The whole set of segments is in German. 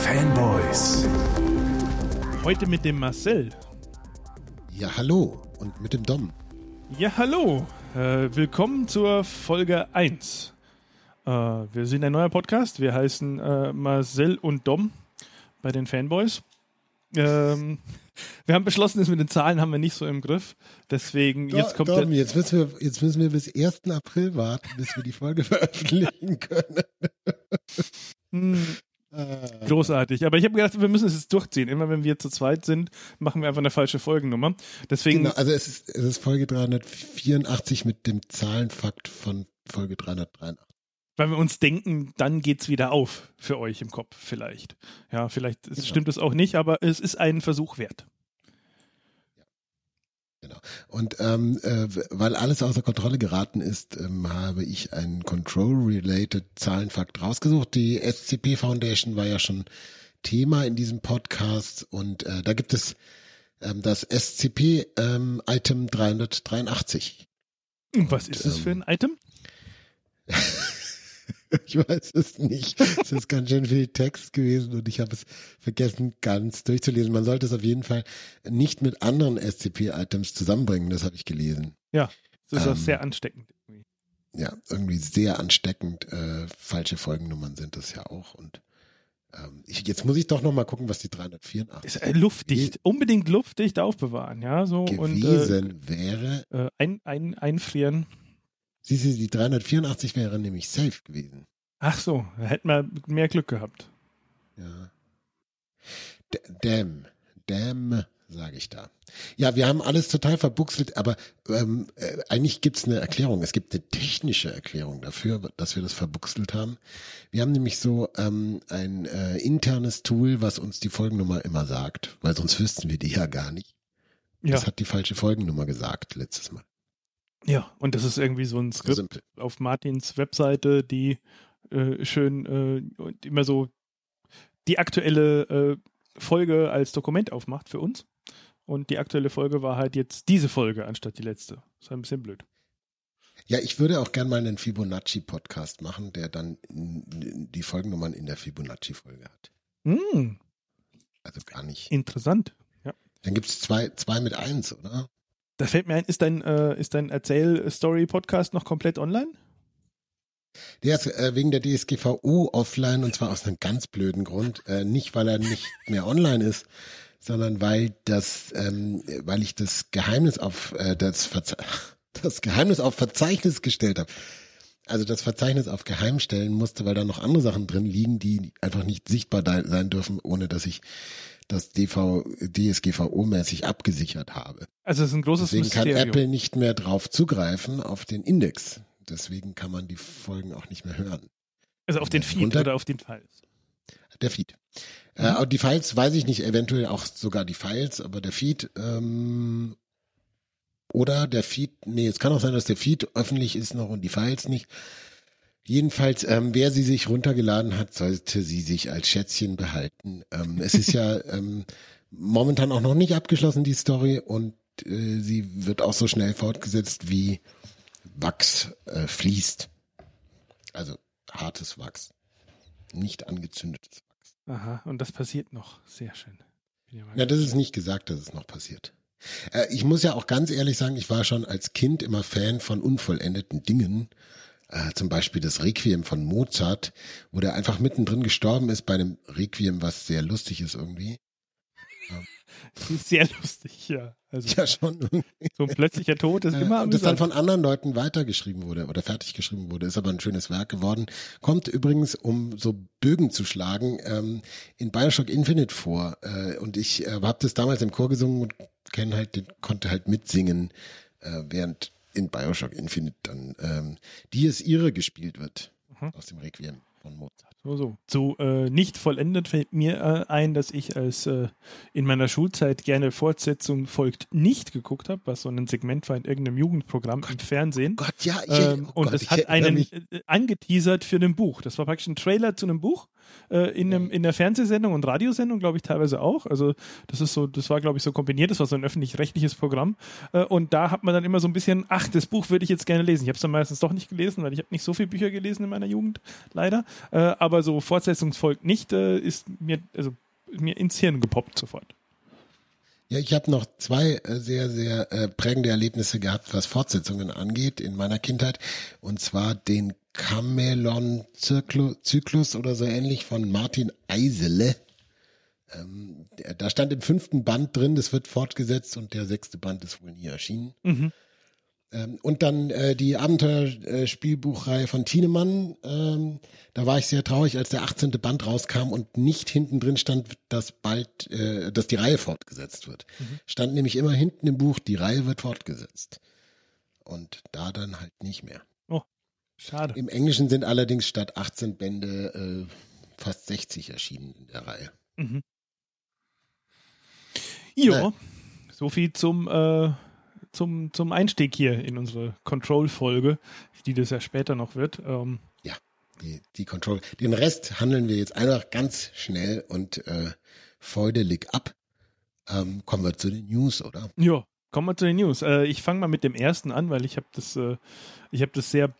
Fanboys. Heute mit dem Marcel. Ja, hallo. Und mit dem Dom. Ja, hallo. Willkommen zur Folge 1. Wir sind ein neuer Podcast. Wir heißen Marcel und Dom bei den Fanboys. Wir haben beschlossen, das mit den Zahlen haben wir nicht so im Griff. Deswegen, jetzt kommt Dom, jetzt müssen wir bis 1. April warten, bis wir die Folge veröffentlichen können. Großartig. Aber ich habe gedacht, wir müssen es jetzt durchziehen. Immer wenn wir zu zweit sind, machen wir einfach eine falsche Folgennummer. Deswegen. Genau, also es ist Folge 384 mit dem Zahlenfakt von Folge 383. Weil wir uns denken, dann geht's wieder auf für euch im Kopf vielleicht. Ja, vielleicht stimmt es auch nicht, aber es ist einen Versuch wert. Genau. Und weil alles außer Kontrolle geraten ist, habe ich einen Control-related Zahlenfakt rausgesucht. Die SCP Foundation war ja schon Thema in diesem Podcast und da gibt es das SCP-Item 383. Und was ist das für ein Item? Ich weiß es nicht. Es ist ganz schön viel Text gewesen und ich habe es vergessen, ganz durchzulesen. Man sollte es auf jeden Fall nicht mit anderen SCP-Items zusammenbringen, das habe ich gelesen. Ja, das ist auch sehr ansteckend. Ja, irgendwie sehr ansteckend. Falsche Folgennummern sind das ja auch. Und jetzt muss ich doch noch mal gucken, was die 384 ist. Luftdicht, unbedingt luftdicht aufbewahren, ja, so gewesen und, wäre. Einfrieren. Siehst du, die 384 wäre nämlich safe gewesen. Ach so, da hätten wir mehr Glück gehabt. Ja. Damn, sage ich da. Ja, wir haben alles total verbuchselt, aber eigentlich gibt's eine Erklärung. Es gibt eine technische Erklärung dafür, dass wir das verbuchselt haben. Wir haben nämlich so ein internes Tool, was uns die Folgennummer immer sagt, weil sonst wüssten wir die ja gar nicht. Ja. Das hat die falsche Folgennummer gesagt letztes Mal. Ja, und das ist irgendwie so ein Skript auf Martins Webseite, die schön immer so die aktuelle Folge als Dokument aufmacht für uns. Und die aktuelle Folge war halt jetzt diese Folge anstatt die letzte. Das ist ein bisschen blöd. Ja, ich würde auch gerne mal einen Fibonacci-Podcast machen, der dann die Folgennummern in der Fibonacci-Folge hat. Also gar nicht. Interessant, ja. Dann gibt es zwei mit 1, oder? Da fällt mir ein, ist dein Erzähl-Story-Podcast noch komplett online? Der ist wegen der DSGVO offline und zwar aus einem ganz blöden Grund. Nicht, weil er nicht mehr online ist, sondern weil ich das Geheimnis auf das Geheimnis auf Verzeichnis gestellt habe. Also das Verzeichnis auf Geheim stellen musste, weil da noch andere Sachen drin liegen, die einfach nicht sichtbar sein dürfen, ohne dass ich das DSGVO-mäßig abgesichert habe. Also es ist ein großes Mysterium. Deswegen kann Apple nicht mehr drauf zugreifen auf den Index. Deswegen kann man die Folgen auch nicht mehr hören. Also auf den Feed oder auf den Files? Der Feed. Die Files weiß ich nicht, eventuell auch sogar die Files, aber der Feed oder der Feed, es kann auch sein, dass der Feed öffentlich ist noch und die Files nicht. Jedenfalls, wer sie sich runtergeladen hat, sollte sie sich als Schätzchen behalten. Es ist ja momentan auch noch nicht abgeschlossen, die Story, und sie wird auch so schnell fortgesetzt, wie Wachs fließt. Also hartes Wachs, nicht angezündetes Wachs. Aha, und das passiert noch. Sehr schön. Ja, das ist nicht gesagt, dass es noch passiert. Ich muss ja auch ganz ehrlich sagen, ich war schon als Kind immer Fan von unvollendeten Dingen. Zum Beispiel das Requiem von Mozart, wo der einfach mittendrin gestorben ist bei einem Requiem, was sehr lustig ist irgendwie. Sehr lustig, ja. Also ja, schon. So ein plötzlicher Tod ist immer und das dann von anderen Leuten weitergeschrieben wurde oder fertig geschrieben wurde, ist aber ein schönes Werk geworden. Kommt übrigens, um so Bögen zu schlagen, in BioShock Infinite vor. Und ich habe das damals im Chor gesungen und konnte halt mitsingen, während in BioShock Infinite dann Dies Irae gespielt wird aus dem Requiem von Mozart. So nicht vollendet fällt mir ein, dass ich als in meiner Schulzeit gerne Fortsetzung folgt nicht geguckt habe, was so ein Segment war in irgendeinem Jugendprogramm im Fernsehen. Gott, ja. Und es hat einen angeteasert für ein Buch. Das war praktisch ein Trailer zu einem Buch. in der Fernsehsendung und Radiosendung, glaube ich, teilweise auch. Also das war, glaube ich, so kombiniert, das war so ein öffentlich-rechtliches Programm. Und da hat man dann immer so ein bisschen, das Buch würde ich jetzt gerne lesen. Ich habe es dann meistens doch nicht gelesen, weil ich habe nicht so viele Bücher gelesen in meiner Jugend, leider. Aber so Fortsetzungsfolg nicht, ist mir ins Hirn gepoppt sofort. Ja, ich habe noch 2 sehr, sehr prägende Erlebnisse gehabt, was Fortsetzungen angeht in meiner Kindheit. Und zwar den Kamelon-Zyklus oder so ähnlich von Martin Eisele. Da stand im 5. Band drin, das wird fortgesetzt und der 6. Band ist wohl nie erschienen. Mhm. Und dann die Abenteuerspielbuchreihe von Thienemann. Da war ich sehr traurig, als der 18. Band rauskam und nicht hinten drin stand, dass die Reihe fortgesetzt wird. Stand nämlich immer hinten im Buch, die Reihe wird fortgesetzt. Und da dann halt nicht mehr. Oh, schade. Im Englischen sind allerdings statt 18 Bände fast 60 erschienen in der Reihe. Mhm. Jo, so viel zum Einstieg hier in unsere Control-Folge, die das ja später noch wird. Ja, die Control. Den Rest handeln wir jetzt einfach ganz schnell und feudelig ab. Kommen wir zu den News, oder? Ja, kommen wir zu den News. Ich fange mal mit dem ersten an, weil ich habe das sehr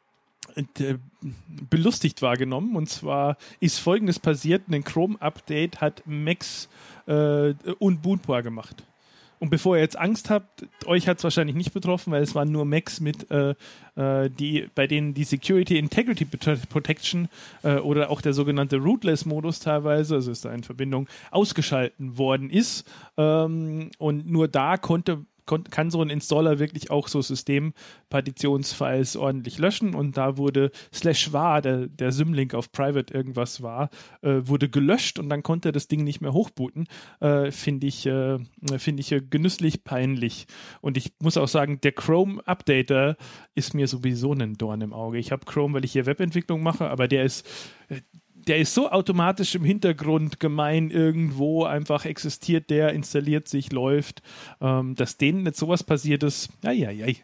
belustigt wahrgenommen. Und zwar ist Folgendes passiert: Ein Chrome-Update hat Max unbootbar gemacht. Und bevor ihr jetzt Angst habt, euch hat es wahrscheinlich nicht betroffen, weil es waren nur Macs bei denen die Security Integrity Protection oder auch der sogenannte Rootless-Modus teilweise, also ist da in Verbindung, ausgeschalten worden ist. Und nur da kann so ein Installer wirklich auch so Systempartitionsfiles ordentlich löschen, und da wurde /var, der Symlink auf Private irgendwas war, wurde gelöscht, und dann konnte das Ding nicht mehr hochbooten. Finde ich genüsslich peinlich. Und ich muss auch sagen, der Chrome-Updater ist mir sowieso ein Dorn im Auge. Ich habe Chrome, weil ich hier Webentwicklung mache, aber der ist so automatisch im Hintergrund gemein irgendwo einfach existiert, der installiert sich, läuft, dass denen jetzt sowas passiert ist. Eieiei.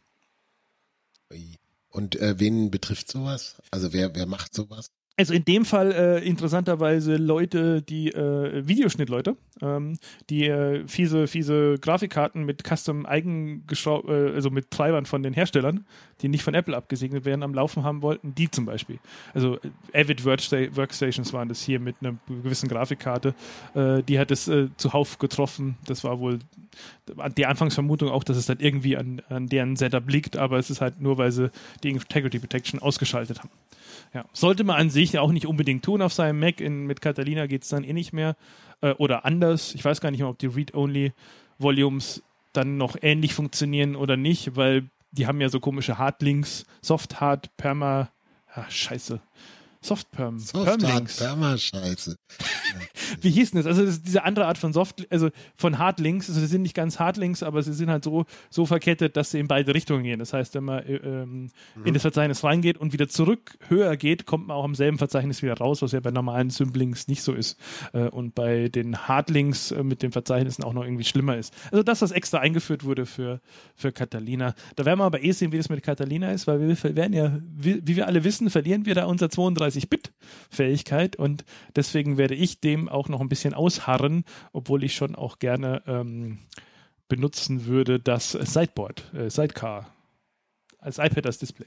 Und wen betrifft sowas? Also wer macht sowas? Also in dem Fall interessanterweise Leute, die Videoschnittleute, die fiese Grafikkarten mit Custom also mit Treibern von den Herstellern, die nicht von Apple abgesegnet werden, am Laufen haben wollten, die zum Beispiel. Also Avid Workstations waren das hier mit einer gewissen Grafikkarte, die hat es zuhauf getroffen. Das war wohl die Anfangsvermutung auch, dass es dann irgendwie an deren Setup liegt, aber es ist halt nur, weil sie die Integrity Protection ausgeschaltet haben. Ja, sollte man an sich auch nicht unbedingt tun auf seinem Mac. Mit Catalina geht es dann nicht mehr. Oder anders. Ich weiß gar nicht mehr, ob die Read-Only-Volumes dann noch ähnlich funktionieren oder nicht, weil die haben ja so komische Hardlinks, Soft-Hard, Perma. Scheiße. Soft-Perm. Soft-Hard, Perma-Scheiße. Wie hieß denn das? Also das ist diese andere Art von von Hardlinks. Also sie sind nicht ganz Hardlinks, aber sie sind halt so verkettet, dass sie in beide Richtungen gehen. Das heißt, wenn man in das Verzeichnis reingeht und wieder zurück höher geht, kommt man auch im selben Verzeichnis wieder raus, was ja bei normalen Symlinks nicht so ist. Und bei den Hardlinks mit den Verzeichnissen auch noch irgendwie schlimmer ist. Also das, was extra eingeführt wurde für Catalina. Da werden wir aber sehen, wie das mit Catalina ist, weil wir werden ja, wie wir alle wissen, verlieren wir da unser 32-Bit-Fähigkeit, und deswegen werde ich dem auch noch ein bisschen ausharren, obwohl ich schon auch gerne benutzen würde das Sidecar als iPad als Display.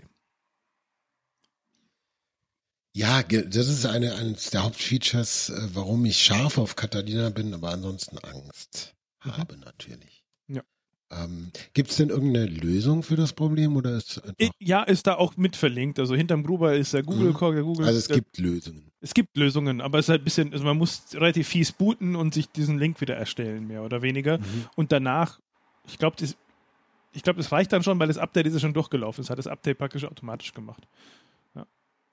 Ja, das ist eines der Hauptfeatures, warum ich scharf auf Catalina bin, aber ansonsten Angst habe natürlich. Ja. Gibt es denn irgendeine Lösung für das Problem, oder ist ja, ist da auch mit verlinkt. Also hinterm Gruber ist der Google. Also es gibt Lösungen. Es gibt Lösungen, aber es ist halt ein bisschen, also man muss relativ fies booten und sich diesen Link wieder erstellen, mehr oder weniger. Und danach, ich glaube, das reicht dann schon, weil das Update ist ja schon durchgelaufen. Das hat das Update praktisch automatisch gemacht. Ja.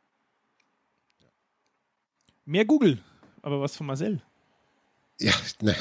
Mehr Google, aber was von Marcel? Ja, ne,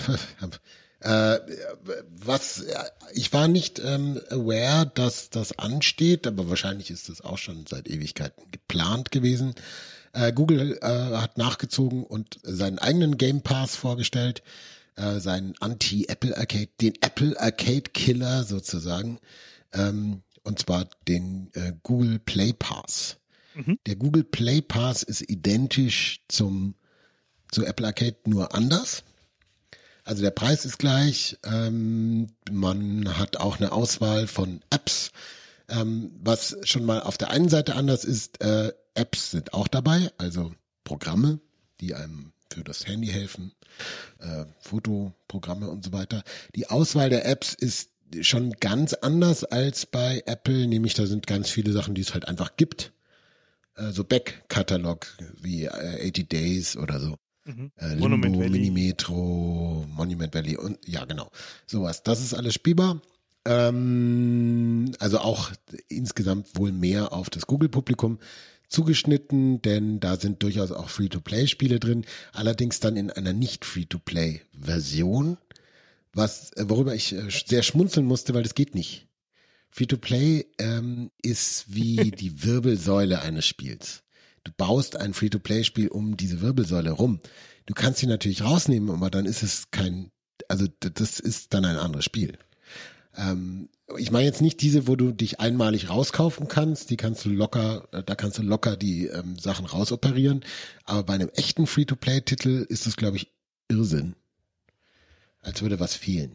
ich war nicht aware, dass das ansteht, aber wahrscheinlich ist das auch schon seit Ewigkeiten geplant gewesen. Google hat nachgezogen und seinen eigenen Game Pass vorgestellt, seinen Anti-Apple Arcade, den Apple Arcade Killer sozusagen, und zwar den Google Play Pass. Der Google Play Pass ist identisch zu Apple Arcade, nur anders. Also der Preis ist gleich, man hat auch eine Auswahl von Apps, was schon mal auf der einen Seite anders ist, Apps sind auch dabei, also Programme, die einem für das Handy helfen, Fotoprogramme und so weiter. Die Auswahl der Apps ist schon ganz anders als bei Apple, nämlich da sind ganz viele Sachen, die es halt einfach gibt. So Back-Katalog wie 80 Days oder so. Limbo, Monument Valley. Minimetro, Monument Valley und ja genau, sowas. Das ist alles spielbar. Also auch insgesamt wohl mehr auf das Google-Publikum zugeschnitten, denn da sind durchaus auch Free-to-Play-Spiele drin, allerdings dann in einer nicht Free-to-Play-Version, worüber ich sehr schmunzeln musste, weil das geht nicht. Free-to-Play ist wie die Wirbelsäule eines Spiels. Du baust ein Free-to-Play-Spiel um diese Wirbelsäule rum. Du kannst sie natürlich rausnehmen, aber dann ist es das ist dann ein anderes Spiel. Ich meine jetzt nicht diese, wo du dich einmalig rauskaufen kannst, da kannst du locker die Sachen rausoperieren, aber bei einem echten Free-to-Play-Titel ist das, glaube ich, Irrsinn. Als würde was fehlen.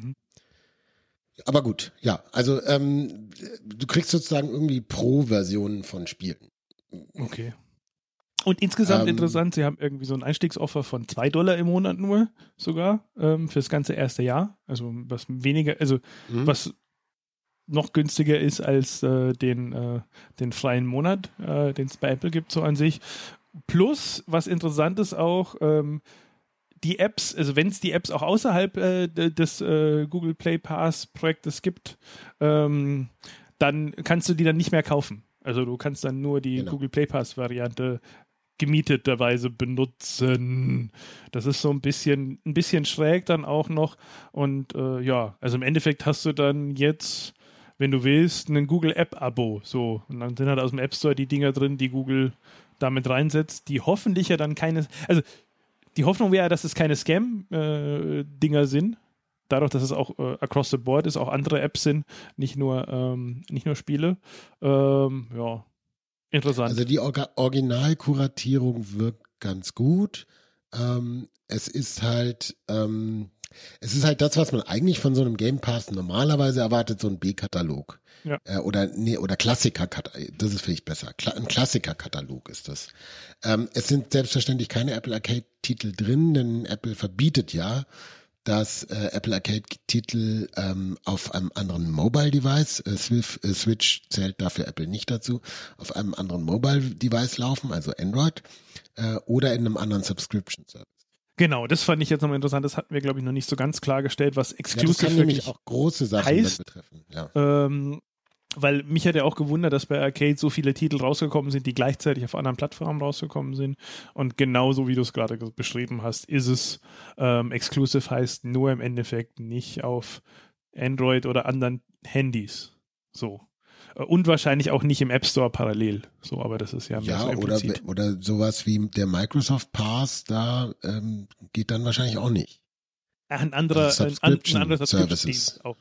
Aber gut, ja, also du kriegst sozusagen irgendwie Pro-Versionen von Spielen. Okay. Und insgesamt interessant, sie haben irgendwie so ein Einstiegsoffer von $2 im Monat nur sogar fürs ganze erste Jahr. Also was weniger, was noch günstiger ist als den freien Monat, den es bei Apple gibt, so an sich. Plus, was interessant ist auch, die Apps, also wenn es die Apps auch außerhalb des Google Play Pass Projektes gibt, dann kannst du die dann nicht mehr kaufen. Also du kannst dann nur die Google Play Pass Variante gemieteterweise benutzen. Das ist so ein bisschen schräg dann auch noch. Und also im Endeffekt hast du dann jetzt, wenn du willst, ein Google App Abo. So. Und dann sind halt aus dem App Store die Dinger drin, die Google damit reinsetzt, die hoffentlich ja dann keine, also die Hoffnung wäre, dass es keine Scam-Dinger sind. Dadurch, dass es auch across the board ist, auch andere Apps sind, nicht nur Spiele. Interessant. Also die Originalkuratierung wirkt ganz gut. Es ist halt das, was man eigentlich von so einem Game Pass normalerweise erwartet, so ein B-Katalog. Ja. Oder Klassiker-Katalog, das ist vielleicht besser. Ein Klassiker-Katalog ist das. Es sind selbstverständlich keine Apple Arcade-Titel drin, denn Apple verbietet ja, dass Apple Arcade-Titel auf einem anderen Mobile-Device, Switch zählt dafür Apple nicht dazu, auf einem anderen Mobile-Device laufen, also Android, oder in einem anderen Subscription-Service. Genau, das fand ich jetzt nochmal interessant. Das hatten wir, glaube ich, noch nicht so ganz klargestellt, was Exclusive das kann nämlich auch große Sachen heißt, betreffen. Ja. Weil mich hat ja auch gewundert, dass bei Arcade so viele Titel rausgekommen sind, die gleichzeitig auf anderen Plattformen rausgekommen sind. Und genauso wie du es gerade beschrieben hast, ist es Exclusive heißt nur im Endeffekt nicht auf Android oder anderen Handys. So. Und wahrscheinlich auch nicht im App Store parallel. So, aber das ist ja mehr so implizit. Oder sowas wie der Microsoft Pass, da geht dann wahrscheinlich auch nicht. Ein anderer Subscription auch.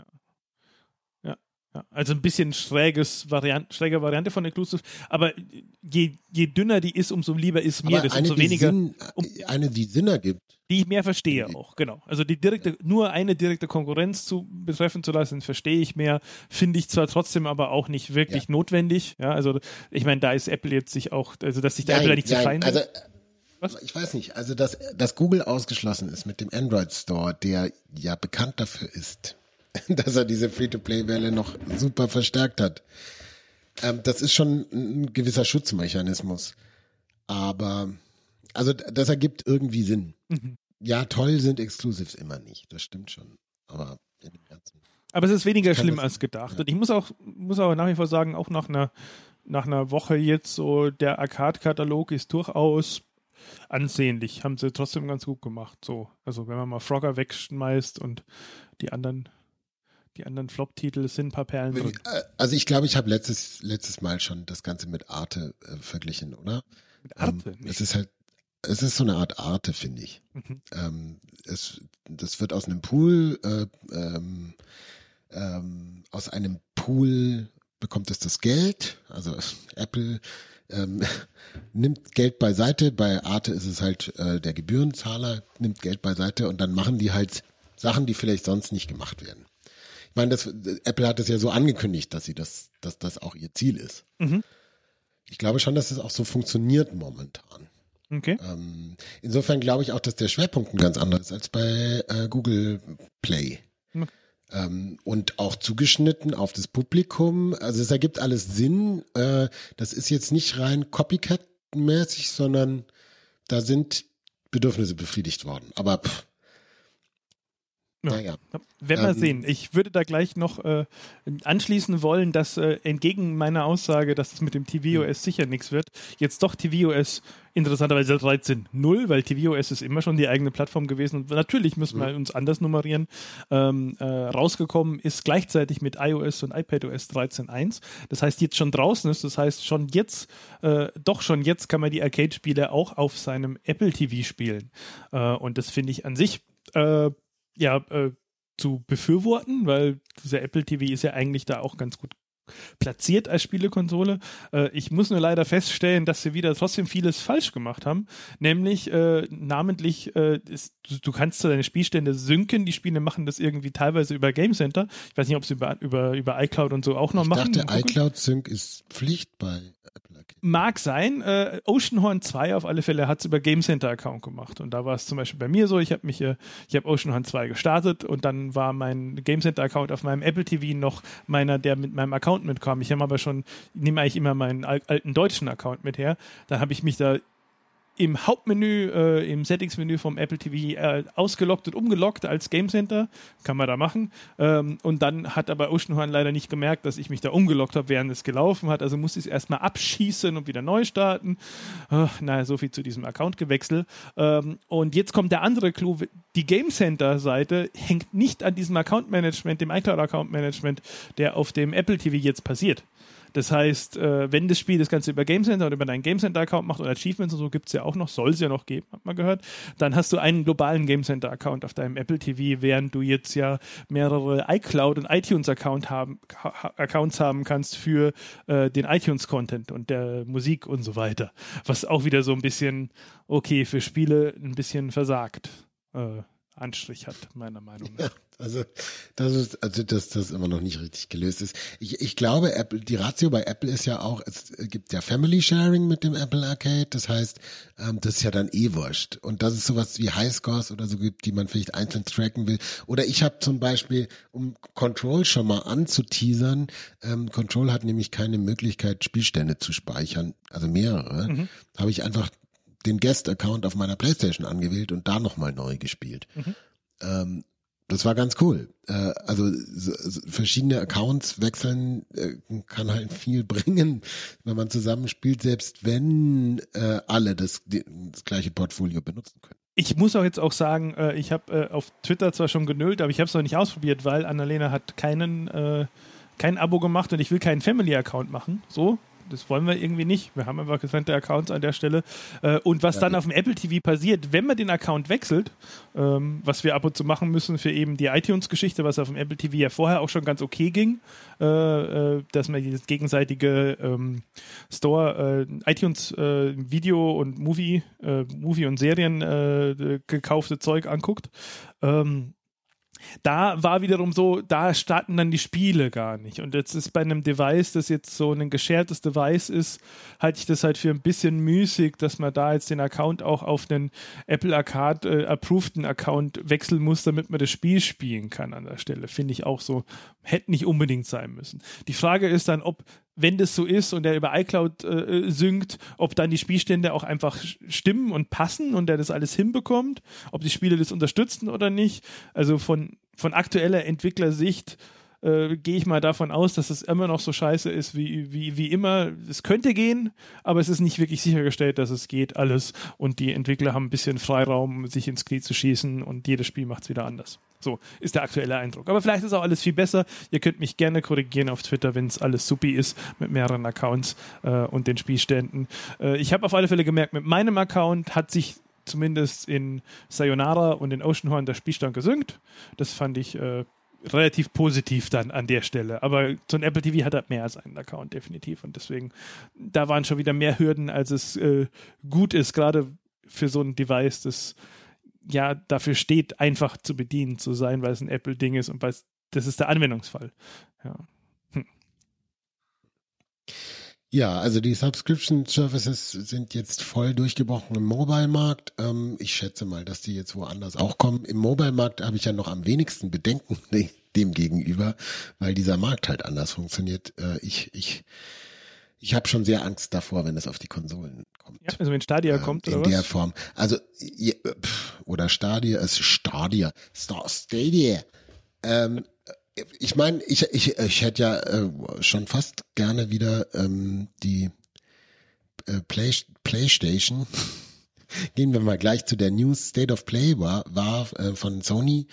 Ja, also ein bisschen schräge Variante von Exclusive, aber je dünner die ist, umso lieber ist mir das, umso weniger. Die Sinn ergibt. Die ich mehr verstehe auch, genau. Also nur eine direkte Konkurrenz betreffen zu lassen, verstehe ich mehr, finde ich zwar trotzdem aber auch nicht wirklich notwendig. Ja, also ich meine, da ist Apple jetzt sich auch, also dass sich der Apple da nicht zu fein ist. Also, ich weiß nicht, also dass Google ausgeschlossen ist mit dem Android Store, der ja bekannt dafür ist, dass er diese Free-to-Play-Welle noch super verstärkt hat. Das ist schon ein gewisser Schutzmechanismus. Aber, also das ergibt irgendwie Sinn. Ja, toll sind Exclusives immer nicht, das stimmt schon. Aber in dem Ganzen. Aber es ist weniger schlimm als gedacht. Ja. Und ich muss auch nach wie vor sagen, auch nach einer Woche jetzt so, der Arcade-Katalog ist durchaus ansehnlich. Haben sie trotzdem ganz gut gemacht. So, also wenn man mal Frogger wegschmeißt und die anderen Flop-Titel sind ein paar Perlen drin. Also ich glaube, ich habe letztes Mal schon das Ganze mit Arte verglichen, oder? Mit Arte? Es ist so eine Art Arte, finde ich. Das wird aus einem Pool bekommt es das Geld, also Apple nimmt Geld beiseite, bei Arte ist es halt der Gebührenzahler, nimmt Geld beiseite und dann machen die halt Sachen, die vielleicht sonst nicht gemacht werden. Ich meine, Apple hat es ja so angekündigt, dass das auch ihr Ziel ist. Mhm. Ich glaube schon, dass es auch so funktioniert momentan. Okay. Insofern glaube ich auch, dass der Schwerpunkt ein ganz anderer ist als bei Google Play. Okay. Und auch zugeschnitten auf das Publikum. Also es ergibt alles Sinn. Das ist jetzt nicht rein Copycat-mäßig, sondern da sind Bedürfnisse befriedigt worden. Aber naja. Werden wir sehen. Ich würde da gleich noch anschließen wollen, dass entgegen meiner Aussage, dass es mit dem tvOS sicher nichts wird, jetzt doch tvOS interessanterweise 13.0, weil tvOS ist immer schon die eigene Plattform gewesen und natürlich müssen wir uns anders nummerieren. Rausgekommen ist gleichzeitig mit iOS und iPadOS 13.1. Das heißt, jetzt schon draußen ist, das heißt, schon jetzt kann man die Arcade-Spiele auch auf seinem Apple TV spielen. Und das finde ich an sich zu befürworten, weil dieser Apple TV ist ja eigentlich da auch ganz gut platziert als Spielekonsole. Ich muss nur leider feststellen, dass sie wieder trotzdem vieles falsch gemacht haben, nämlich namentlich du kannst deine Spielstände synken, die Spiele machen das irgendwie teilweise über Game Center. Ich weiß nicht, ob sie über iCloud und so auch noch machen. Ich dachte, iCloud Sync ist Pflicht bei Apple Arcade. Mag sein. Oceanhorn 2 auf alle Fälle hat es über Game Center Account gemacht und da war es zum Beispiel bei mir so, ich habe Oceanhorn 2 gestartet und dann war mein Game Center Account auf meinem Apple TV noch meiner, der mit meinem Account mitkam. Ich nehme eigentlich immer meinen alten deutschen Account mit her. Dann habe ich mich da im Hauptmenü, im Settings-Menü vom Apple TV ausgeloggt und umgeloggt als Game Center. Kann man da machen. Und dann hat aber Oceanhorn leider nicht gemerkt, dass ich mich da umgeloggt habe, während es gelaufen hat. Also musste ich es erstmal abschießen und wieder neu starten. So viel zu diesem Account-Gewechsel. Und jetzt kommt der andere Clou. Die Game Center-Seite hängt nicht an diesem Account-Management, dem iCloud-Account-Management, der auf dem Apple TV jetzt passiert. Das heißt, wenn das Spiel das Ganze über Game Center oder über deinen Game Center-Account macht oder Achievements und so, gibt es ja auch noch, soll es ja noch geben, hat man gehört, dann hast du einen globalen Game Center-Account auf deinem Apple TV, während du jetzt ja mehrere iCloud- und iTunes-Accounts haben kannst für den iTunes-Content und der Musik und so weiter. Was auch wieder so ein bisschen, okay, für Spiele ein bisschen versagt Anstrich hat, meiner Meinung nach. Ja, dass das immer noch nicht richtig gelöst ist. Ich glaube, die Ratio bei Apple ist ja auch, es gibt ja Family Sharing mit dem Apple Arcade, das heißt, das ist ja dann wurscht. Und dass es sowas wie Highscores oder so gibt, die man vielleicht einzeln tracken will. Oder ich habe zum Beispiel, um Control schon mal anzuteasern, Control hat nämlich keine Möglichkeit, Spielstände zu speichern, also mehrere, habe ich einfach den Guest-Account auf meiner PlayStation angewählt und da nochmal neu gespielt. Das war ganz cool. Also verschiedene Accounts wechseln kann halt viel bringen, wenn man zusammen spielt, selbst wenn alle das gleiche Portfolio benutzen können. Ich muss auch jetzt auch sagen, ich habe auf Twitter zwar schon genölt, aber ich habe es noch nicht ausprobiert, weil Annalena hat kein Abo gemacht und ich will keinen Family-Account machen. So. Das wollen wir irgendwie nicht. Wir haben einfach getrennte Accounts an der Stelle. Und was dann auf dem Apple TV passiert, wenn man den Account wechselt, was wir ab und zu machen müssen für eben die iTunes-Geschichte, was auf dem Apple TV ja vorher auch schon ganz okay ging, dass man dieses gegenseitige Store, iTunes Video und Movie und Serien gekaufte Zeug anguckt. Da war wiederum so, da starten dann die Spiele gar nicht. Und jetzt ist bei einem Device, das jetzt so ein geshartes Device ist, halte ich das halt für ein bisschen müßig, dass man da jetzt den Account auch auf einen Apple Arcade approveden Account wechseln muss, damit man das Spiel spielen kann an der Stelle. Finde ich auch so, hätte nicht unbedingt sein müssen. Die Frage ist dann, ob, wenn das so ist und der über iCloud synkt, ob dann die Spielstände auch einfach stimmen und passen und der das alles hinbekommt, ob die Spiele das unterstützen oder nicht. Also von aktueller Entwicklersicht gehe ich mal davon aus, dass es immer noch so scheiße ist wie immer. Es könnte gehen, aber es ist nicht wirklich sichergestellt, dass es geht alles und die Entwickler haben ein bisschen Freiraum, sich ins Knie zu schießen und jedes Spiel macht es wieder anders. So ist der aktuelle Eindruck. Aber vielleicht ist auch alles viel besser. Ihr könnt mich gerne korrigieren auf Twitter, wenn es alles supi ist mit mehreren Accounts und den Spielständen. Ich habe auf alle Fälle gemerkt, mit meinem Account hat sich zumindest in Sayonara und in Oceanhorn der Spielstand gesynkt. Das fand ich relativ positiv dann an der Stelle. Aber so ein Apple TV hat halt mehr als einen Account, definitiv. Und deswegen, da waren schon wieder mehr Hürden, als es gut ist, gerade für so ein Device, das ja dafür steht, einfach zu bedienen zu sein, weil es ein Apple-Ding ist und das ist der Anwendungsfall. Ja. Ja, also die Subscription Services sind jetzt voll durchgebrochen im Mobile-Markt. Ich schätze mal, dass die jetzt woanders auch kommen. Im Mobile-Markt habe ich ja noch am wenigsten Bedenken dem gegenüber, weil dieser Markt halt anders funktioniert. Ich habe schon sehr Angst davor, wenn es auf die Konsolen kommt. Ja, also wenn Stadia kommt oder in was? der Form. Also oder Stadia. Ich meine, ich hätte ja schon fast gerne wieder die PlayStation. Gehen wir mal gleich zu der News. State of Play war von Sony.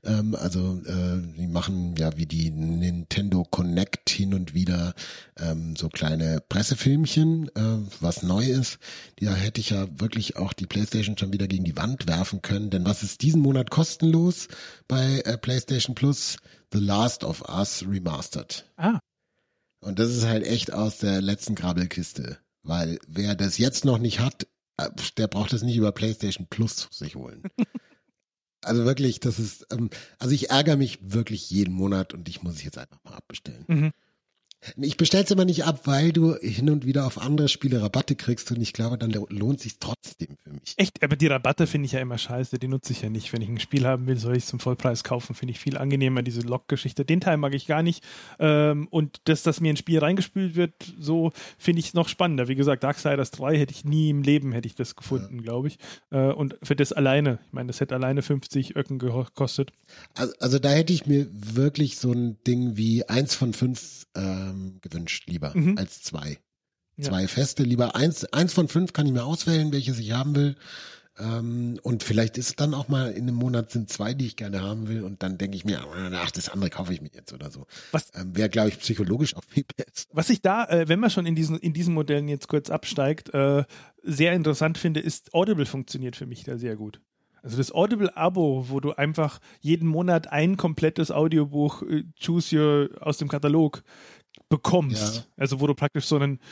Die machen ja wie die Nintendo Connect hin und wieder so kleine Pressefilmchen, was neu ist. Da hätte ich ja wirklich auch die PlayStation schon wieder gegen die Wand werfen können. Denn was ist diesen Monat kostenlos bei PlayStation Plus? The Last of Us Remastered. Ah. Und das ist halt echt aus der letzten Grabbelkiste. Weil wer das jetzt noch nicht hat, der braucht das nicht über PlayStation Plus sich holen. Also wirklich, das ist, also ich ärgere mich wirklich jeden Monat und ich muss es jetzt einfach mal abbestellen. Mhm. Ich bestelle es immer nicht ab, weil du hin und wieder auf andere Spiele Rabatte kriegst und ich glaube, dann lohnt sich trotzdem für mich. Echt, aber die Rabatte finde ich ja immer scheiße, die nutze ich ja nicht. Wenn ich ein Spiel haben will, soll ich es zum Vollpreis kaufen, finde ich viel angenehmer, diese Log-Geschichte. Den Teil mag ich gar nicht. Und dass mir ein Spiel reingespült wird, so finde ich es noch spannender. Wie gesagt, Darksiders 3 hätte ich nie im Leben, hätte ich das gefunden, glaube ich. Und für das alleine, ich meine, das hätte alleine 50 Öcken gekostet. Also da hätte ich mir wirklich so ein Ding wie 1 von 5 gewünscht, lieber als 2. Ja. 2 feste, lieber 1 von 5 kann ich mir auswählen, welches ich haben will. Und vielleicht ist es dann auch mal in einem Monat sind 2, die ich gerne haben will und dann denke ich mir, ach, das andere kaufe ich mir jetzt oder so. Wäre, glaube ich, psychologisch auch viel besser. Was ich da, wenn man schon in diesen Modellen jetzt kurz absteigt, sehr interessant finde, ist, Audible funktioniert für mich da sehr gut. Also das Audible-Abo, wo du einfach jeden Monat ein komplettes Audiobuch Choose Your aus dem Katalog bekommst. Ja. Also wo du praktisch so eine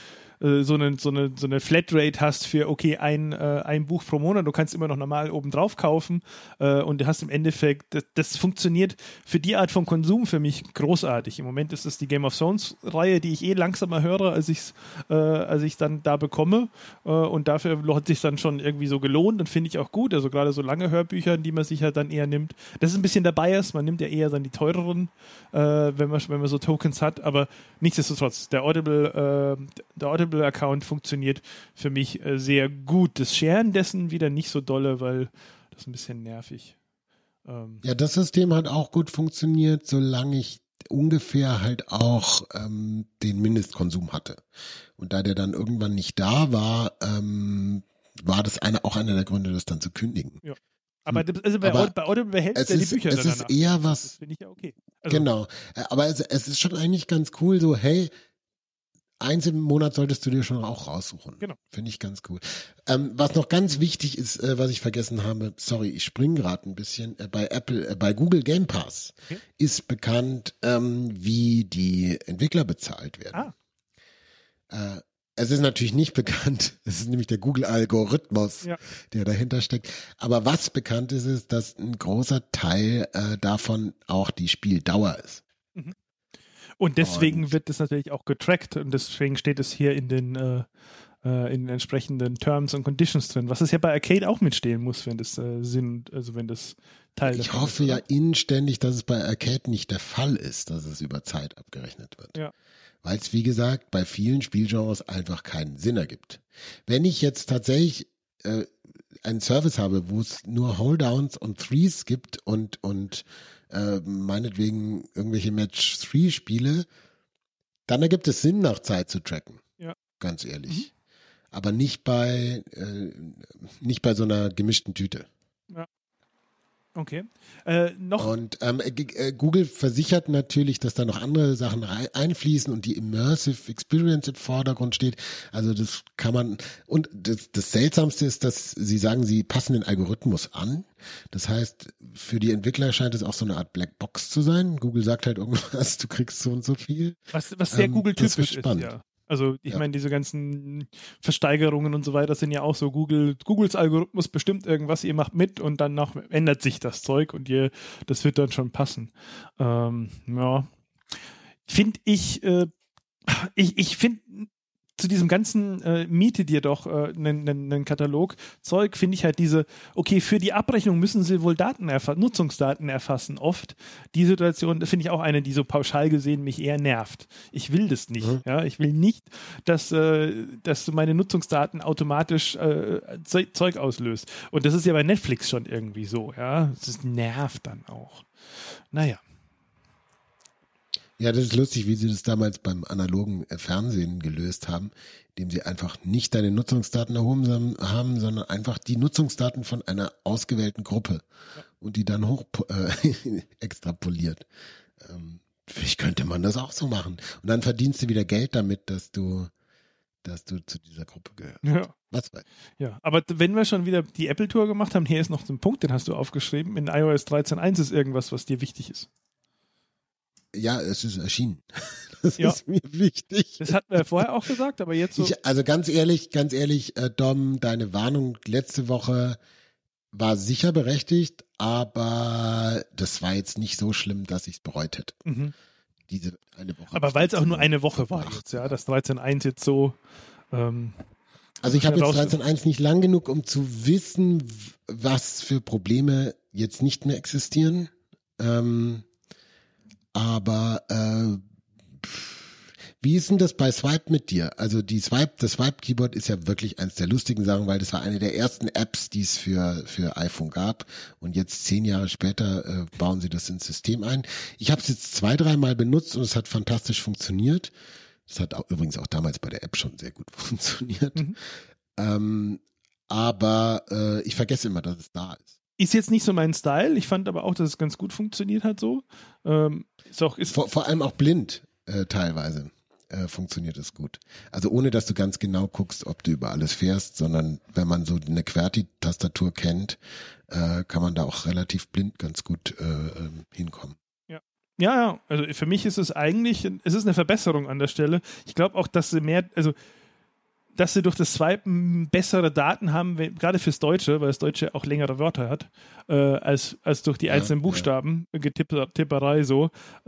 Flatrate hast für, okay, ein Buch pro Monat, du kannst immer noch normal obendrauf kaufen und du hast im Endeffekt, das funktioniert für die Art von Konsum für mich großartig. Im Moment ist es die Game of Thrones-Reihe, die ich langsamer höre, als ich dann da bekomme und dafür hat sich dann schon irgendwie so gelohnt und finde ich auch gut, also gerade so lange Hörbücher, die man sich halt dann eher nimmt. Das ist ein bisschen der Bias, man nimmt ja eher dann die teureren, wenn man so Tokens hat, aber nichtsdestotrotz, der Audible-Account funktioniert für mich sehr gut. Das Sharen dessen wieder nicht so dolle, weil das ist ein bisschen nervig. Ja, das System hat auch gut funktioniert, solange ich ungefähr halt auch den Mindestkonsum hatte. Und da der dann irgendwann nicht da war, war das auch einer der Gründe, das dann zu kündigen. Ja. Aber bei Audible behältst du die Bücher dann danach. Es ist eher was. Das finde ich ja okay. Also, genau. Aber es ist schon eigentlich ganz cool, so, hey, 1 im Monat solltest du dir schon auch raussuchen. Genau. Finde ich ganz cool. Was noch ganz wichtig ist, was ich vergessen habe, sorry, ich springe gerade ein bisschen, bei Google Game Pass ist bekannt, wie die Entwickler bezahlt werden. Es ist natürlich nicht bekannt, es ist nämlich der Google-Algorithmus, der dahinter steckt. Aber was bekannt ist, ist, dass ein großer Teil davon auch die Spieldauer ist. Mhm. Und deswegen wird das natürlich auch getrackt und deswegen steht es hier in den entsprechenden Terms und Conditions drin, was es ja bei Arcade auch mitstehen muss, wenn das wenn das Teil Ich hoffe ja inständig, dass es bei Arcade nicht der Fall ist, dass es über Zeit abgerechnet wird. Ja. Weil es, wie gesagt, bei vielen Spielgenres einfach keinen Sinn ergibt. Wenn ich jetzt tatsächlich einen Service habe, wo es nur Holdowns und Threes gibt und meinetwegen irgendwelche Match-3-Spiele, dann ergibt es Sinn, nach Zeit zu tracken. Ja. Ganz ehrlich. Aber nicht bei so einer gemischten Tüte. Ja. Okay. Noch? Und Google versichert natürlich, dass da noch andere Sachen einfließen und die Immersive Experience im Vordergrund steht. Also das kann man, und das Seltsamste ist, dass sie sagen, sie passen den Algorithmus an. Das heißt, für die Entwickler scheint es auch so eine Art Blackbox zu sein. Google sagt halt irgendwas, du kriegst so und so viel. Was sehr Google-typisch ist, ja. Also ich Ja. meine, diese ganzen Versteigerungen und so weiter sind ja auch so, Googles Algorithmus bestimmt irgendwas, ihr macht mit und dann ändert sich das Zeug und das wird dann schon passen. Ja. Finde ich finde zu diesem ganzen Miete dir doch einen Katalog Zeug, finde ich halt okay, für die Abrechnung müssen sie wohl Nutzungsdaten erfassen, oft. Die Situation, das finde ich auch eine, die so pauschal gesehen mich eher nervt. Ich will das nicht. Ja? Ich will nicht, dass meine Nutzungsdaten automatisch Zeug auslöst. Und das ist ja bei Netflix schon irgendwie so. Ja? Das nervt dann auch. Naja. Ja, das ist lustig, wie sie das damals beim analogen Fernsehen gelöst haben, indem sie einfach nicht deine Nutzungsdaten erhoben haben, sondern einfach die Nutzungsdaten von einer ausgewählten Gruppe und die dann hoch extrapoliert. Vielleicht könnte man das auch so machen. Und dann verdienst du wieder Geld damit, dass du zu dieser Gruppe gehörst. Ja. Was weiß ich. Ja, aber wenn wir schon wieder die Apple-Tour gemacht haben, hier ist noch so ein Punkt, den hast du aufgeschrieben. In iOS 13.1 ist irgendwas, was dir wichtig ist. Ja, es ist erschienen. Das Ja. ist mir wichtig. Das hatten wir vorher auch gesagt, aber jetzt so. Also ganz ehrlich, Dom, deine Warnung letzte Woche war sicher berechtigt, aber das war jetzt nicht so schlimm, dass ich es bereut hätte. Mhm. Diese eine Woche. Aber weil es auch nur eine Woche war jetzt, ja, das 13.1 jetzt so. Also ich habe jetzt 13.1 nicht lang genug, um zu wissen, was für Probleme jetzt nicht mehr existieren. Aber wie ist denn das bei Swipe mit dir? Also das Swipe-Keyboard ist ja wirklich eins der lustigen Sachen, weil das war eine der ersten Apps, die es für iPhone gab. Und jetzt 10 Jahre später bauen sie das ins System ein. Ich habe es jetzt 2-3 Mal benutzt und es hat fantastisch funktioniert. Das hat übrigens auch damals bei der App schon sehr gut funktioniert. Aber ich vergesse immer, dass es da ist. Ist jetzt nicht so mein Style. Ich fand aber auch, dass es ganz gut funktioniert hat so. Vor allem auch blind teilweise funktioniert es gut. Also ohne, dass du ganz genau guckst, ob du über alles fährst, sondern wenn man so eine QWERTY-Tastatur kennt, kann man da auch relativ blind ganz gut hinkommen. Ja, also für mich ist es eigentlich, es ist eine Verbesserung an der Stelle. Ich glaube auch, dass dass sie durch das Swipen bessere Daten haben, gerade fürs Deutsche, weil das Deutsche auch längere Wörter hat, als durch die einzelnen Buchstaben, Tipperei so.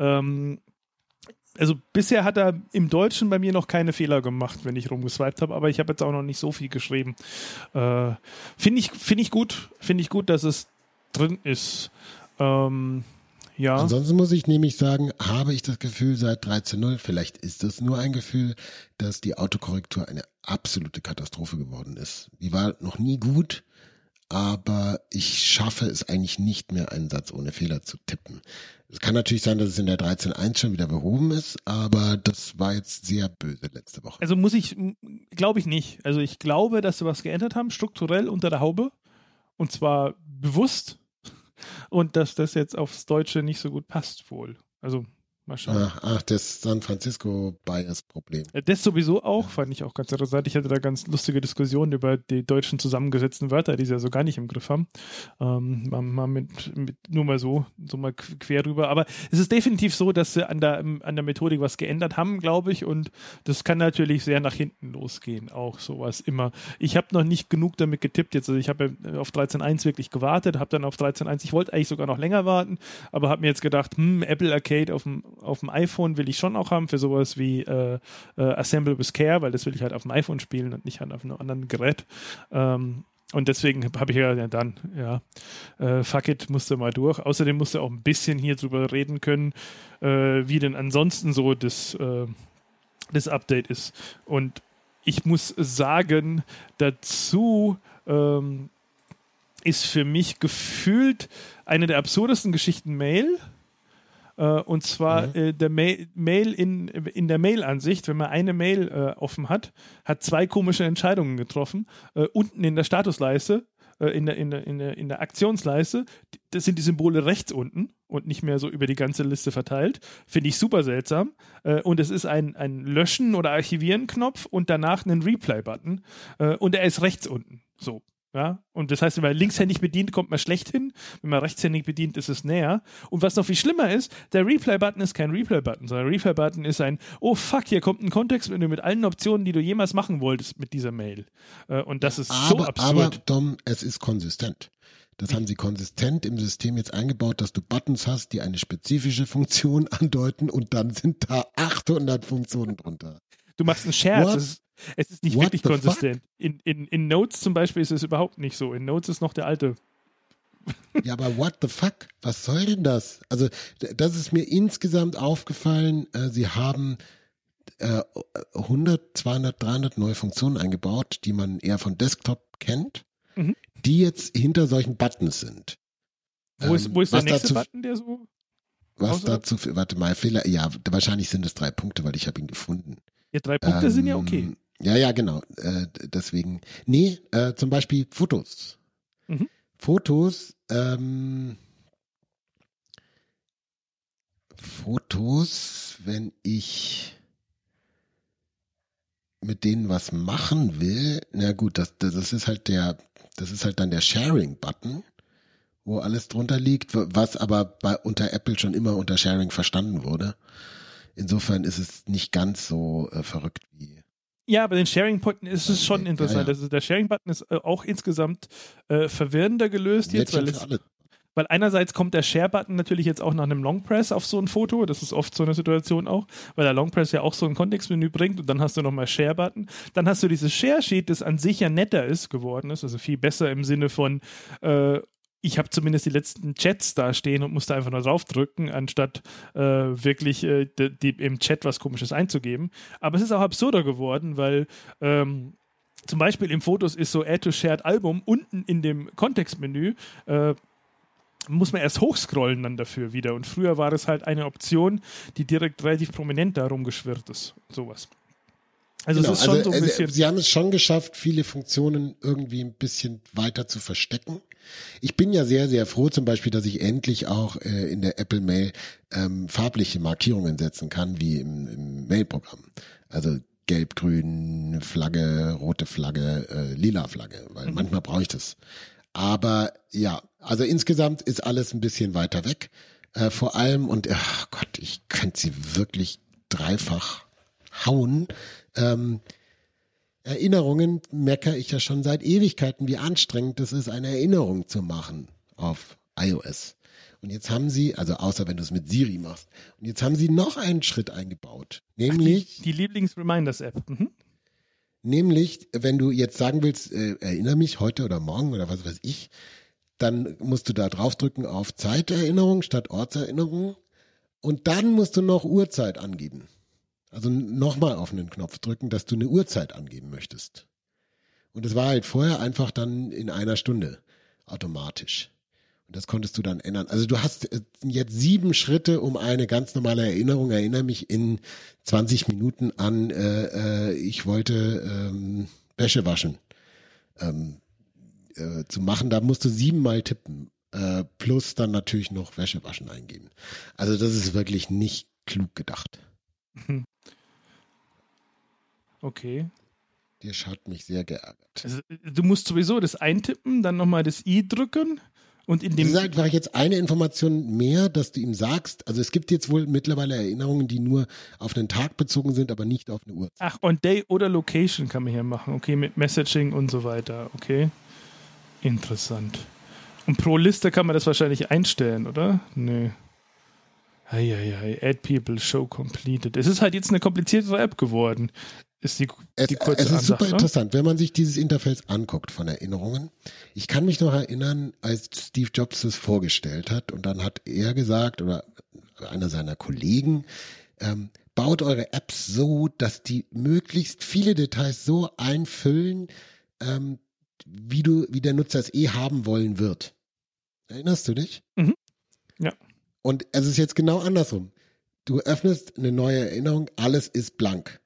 Also bisher hat er im Deutschen bei mir noch keine Fehler gemacht, wenn ich rumgeswiped habe, aber ich habe jetzt auch noch nicht so viel geschrieben. Finde ich gut, dass es drin ist. Ja. Ansonsten muss ich nämlich sagen, habe ich das Gefühl seit 13.0, vielleicht ist es nur ein Gefühl, dass die Autokorrektur eine absolute Katastrophe geworden ist. Die war noch nie gut, aber ich schaffe es eigentlich nicht mehr, einen Satz ohne Fehler zu tippen. Es kann natürlich sein, dass es in der 13.1 schon wieder behoben ist, aber das war jetzt sehr böse letzte Woche. Also glaube ich nicht. Also ich glaube, dass sie was geändert haben, strukturell unter der Haube, und zwar bewusst. Und dass das jetzt aufs Deutsche nicht so gut passt wohl. Also mal schauen. Das San Francisco-Bias-Problem. Das sowieso auch, fand ich auch ganz interessant. Ich hatte da ganz lustige Diskussionen über die deutschen zusammengesetzten Wörter, die sie ja so gar nicht im Griff haben. Mal nur mal so mal quer drüber. Aber es ist definitiv so, dass sie an der Methodik was geändert haben, glaube ich. Und das kann natürlich sehr nach hinten losgehen. Auch sowas immer. Ich habe noch nicht genug damit getippt jetzt. Also ich habe auf 13.1 wirklich gewartet, habe dann auf 13.1, ich wollte eigentlich sogar noch länger warten, aber habe mir jetzt gedacht, Apple Arcade auf dem iPhone will ich schon auch haben für sowas wie Assemble with Care, weil das will ich halt auf dem iPhone spielen und nicht halt auf einem anderen Gerät. Und deswegen habe ich fuck it, musste mal durch. Außerdem musste auch ein bisschen hier drüber reden können, wie denn ansonsten so das Update ist. Und ich muss sagen, dazu ist für mich gefühlt eine der absurdesten Geschichten Mail. Und zwar der Mail in der Mail-Ansicht, wenn man eine Mail offen hat 2 komische Entscheidungen getroffen. Unten in der Statusleiste in der Aktionsleiste, das sind die Symbole rechts unten und nicht mehr so über die ganze Liste verteilt. Finde ich super seltsam. Und es ist ein Löschen- oder Archivieren-Knopf und danach einen Replay-Button. Und er ist rechts unten. So. Ja, und das heißt, wenn man linkshändig bedient, kommt man schlecht hin. Wenn man rechtshändig bedient, ist es näher. Und was noch viel schlimmer ist, der Replay-Button ist kein Replay-Button, sondern der Replay-Button ist ein, oh fuck, hier kommt ein Kontextmenü mit allen Optionen, die du jemals machen wolltest mit dieser Mail. Und das ist so absurd. Aber Dom, es ist konsistent. Das haben sie konsistent im System jetzt eingebaut, dass du Buttons hast, die eine spezifische Funktion andeuten und dann sind da 800 Funktionen drunter. Du machst einen Scherz. Es ist nicht wirklich konsistent. In Notes zum Beispiel ist es überhaupt nicht so. In Notes ist noch der alte. Ja, aber what the fuck? Was soll denn das? Also, das ist mir insgesamt aufgefallen. Sie haben 100, 200, 300 neue Funktionen eingebaut, die man eher von Desktop kennt, die jetzt hinter solchen Buttons sind. Wo ist der nächste Button, der so? Was dazu, warte mal, Fehler, ja, wahrscheinlich sind es 3 Punkte, weil ich habe ihn gefunden. Ja, 3 Punkte sind ja okay. Ja, genau. Deswegen. Nee, zum Beispiel Fotos. Fotos, wenn ich mit denen was machen will, na gut, das ist halt dann der Sharing-Button, wo alles drunter liegt, was aber unter Apple schon immer unter Sharing verstanden wurde. Insofern ist es nicht ganz so verrückt wie. Ja, aber den Sharing-Button ist es schon interessant. Ja. Also der Sharing-Button ist auch insgesamt verwirrender gelöst jetzt, weil einerseits kommt der Share-Button natürlich jetzt auch nach einem Longpress auf so ein Foto. Das ist oft so eine Situation auch, weil der Longpress ja auch so ein Kontextmenü bringt und dann hast du nochmal Share-Button. Dann hast du dieses Share-Sheet, das an sich ja netter geworden ist, also viel besser im Sinne von ich habe zumindest die letzten Chats da stehen und musste einfach nur draufdrücken, anstatt wirklich im Chat was Komisches einzugeben. Aber es ist auch absurder geworden, weil zum Beispiel im Fotos ist so Add to Shared Album unten in dem Kontextmenü muss man erst hochscrollen dann dafür wieder. Und früher war das halt eine Option, die direkt relativ prominent da rumgeschwirrt ist. Sowas. Also genau, es ist schon so ein bisschen. Sie haben es schon geschafft, viele Funktionen irgendwie ein bisschen weiter zu verstecken. Ich bin ja sehr, sehr froh zum Beispiel, dass ich endlich auch in der Apple Mail farbliche Markierungen setzen kann, wie im Mail-Programm. Also gelb, grün, Flagge, rote Flagge, lila Flagge, weil manchmal brauche ich das. Aber ja, also insgesamt ist alles ein bisschen weiter weg. Vor allem, und ach Gott, ich könnte sie wirklich dreifach hauen. Erinnerungen meckere ich ja schon seit Ewigkeiten, wie anstrengend es ist, eine Erinnerung zu machen auf iOS. Und jetzt haben sie, also außer wenn du es mit Siri machst, und jetzt haben sie noch einen Schritt eingebaut. Nämlich die Lieblings-Reminders-App. Nämlich, wenn du jetzt sagen willst, erinnere mich heute oder morgen oder was weiß ich, dann musst du da draufdrücken auf Zeiterinnerung statt Ortserinnerung und dann musst du noch Uhrzeit angeben. Also nochmal auf einen Knopf drücken, dass du eine Uhrzeit angeben möchtest. Und das war halt vorher einfach dann in einer Stunde automatisch. Und das konntest du dann ändern. Also du hast jetzt 7 Schritte um eine ganz normale Erinnerung. Erinnere mich in 20 Minuten an, ich wollte Wäsche waschen zu machen. Da musst du 7-mal tippen. Plus dann natürlich noch Wäsche waschen eingeben. Also das ist wirklich nicht klug gedacht. Okay. Das hat mich sehr geärgert. Also, du musst sowieso das eintippen, dann nochmal das I drücken und in dem. Das ist einfach jetzt eine Information mehr, dass du ihm sagst, also es gibt jetzt wohl mittlerweile Erinnerungen, die nur auf einen Tag bezogen sind, aber nicht auf eine Uhr. Ach, und Day oder Location kann man hier machen, okay, mit Messaging und so weiter, okay. Interessant. Und pro Liste kann man das wahrscheinlich einstellen, oder? Nee. Add people, show completed. Es ist halt jetzt eine kompliziertere App geworden. Ist die kurze Antwort. Es ist super interessant, wenn man sich dieses Interface anguckt von Erinnerungen. Ich kann mich noch erinnern, als Steve Jobs das vorgestellt hat und dann hat er gesagt, oder einer seiner Kollegen, baut eure Apps so, dass die möglichst viele Details so einfüllen, wie der Nutzer es haben wollen wird. Erinnerst du dich? Mhm. Ja. Und es ist jetzt genau andersrum. Du öffnest eine neue Erinnerung, alles ist blank.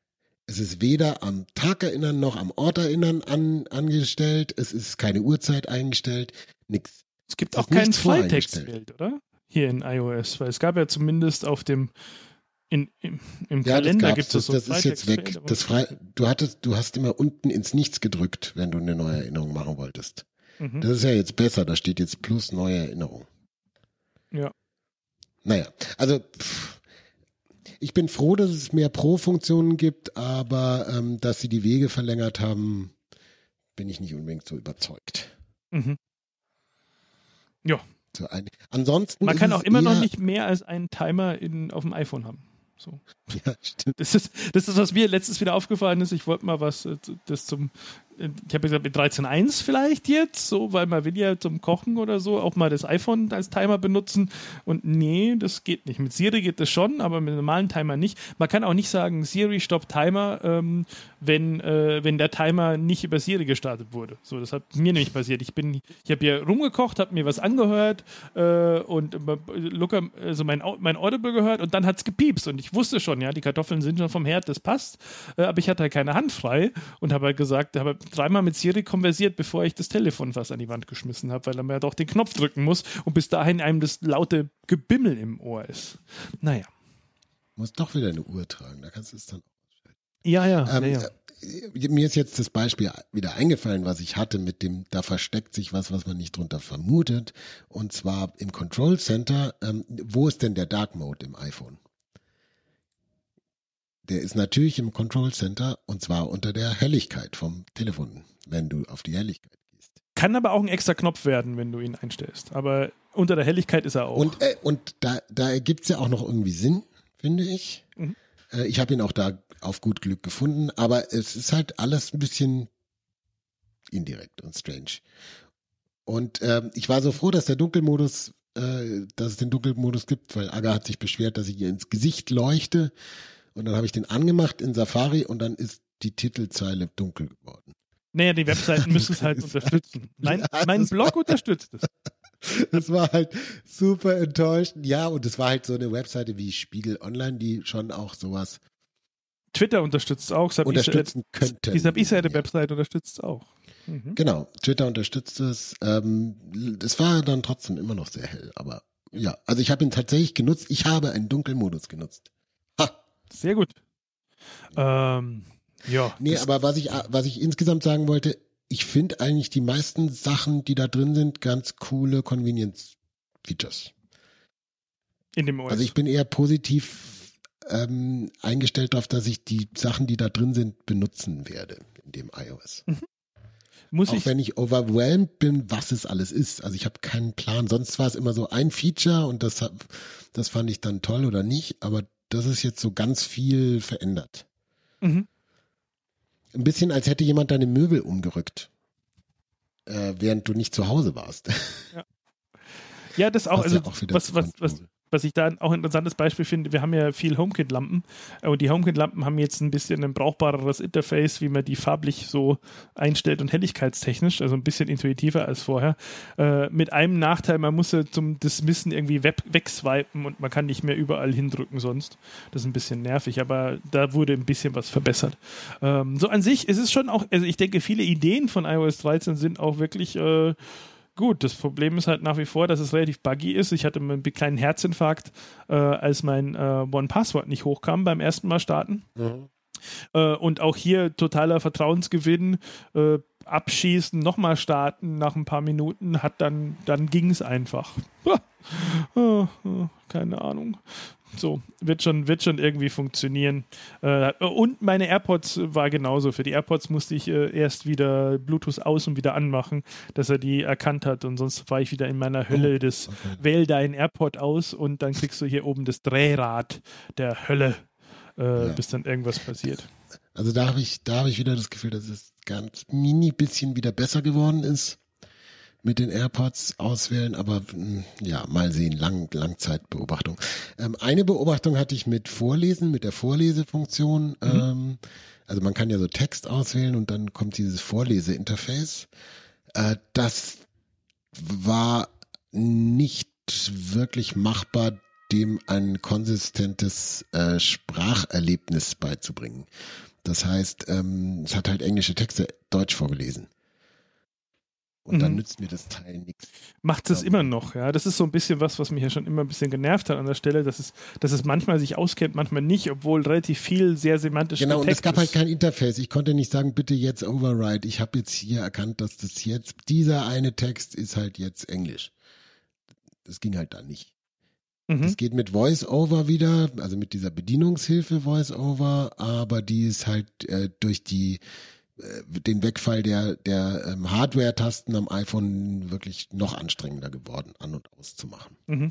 Es ist weder am Tag erinnern noch am Ort erinnern angestellt. Es ist keine Uhrzeit eingestellt. Nix. Es gibt auch kein Freitextfeld, oder? Hier in iOS, weil es gab ja zumindest auf dem im Kalender gibt es so das ist jetzt weg. Du hast immer unten ins Nichts gedrückt, wenn du eine neue Erinnerung machen wolltest. Mhm. Das ist ja jetzt besser. Da steht jetzt plus neue Erinnerung. Ja. Naja, also ich bin froh, dass es mehr Pro-Funktionen gibt, aber dass sie die Wege verlängert haben, bin ich nicht unbedingt so überzeugt. Mhm. Ja. Ansonsten man kann auch immer noch nicht mehr als einen Timer auf dem iPhone haben. So. Ja, stimmt. Das ist, was mir letztens wieder aufgefallen ist. Ich wollte mal was, ich habe gesagt, mit 13.1 vielleicht jetzt, so, weil man will ja zum Kochen oder so auch mal das iPhone als Timer benutzen. Und nee, das geht nicht. Mit Siri geht das schon, aber mit einem normalen Timer nicht. Man kann auch nicht sagen, Siri stoppt Timer, wenn der Timer nicht über Siri gestartet wurde. So, das hat mir nämlich passiert. Ich habe hier rumgekocht, habe mir was angehört und also mein Audible gehört und dann hat es gepiepst und ich wusste schon, ja, die Kartoffeln sind schon vom Herd, das passt, aber ich hatte halt keine Hand frei und habe halt gesagt, habe dreimal mit Siri konversiert, bevor ich das Telefon fast an die Wand geschmissen habe, weil er mir ja doch den Knopf drücken muss und bis dahin einem das laute Gebimmel im Ohr ist. Naja. Muss doch wieder eine Uhr tragen, da kannst du es dann Ja. Mir ist jetzt das Beispiel wieder eingefallen, was ich hatte mit dem, da versteckt sich was man nicht drunter vermutet. Und zwar im Control Center, wo ist denn der Dark Mode im iPhone? Der ist natürlich im Control Center und zwar unter der Helligkeit vom Telefon, wenn du auf die Helligkeit gehst. Kann aber auch ein extra Knopf werden, wenn du ihn einstellst. Aber unter der Helligkeit ist er auch. Und da ergibt es ja auch noch irgendwie Sinn, finde ich. Mhm. Ich habe ihn auch da auf gut Glück gefunden, aber es ist halt alles ein bisschen indirekt und strange. Und ich war so froh, dass der Dunkelmodus, dass es den Dunkelmodus gibt, weil Aga hat sich beschwert, dass ich ihr ins Gesicht leuchte. Und dann habe ich den angemacht in Safari und dann ist die Titelzeile dunkel geworden. Naja, die Webseiten müssen es halt unterstützen. Mein Blog unterstützt es. Das war halt super enttäuschend. Ja, und es war halt so eine Webseite wie Spiegel Online, die schon auch sowas Twitter unterstützt es auch. Unterstützen könnte. Die Sub-Easy-Webseite unterstützt es auch. Mhm. Genau, Twitter unterstützt es. Es war dann trotzdem immer noch sehr hell. Aber ja, also ich habe ihn tatsächlich genutzt. Ich habe einen Dunkelmodus genutzt. Ha! Sehr gut. Ja. Nee, aber was ich insgesamt sagen wollte, ich finde eigentlich die meisten Sachen, die da drin sind, ganz coole Convenience-Features. In dem OS. Also ich bin eher positiv eingestellt darauf, dass ich die Sachen, die da drin sind, benutzen werde in dem iOS. Mhm. Wenn ich overwhelmed bin, was es alles ist. Also ich habe keinen Plan. Sonst war es immer so ein Feature und das fand ich dann toll oder nicht, aber das ist jetzt so ganz viel verändert. Mhm. Ein bisschen, als hätte jemand deine Möbel umgerückt, während du nicht zu Hause warst. Ja, das auch, also ja auch was ich da auch ein interessantes Beispiel finde, wir haben ja viel HomeKit-Lampen und die HomeKit-Lampen haben jetzt ein bisschen ein brauchbareres Interface, wie man die farblich so einstellt und helligkeitstechnisch, also ein bisschen intuitiver als vorher. Mit einem Nachteil, man muss ja zum Dismissen irgendwie wegswipen und man kann nicht mehr überall hindrücken sonst. Das ist ein bisschen nervig, aber da wurde ein bisschen was verbessert. So an sich ist es schon auch, also ich denke, viele Ideen von iOS 13 sind auch wirklich gut. Das Problem ist halt nach wie vor, dass es relativ buggy ist. Ich hatte einen kleinen Herzinfarkt, als mein One-Password nicht hochkam beim ersten Mal starten. Mhm. Und auch hier totaler Vertrauensgewinn, abschießen, nochmal starten nach ein paar Minuten, dann ging es einfach. Keine Ahnung. So, wird schon irgendwie funktionieren. Und meine AirPods war genauso. Für die AirPods musste ich erst wieder Bluetooth aus und wieder anmachen, dass er die erkannt hat. Und sonst war ich wieder in meiner Hölle wähl deinen AirPod aus und dann kriegst du hier oben das Drehrad der Hölle, bis dann irgendwas passiert. Also da habe ich wieder das Gefühl, dass es ganz mini bisschen wieder besser geworden ist mit den AirPods auswählen, aber ja, mal sehen, Langzeitbeobachtung. Eine Beobachtung hatte ich mit der Vorlesefunktion. Also man kann ja so Text auswählen und dann kommt dieses Vorleseinterface. Das war nicht wirklich machbar, dem ein konsistentes Spracherlebnis beizubringen. Das heißt, es hat halt englische Texte Deutsch vorgelesen. Und dann nützt mir das Teil nichts. Macht es immer noch, ja. Das ist so ein bisschen was mich ja schon immer ein bisschen genervt hat an der Stelle, dass es manchmal sich auskennt, manchmal nicht, obwohl relativ viel sehr semantisch Genau, und es gab halt ist. kein Interface. Ich konnte nicht sagen, bitte jetzt override. Ich habe jetzt hier erkannt, dass das jetzt, dieser eine Text ist halt jetzt Englisch. Das ging halt da nicht. Das geht mit VoiceOver wieder, also mit dieser Bedienungshilfe VoiceOver, aber die ist halt durch den Wegfall der Hardware-Tasten am iPhone wirklich noch anstrengender geworden, an- und auszumachen.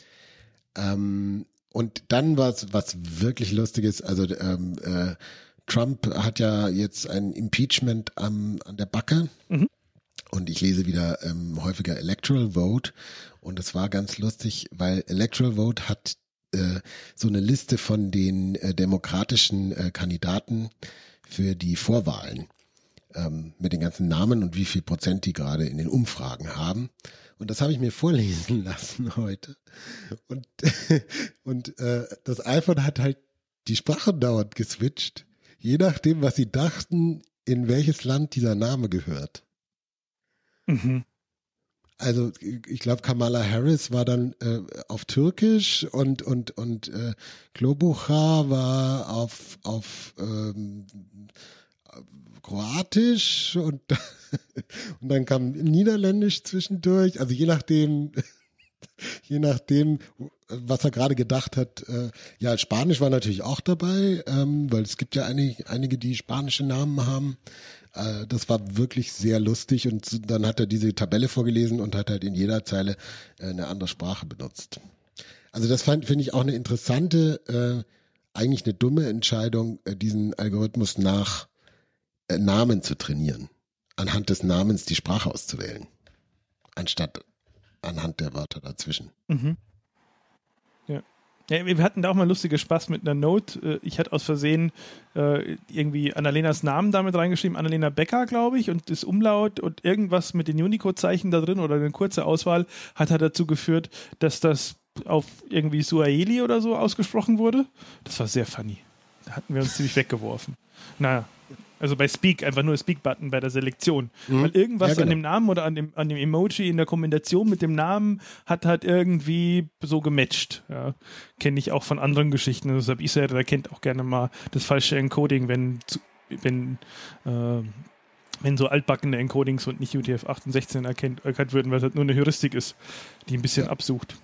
Und dann was wirklich Lustiges, also Trump hat ja jetzt ein Impeachment an der Backe. Und ich lese wieder häufiger Electoral Vote. Und es war ganz lustig, weil Electoral Vote hat so eine Liste von den demokratischen Kandidaten für die Vorwahlen mit den ganzen Namen und wie viel Prozent die gerade in den Umfragen haben. Und das habe ich mir vorlesen lassen heute. Und das iPhone hat halt die Sprache dauernd geswitcht, je nachdem, was sie dachten, in welches Land dieser Name gehört. Also ich glaube, Kamala Harris war dann auf Türkisch und Klobuchar war auf Kroatisch und dann kam Niederländisch zwischendurch. Also je nachdem, was er gerade gedacht hat. Ja, Spanisch war natürlich auch dabei, weil es gibt ja einige, die spanische Namen haben. Das war wirklich sehr lustig und dann hat er diese Tabelle vorgelesen und hat halt in jeder Zeile eine andere Sprache benutzt. Also das finde ich auch eine interessante, eigentlich eine dumme Entscheidung, diesen Algorithmus nach Namen zu trainieren, anhand des Namens die Sprache auszuwählen, anstatt anhand der Wörter dazwischen. Ja, wir hatten da auch mal lustige Spaß mit einer Note. Ich hatte aus Versehen irgendwie Annalenas Namen damit reingeschrieben, Annalena Becker, glaube ich, und das Umlaut und irgendwas mit den Unicode-Zeichen da drin oder eine kurze Auswahl hat halt dazu geführt, dass das auf irgendwie Suaheli oder so ausgesprochen wurde. Das war sehr funny. Da hatten wir uns ziemlich weggeworfen. Naja. Also bei Speak, einfach nur Speak-Button bei der Selektion. Weil irgendwas an dem Namen oder an dem Emoji in der Kombination mit dem Namen hat halt irgendwie so gematcht. Ja. Kenne ich auch von anderen Geschichten. Also habe ich selber, kennt auch gerne mal das falsche Encoding, wenn so altbackene Encodings und nicht UTF-8 und 16 erkannt würden, weil es halt nur eine Heuristik ist, die ein bisschen absucht.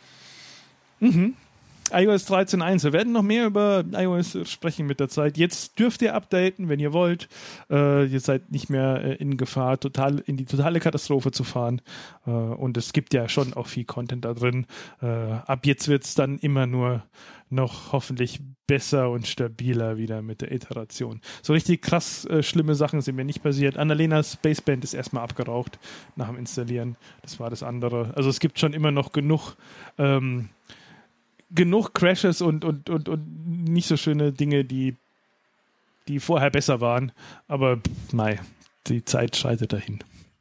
iOS 13.1. Wir werden noch mehr über iOS sprechen mit der Zeit. Jetzt dürft ihr updaten, wenn ihr wollt. Ihr seid nicht mehr in Gefahr, in die totale Katastrophe zu fahren. Und es gibt ja schon auch viel Content da drin. Ab jetzt wird es dann immer nur noch hoffentlich besser und stabiler wieder mit der Iteration. So richtig krass schlimme Sachen sind mir nicht passiert. Annalenas Baseband ist erstmal abgeraucht nach dem Installieren. Das war das andere. Also es gibt schon immer noch genug Crashes und nicht so schöne Dinge, die vorher besser waren. Aber nein, die Zeit schreitet dahin.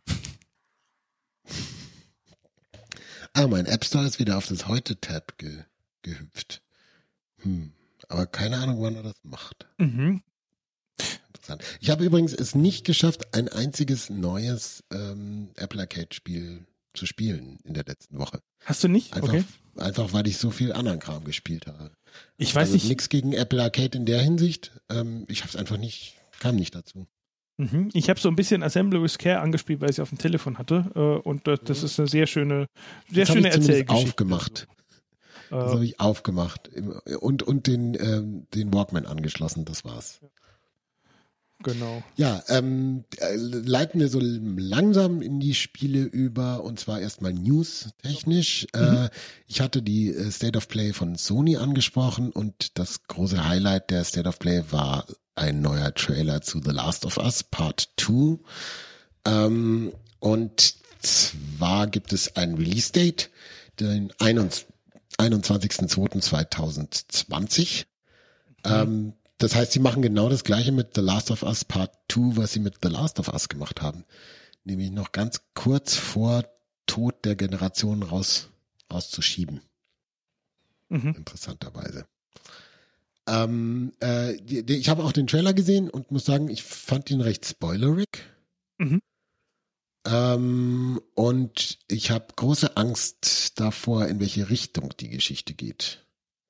Mein App Store ist wieder auf das Heute-Tab gehüpft. Aber keine Ahnung, wann er das macht. Interessant. Ich habe übrigens es nicht geschafft, ein einziges neues Apple Arcade-Spiel zu spielen in der letzten Woche. Hast du nicht? Einfach, weil ich so viel anderen Kram gespielt habe. Ich weiß nicht. Nichts gegen Apple Arcade in der Hinsicht. Ich habe es einfach kam nicht dazu. Ich habe so ein bisschen Assembly with Care angespielt, weil ich es auf dem Telefon hatte. Und das ist eine sehr schöne Erzählgeschichte. Aufgemacht. Das habe ich aufgemacht. Und den Walkman angeschlossen, das war's. Genau. Ja, leiten wir so langsam in die Spiele über, und zwar erstmal news-technisch. Ich hatte die State of Play von Sony angesprochen und das große Highlight der State of Play war ein neuer Trailer zu The Last of Us Part 2. Und zwar gibt es ein Release-Date, den 21.02.2020. Das heißt, sie machen genau das Gleiche mit The Last of Us Part 2, was sie mit The Last of Us gemacht haben. Nämlich noch ganz kurz vor Tod der Generation rauszuschieben. Interessanterweise. Ich habe auch den Trailer gesehen und muss sagen, ich fand ihn recht spoilerig. Mhm. Und ich habe große Angst davor, in welche Richtung die Geschichte geht.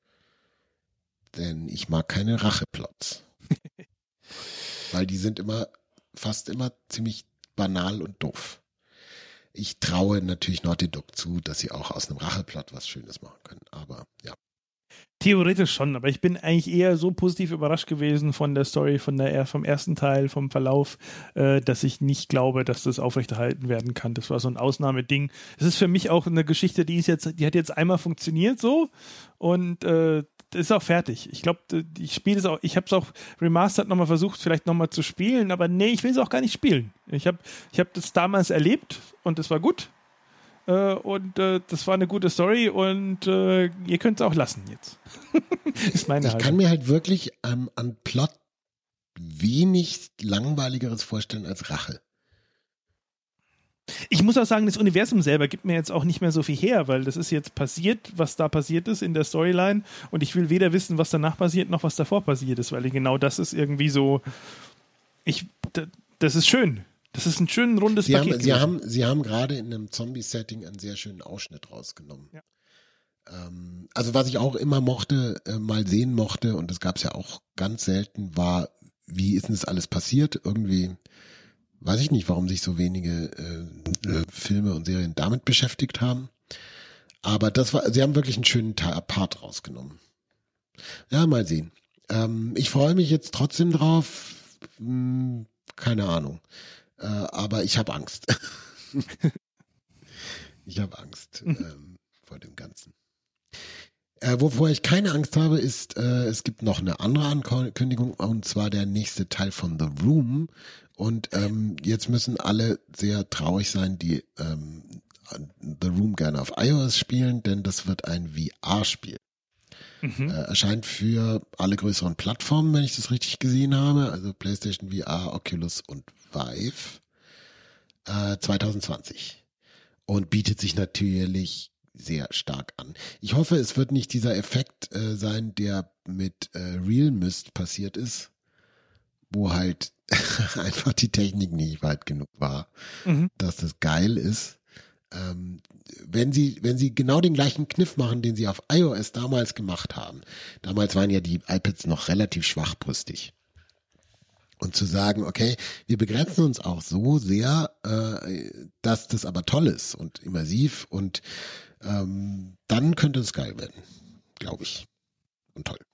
Denn ich mag keine Racheplots. Weil die sind fast immer ziemlich banal und doof. Ich traue natürlich Naughty Dog zu, dass sie auch aus einem Racheplot was Schönes machen können. Aber ja. Theoretisch schon, aber ich bin eigentlich eher so positiv überrascht gewesen von der Story, vom ersten Teil, vom Verlauf, dass ich nicht glaube, dass das aufrechterhalten werden kann. Das war so ein Ausnahmeding. Es ist für mich auch eine Geschichte, die hat jetzt einmal funktioniert so und ist auch fertig. Ich glaube, ich habe es auch remastered nochmal versucht, vielleicht nochmal zu spielen, aber nee, ich will es auch gar nicht spielen. Ich hab das damals erlebt und es war gut. Und das war eine gute Story und ihr könnt es auch lassen jetzt. Ist meine Haltung. Ich kann mir halt wirklich an Plot wenig Langweiligeres vorstellen als Rache. Ich muss auch sagen, das Universum selber gibt mir jetzt auch nicht mehr so viel her, weil das ist jetzt passiert, was da passiert ist in der Storyline und ich will weder wissen, was danach passiert, noch was davor passiert ist, weil genau das ist irgendwie so, das ist schön. Das ist ein schön rundes Paket. Sie haben gerade in einem Zombie-Setting einen sehr schönen Ausschnitt rausgenommen. Ja. Also was ich auch immer mal sehen mochte, und das gab es ja auch ganz selten, war, wie ist denn das alles passiert? Irgendwie, weiß ich nicht, warum sich so wenige Filme und Serien damit beschäftigt haben. Aber sie haben wirklich einen schönen Part rausgenommen. Ja, mal sehen. Ich freue mich jetzt trotzdem drauf. Keine Ahnung. Aber ich habe Angst. Ich habe Angst vor dem Ganzen. Wovor ich keine Angst habe, ist, es gibt noch eine andere Ankündigung, und zwar der nächste Teil von The Room. Und jetzt müssen alle sehr traurig sein, die The Room gerne auf iOS spielen, denn das wird ein VR-Spiel. Erscheint für alle größeren Plattformen, wenn ich das richtig gesehen habe, also PlayStation VR, Oculus und Vive 2020 und bietet sich natürlich sehr stark an. Ich hoffe, es wird nicht dieser Effekt sein, der mit Real Mist passiert ist, wo halt einfach die Technik nicht weit genug war, dass das geil ist. Wenn sie genau den gleichen Kniff machen, den sie auf iOS damals gemacht haben. Damals waren ja die iPads noch relativ schwachbrüstig. Und zu sagen, okay, wir begrenzen uns auch so sehr, dass das aber toll ist und immersiv und dann könnte es geil werden, glaube ich. Und toll.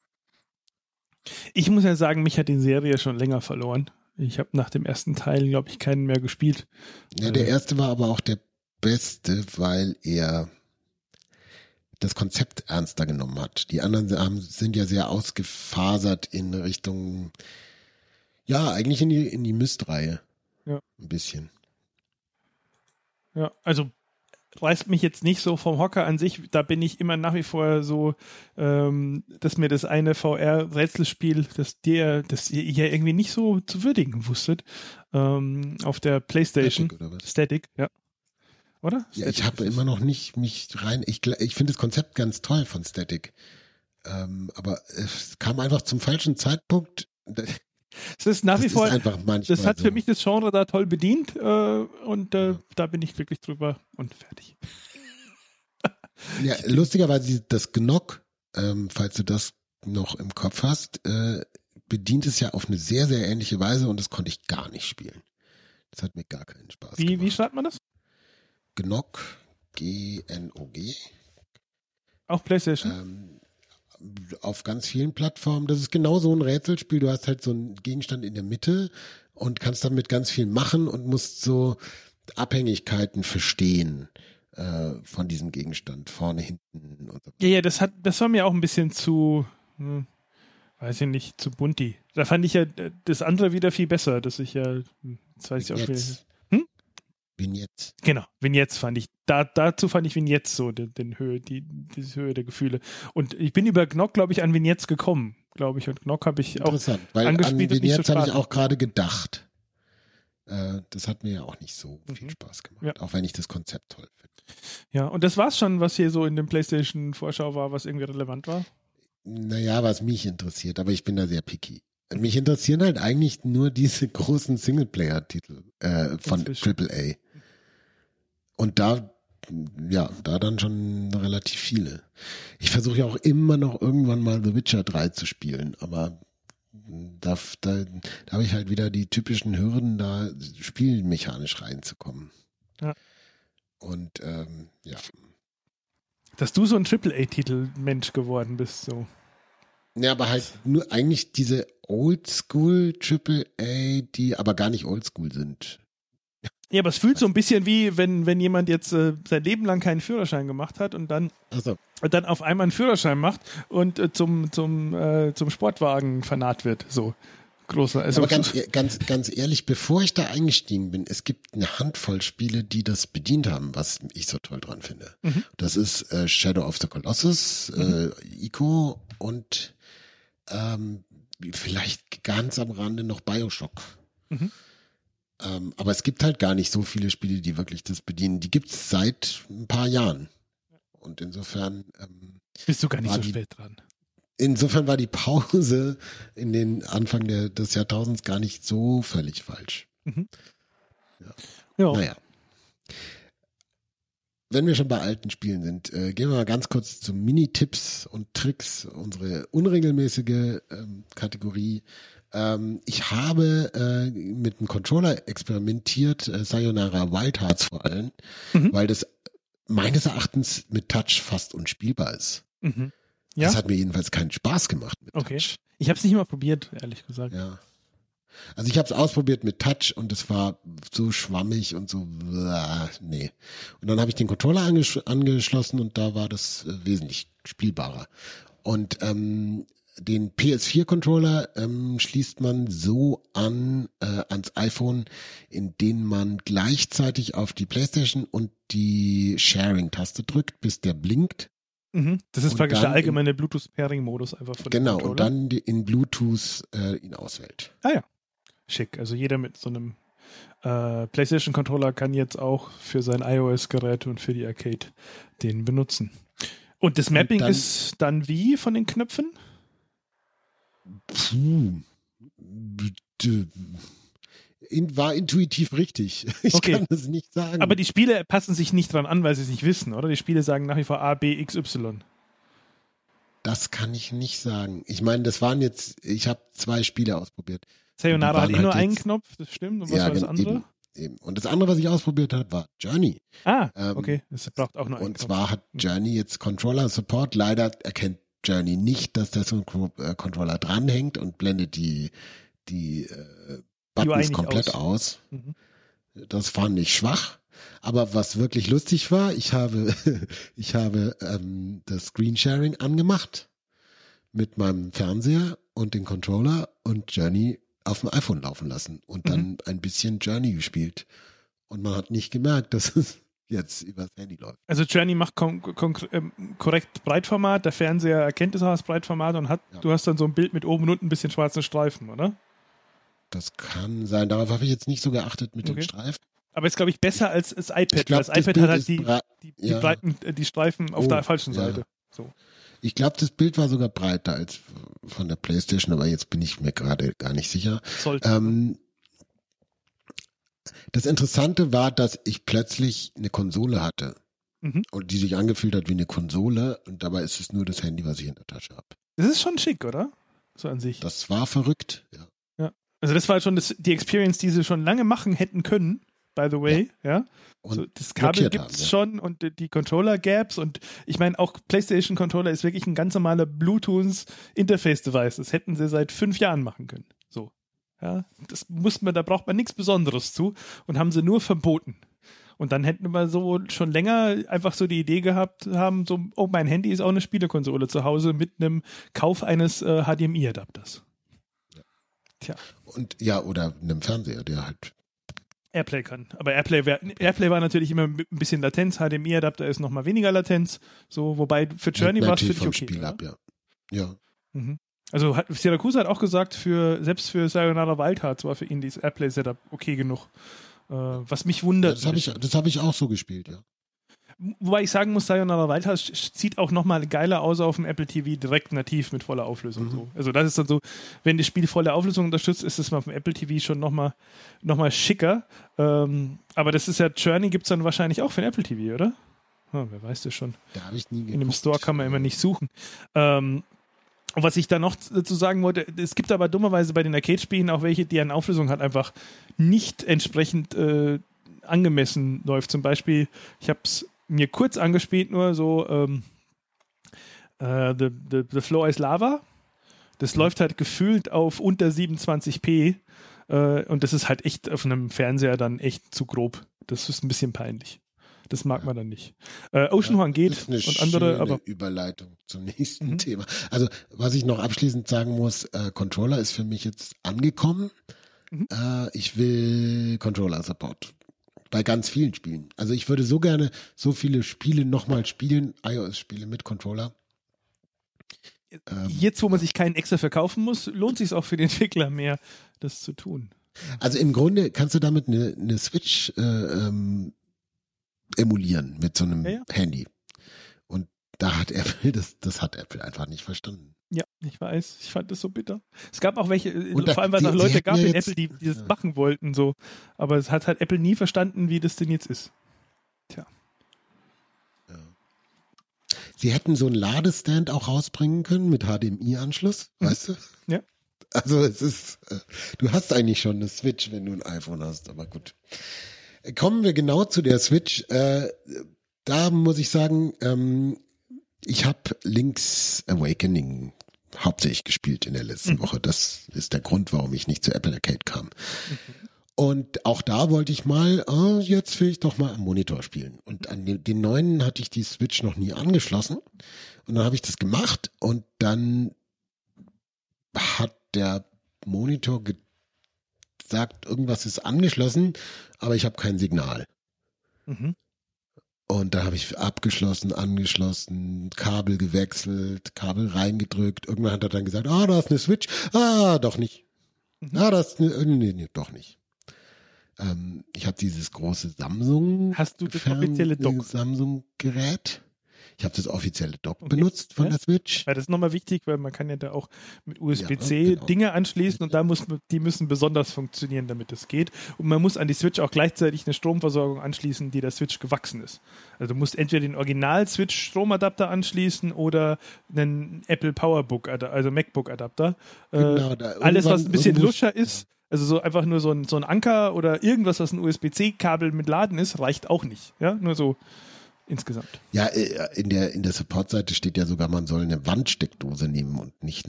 Ich muss ja sagen, mich hat die Serie schon länger verloren. Ich habe nach dem ersten Teil, glaube ich, keinen mehr gespielt. Ja, der erste war aber auch der beste, weil er das Konzept ernster genommen hat. Die anderen sind ja sehr ausgefasert in Richtung, ja, eigentlich in die Myst-Reihe. Ja. Ein bisschen. Ja, also reißt mich jetzt nicht so vom Hocker an sich. Da bin ich immer nach wie vor so, dass mir das eine VR-Rätselspiel, das ihr ja irgendwie nicht so zu würdigen wusstet, auf der PlayStation. Static, oder was? Static, ja. Oder? Ja, ich habe immer noch nicht mich rein. Ich finde das Konzept ganz toll von Static. Aber es kam einfach zum falschen Zeitpunkt. Es ist nach wie vor, einfach manchmal das hat so. für mich das Genre da toll bedient und da bin ich glücklich drüber und fertig. Ja, lustigerweise das Gnock, falls du das noch im Kopf hast, bedient es ja auf eine sehr, sehr ähnliche Weise und das konnte ich gar nicht spielen. Das hat mir gar keinen Spaß gemacht. Wie schreibt man das? Gnock, G-N-O-G. Auch PlayStation? Auf ganz vielen Plattformen. Das ist genau so ein Rätselspiel. Du hast halt so einen Gegenstand in der Mitte und kannst damit ganz viel machen und musst so Abhängigkeiten verstehen von diesem Gegenstand. Vorne, hinten und so. Ja, das war mir auch ein bisschen zu, weiß ich nicht, zu bunti. Da fand ich ja das andere wieder viel besser, dass ich ja, jetzt weiß ich auch wieder. Vignettes. Genau, Vignettes fand ich. Dazu fand ich Vignettes so, die Höhe der Gefühle. Und ich bin über Gnock, glaube ich, an Vignettes gekommen, glaube ich. Und Gnock habe ich auch weil angespielt. An Vignettes habe ich auch gerade gedacht. Das hat mir ja auch nicht so viel Spaß gemacht, ja. Auch wenn ich das Konzept toll finde. Ja, und das war's schon, was hier so in dem PlayStation-Vorschau war, was irgendwie relevant war? Naja, was mich interessiert, aber ich bin da sehr picky. Mich interessieren halt eigentlich nur diese großen Singleplayer-Titel von AAA. Und da dann schon relativ viele. Ich versuche ja auch immer noch irgendwann mal The Witcher 3 zu spielen, aber da habe ich halt wieder die typischen Hürden, da spielmechanisch reinzukommen. Ja. Und ja. Dass du so ein AAA-Titel-Mensch geworden bist, so. Ja, aber halt nur eigentlich diese Oldschool AAA, die aber gar nicht Oldschool sind. Ja, aber es fühlt so ein bisschen wie, wenn jemand jetzt sein Leben lang keinen Führerschein gemacht hat und dann auf einmal einen Führerschein macht und zum Sportwagen fanat wird. So großer. Also aber ganz ehrlich, bevor ich da eingestiegen bin, es gibt eine Handvoll Spiele, die das bedient haben, was ich so toll dran finde. Mhm. Das ist Shadow of the Colossus, Ico und vielleicht ganz am Rande noch BioShock. Mhm. Aber es gibt halt gar nicht so viele Spiele, die wirklich das bedienen. Die gibt es seit ein paar Jahren. Und insofern bist du gar nicht so spät dran. Insofern war die Pause in den Anfang des Jahrtausends gar nicht so völlig falsch. Mhm. Ja. Naja. Wenn wir schon bei alten Spielen sind, gehen wir mal ganz kurz zu Mini-Tipps und Tricks, unsere unregelmäßige Kategorie. Ich habe mit dem Controller experimentiert, Sayonara Wild Hearts vor allem, weil das meines Erachtens mit Touch fast unspielbar ist. Mhm. Ja? Das hat mir jedenfalls keinen Spaß gemacht mit Touch. Ich habe es nicht mal probiert, ehrlich gesagt. Ja. Also ich habe es ausprobiert mit Touch und es war so schwammig und so, nee. Und dann habe ich den Controller angeschlossen und da war das wesentlich spielbarer. Und den PS4-Controller schließt man so ans iPhone, indem man gleichzeitig auf die PlayStation und die Sharing-Taste drückt, bis der blinkt. Mhm. Das ist praktisch der allgemeine Bluetooth-Pairing-Modus einfach von dem Controller. Genau, und dann in Bluetooth ihn auswählt. Ah ja, schick. Also jeder mit so einem PlayStation-Controller kann jetzt auch für sein iOS-Gerät und für die Arcade den benutzen. Und das Mapping ist dann wie von den Knöpfen? War intuitiv richtig. Ich kann das nicht sagen. Aber die Spiele passen sich nicht dran an, weil sie es nicht wissen, oder? Die Spiele sagen nach wie vor A, B, X, Y. Das kann ich nicht sagen. Ich meine, ich habe 2 Spiele ausprobiert. Sayonara hat nur einen Knopf, das stimmt. Und was war das andere? Eben. Und das andere, was ich ausprobiert habe, war Journey. Ah, okay. Das braucht auch noch einen Knopf. Und zwar hat Journey jetzt Controller-Support. Leider erkennt Journey nicht, dass da so ein Controller dranhängt und blendet die Buttons komplett aus. Mhm. Das fand ich schwach. Aber was wirklich lustig war, ich habe das Screensharing angemacht mit meinem Fernseher und den Controller und Journey auf dem iPhone laufen lassen und dann ein bisschen Journey gespielt. Und man hat nicht gemerkt, dass es jetzt übers Handy läuft. Also Journey macht korrekt Breitformat, der Fernseher erkennt es auch als Breitformat und du hast dann so ein Bild mit oben und unten ein bisschen schwarzen Streifen, oder? Das kann sein. Darauf habe ich jetzt nicht so geachtet mit den Streifen. Aber ist, glaube ich, besser als das iPad. Das iPad hat halt die Streifen auf der falschen Seite. So. Ich glaube, das Bild war sogar breiter als von der PlayStation, aber jetzt bin ich mir gerade gar nicht sicher. Das Interessante war, dass ich plötzlich eine Konsole hatte und die sich angefühlt hat wie eine Konsole und dabei ist es nur das Handy, was ich in der Tasche habe. Das ist schon schick, oder? So an sich. Das war verrückt, ja. Also das war schon die Experience, die sie schon lange machen hätten können, by the way, ja. So, das Kabel gibt es schon und die Controller-Gaps und ich meine auch PlayStation-Controller ist wirklich ein ganz normaler Bluetooth-Interface-Device. Das hätten sie seit 5 Jahren machen können. So. Ja, da braucht man nichts Besonderes zu und haben sie nur verboten. Und dann hätten wir so schon länger einfach so die Idee gehabt haben, so, oh, mein Handy ist auch eine Spielekonsole zu Hause mit einem Kauf eines HDMI-Adapters. Tja. Und oder einem Fernseher, der halt Airplay kann. Aber Airplay war natürlich immer mit ein bisschen Latenz. HDMI-Adapter ist nochmal weniger Latenz. So, wobei für Journey war es für dich okay. Spiel ab, ja. Mhm. Also Siracusa hat auch gesagt, selbst für Sayonara Wild Hearts war für ihn dieses Airplay-Setup okay genug. Was mich wundert. Das habe ich auch so gespielt, ja. Wobei ich sagen muss, Sayonara Wildhouse sieht auch nochmal geiler aus auf dem Apple TV direkt nativ mit voller Auflösung. So. Also das ist dann so, wenn das Spiel volle Auflösung unterstützt, ist es auf dem Apple TV schon nochmal schicker. Aber das ist ja, Journey gibt es dann wahrscheinlich auch für den Apple TV, oder? Wer weiß das schon. Da habe ich nie geguckt. In dem Store kann man immer nicht suchen. Und was ich da noch dazu sagen wollte, es gibt aber dummerweise bei den Arcade-Spielen auch welche, die eine Auflösung hat, einfach nicht entsprechend angemessen läuft. Zum Beispiel, ich habe es mir kurz angespielt, nur so The Floor is Lava. Das läuft halt gefühlt auf unter 27p und das ist halt echt auf einem Fernseher dann echt zu grob. Das ist ein bisschen peinlich. Das mag man dann nicht. Oceanhorn geht und andere, aber Überleitung zum nächsten Thema. Also was ich noch abschließend sagen muss, Controller ist für mich jetzt angekommen. Ich will Controller-Support bei ganz vielen Spielen. Also ich würde so gerne so viele Spiele nochmal spielen, iOS-Spiele mit Controller. Jetzt, wo man sich keinen extra verkaufen muss, lohnt sich auch für den Entwickler mehr, das zu tun. Also im Grunde kannst du damit eine Switch emulieren mit so einem Handy. Und da hat Apple, das hat Apple einfach nicht verstanden. Ja, ich weiß. Ich fand das so bitter. Es gab auch welche, vor allem, weil es auch Leute gab in Apple, die das machen wollten, so. Aber es hat halt Apple nie verstanden, wie das denn jetzt ist. Tja. Ja. Sie hätten so einen Ladestand auch rausbringen können mit HDMI-Anschluss, weißt du? Ja. Also es ist, du hast eigentlich schon eine Switch, wenn du ein iPhone hast, aber gut. Kommen wir genau zu der Switch. Da muss ich sagen, ich habe Link's Awakening hauptsächlich gespielt in der letzten Woche. Das ist der Grund, warum ich nicht zu Apple Arcade kam. Und auch da wollte ich mal, jetzt will ich doch mal am Monitor spielen. Und an den neuen hatte ich die Switch noch nie angeschlossen. Und dann habe ich das gemacht und dann hat der Monitor gesagt, irgendwas ist angeschlossen, aber ich habe kein Signal. Und da habe ich abgeschlossen, angeschlossen, Kabel gewechselt, Kabel reingedrückt. Irgendwann hat er dann gesagt, da ist eine Switch. Doch nicht. Nee, doch nicht. Ich habe dieses große Samsung. Hast du das offizielle Dock? Samsung-Gerät. Ich habe das offizielle Dock benutzt von der Switch. Weil das ist nochmal wichtig, weil man kann ja da auch mit USB-C Dinge anschließen und die müssen besonders funktionieren, damit es geht. Und man muss an die Switch auch gleichzeitig eine Stromversorgung anschließen, die der Switch gewachsen ist. Also du musst entweder den Original-Switch-Stromadapter anschließen oder einen Apple PowerBook, also MacBook-Adapter. Genau, alles, was ein bisschen luscher ist, also so einfach nur so ein Anker oder irgendwas, was ein USB-C-Kabel mit Laden ist, reicht auch nicht. Ja, nur so insgesamt. Ja, in der Support-Seite steht ja sogar, man soll eine Wandsteckdose nehmen und nicht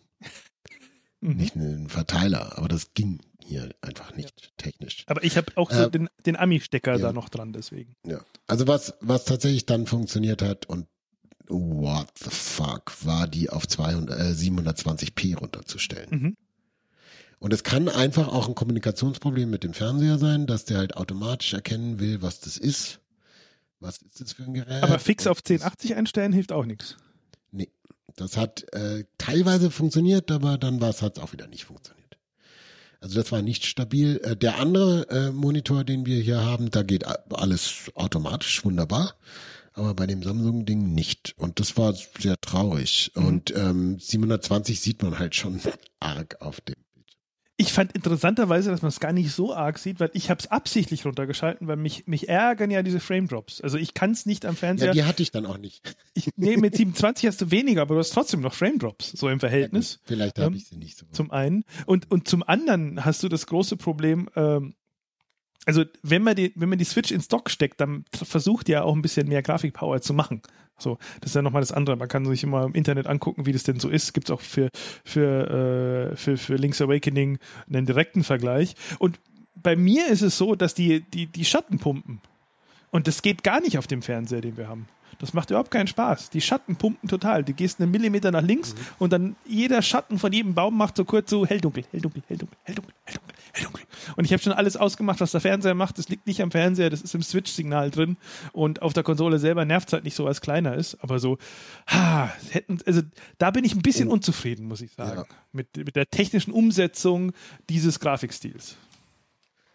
einen Verteiler. Aber das ging hier einfach nicht technisch. Aber ich habe auch so den Ami-Stecker da noch dran, deswegen. Ja, also was tatsächlich dann funktioniert hat und what the fuck, war die auf 720p runterzustellen. Und es kann einfach auch ein Kommunikationsproblem mit dem Fernseher sein, dass der halt automatisch erkennen will, was das ist. Was ist das für ein Gerät? Aber fix auf 1080 einstellen hilft auch nichts. Nee, das hat teilweise funktioniert, aber dann hat es auch wieder nicht funktioniert. Also das war nicht stabil. Der andere Monitor, den wir hier haben, da geht alles automatisch, wunderbar. Aber bei dem Samsung-Ding nicht. Und das war sehr traurig. Und 720 sieht man halt schon arg auf dem. Ich fand interessanterweise, dass man es gar nicht so arg sieht, weil ich habe es absichtlich runtergeschalten, weil mich ärgern ja diese Frame-Drops. Also ich kann es nicht am Fernseher. Ja, die hatte ich dann auch nicht. Nee, mit 27 hast du weniger, aber du hast trotzdem noch Frame-Drops, so im Verhältnis. Ja, vielleicht habe ich sie nicht so. Zum einen. Und zum anderen hast du das große Problem, also wenn man die Switch ins Dock steckt, dann versucht ja auch ein bisschen mehr Grafikpower zu machen. So, das ist ja nochmal das andere. Man kann sich immer im Internet angucken, wie das denn so ist. Gibt es auch für Link's Awakening einen direkten Vergleich. Und bei mir ist es so, dass die Schatten pumpen. Und das geht gar nicht auf dem Fernseher, den wir haben. Das macht überhaupt keinen Spaß. Die Schatten pumpen total. Du gehst einen Millimeter nach links und dann jeder Schatten von jedem Baum macht so kurz so helldunkel, helldunkel, helldunkel, helldunkel, helldunkel, helldunkel. Und ich habe schon alles ausgemacht, was der Fernseher macht. Das liegt nicht am Fernseher, das ist im Switch-Signal drin. Und auf der Konsole selber nervt es halt nicht so, als kleiner ist. Aber so, also da bin ich ein bisschen unzufrieden, muss ich sagen. Ja. Mit der technischen Umsetzung dieses Grafikstils.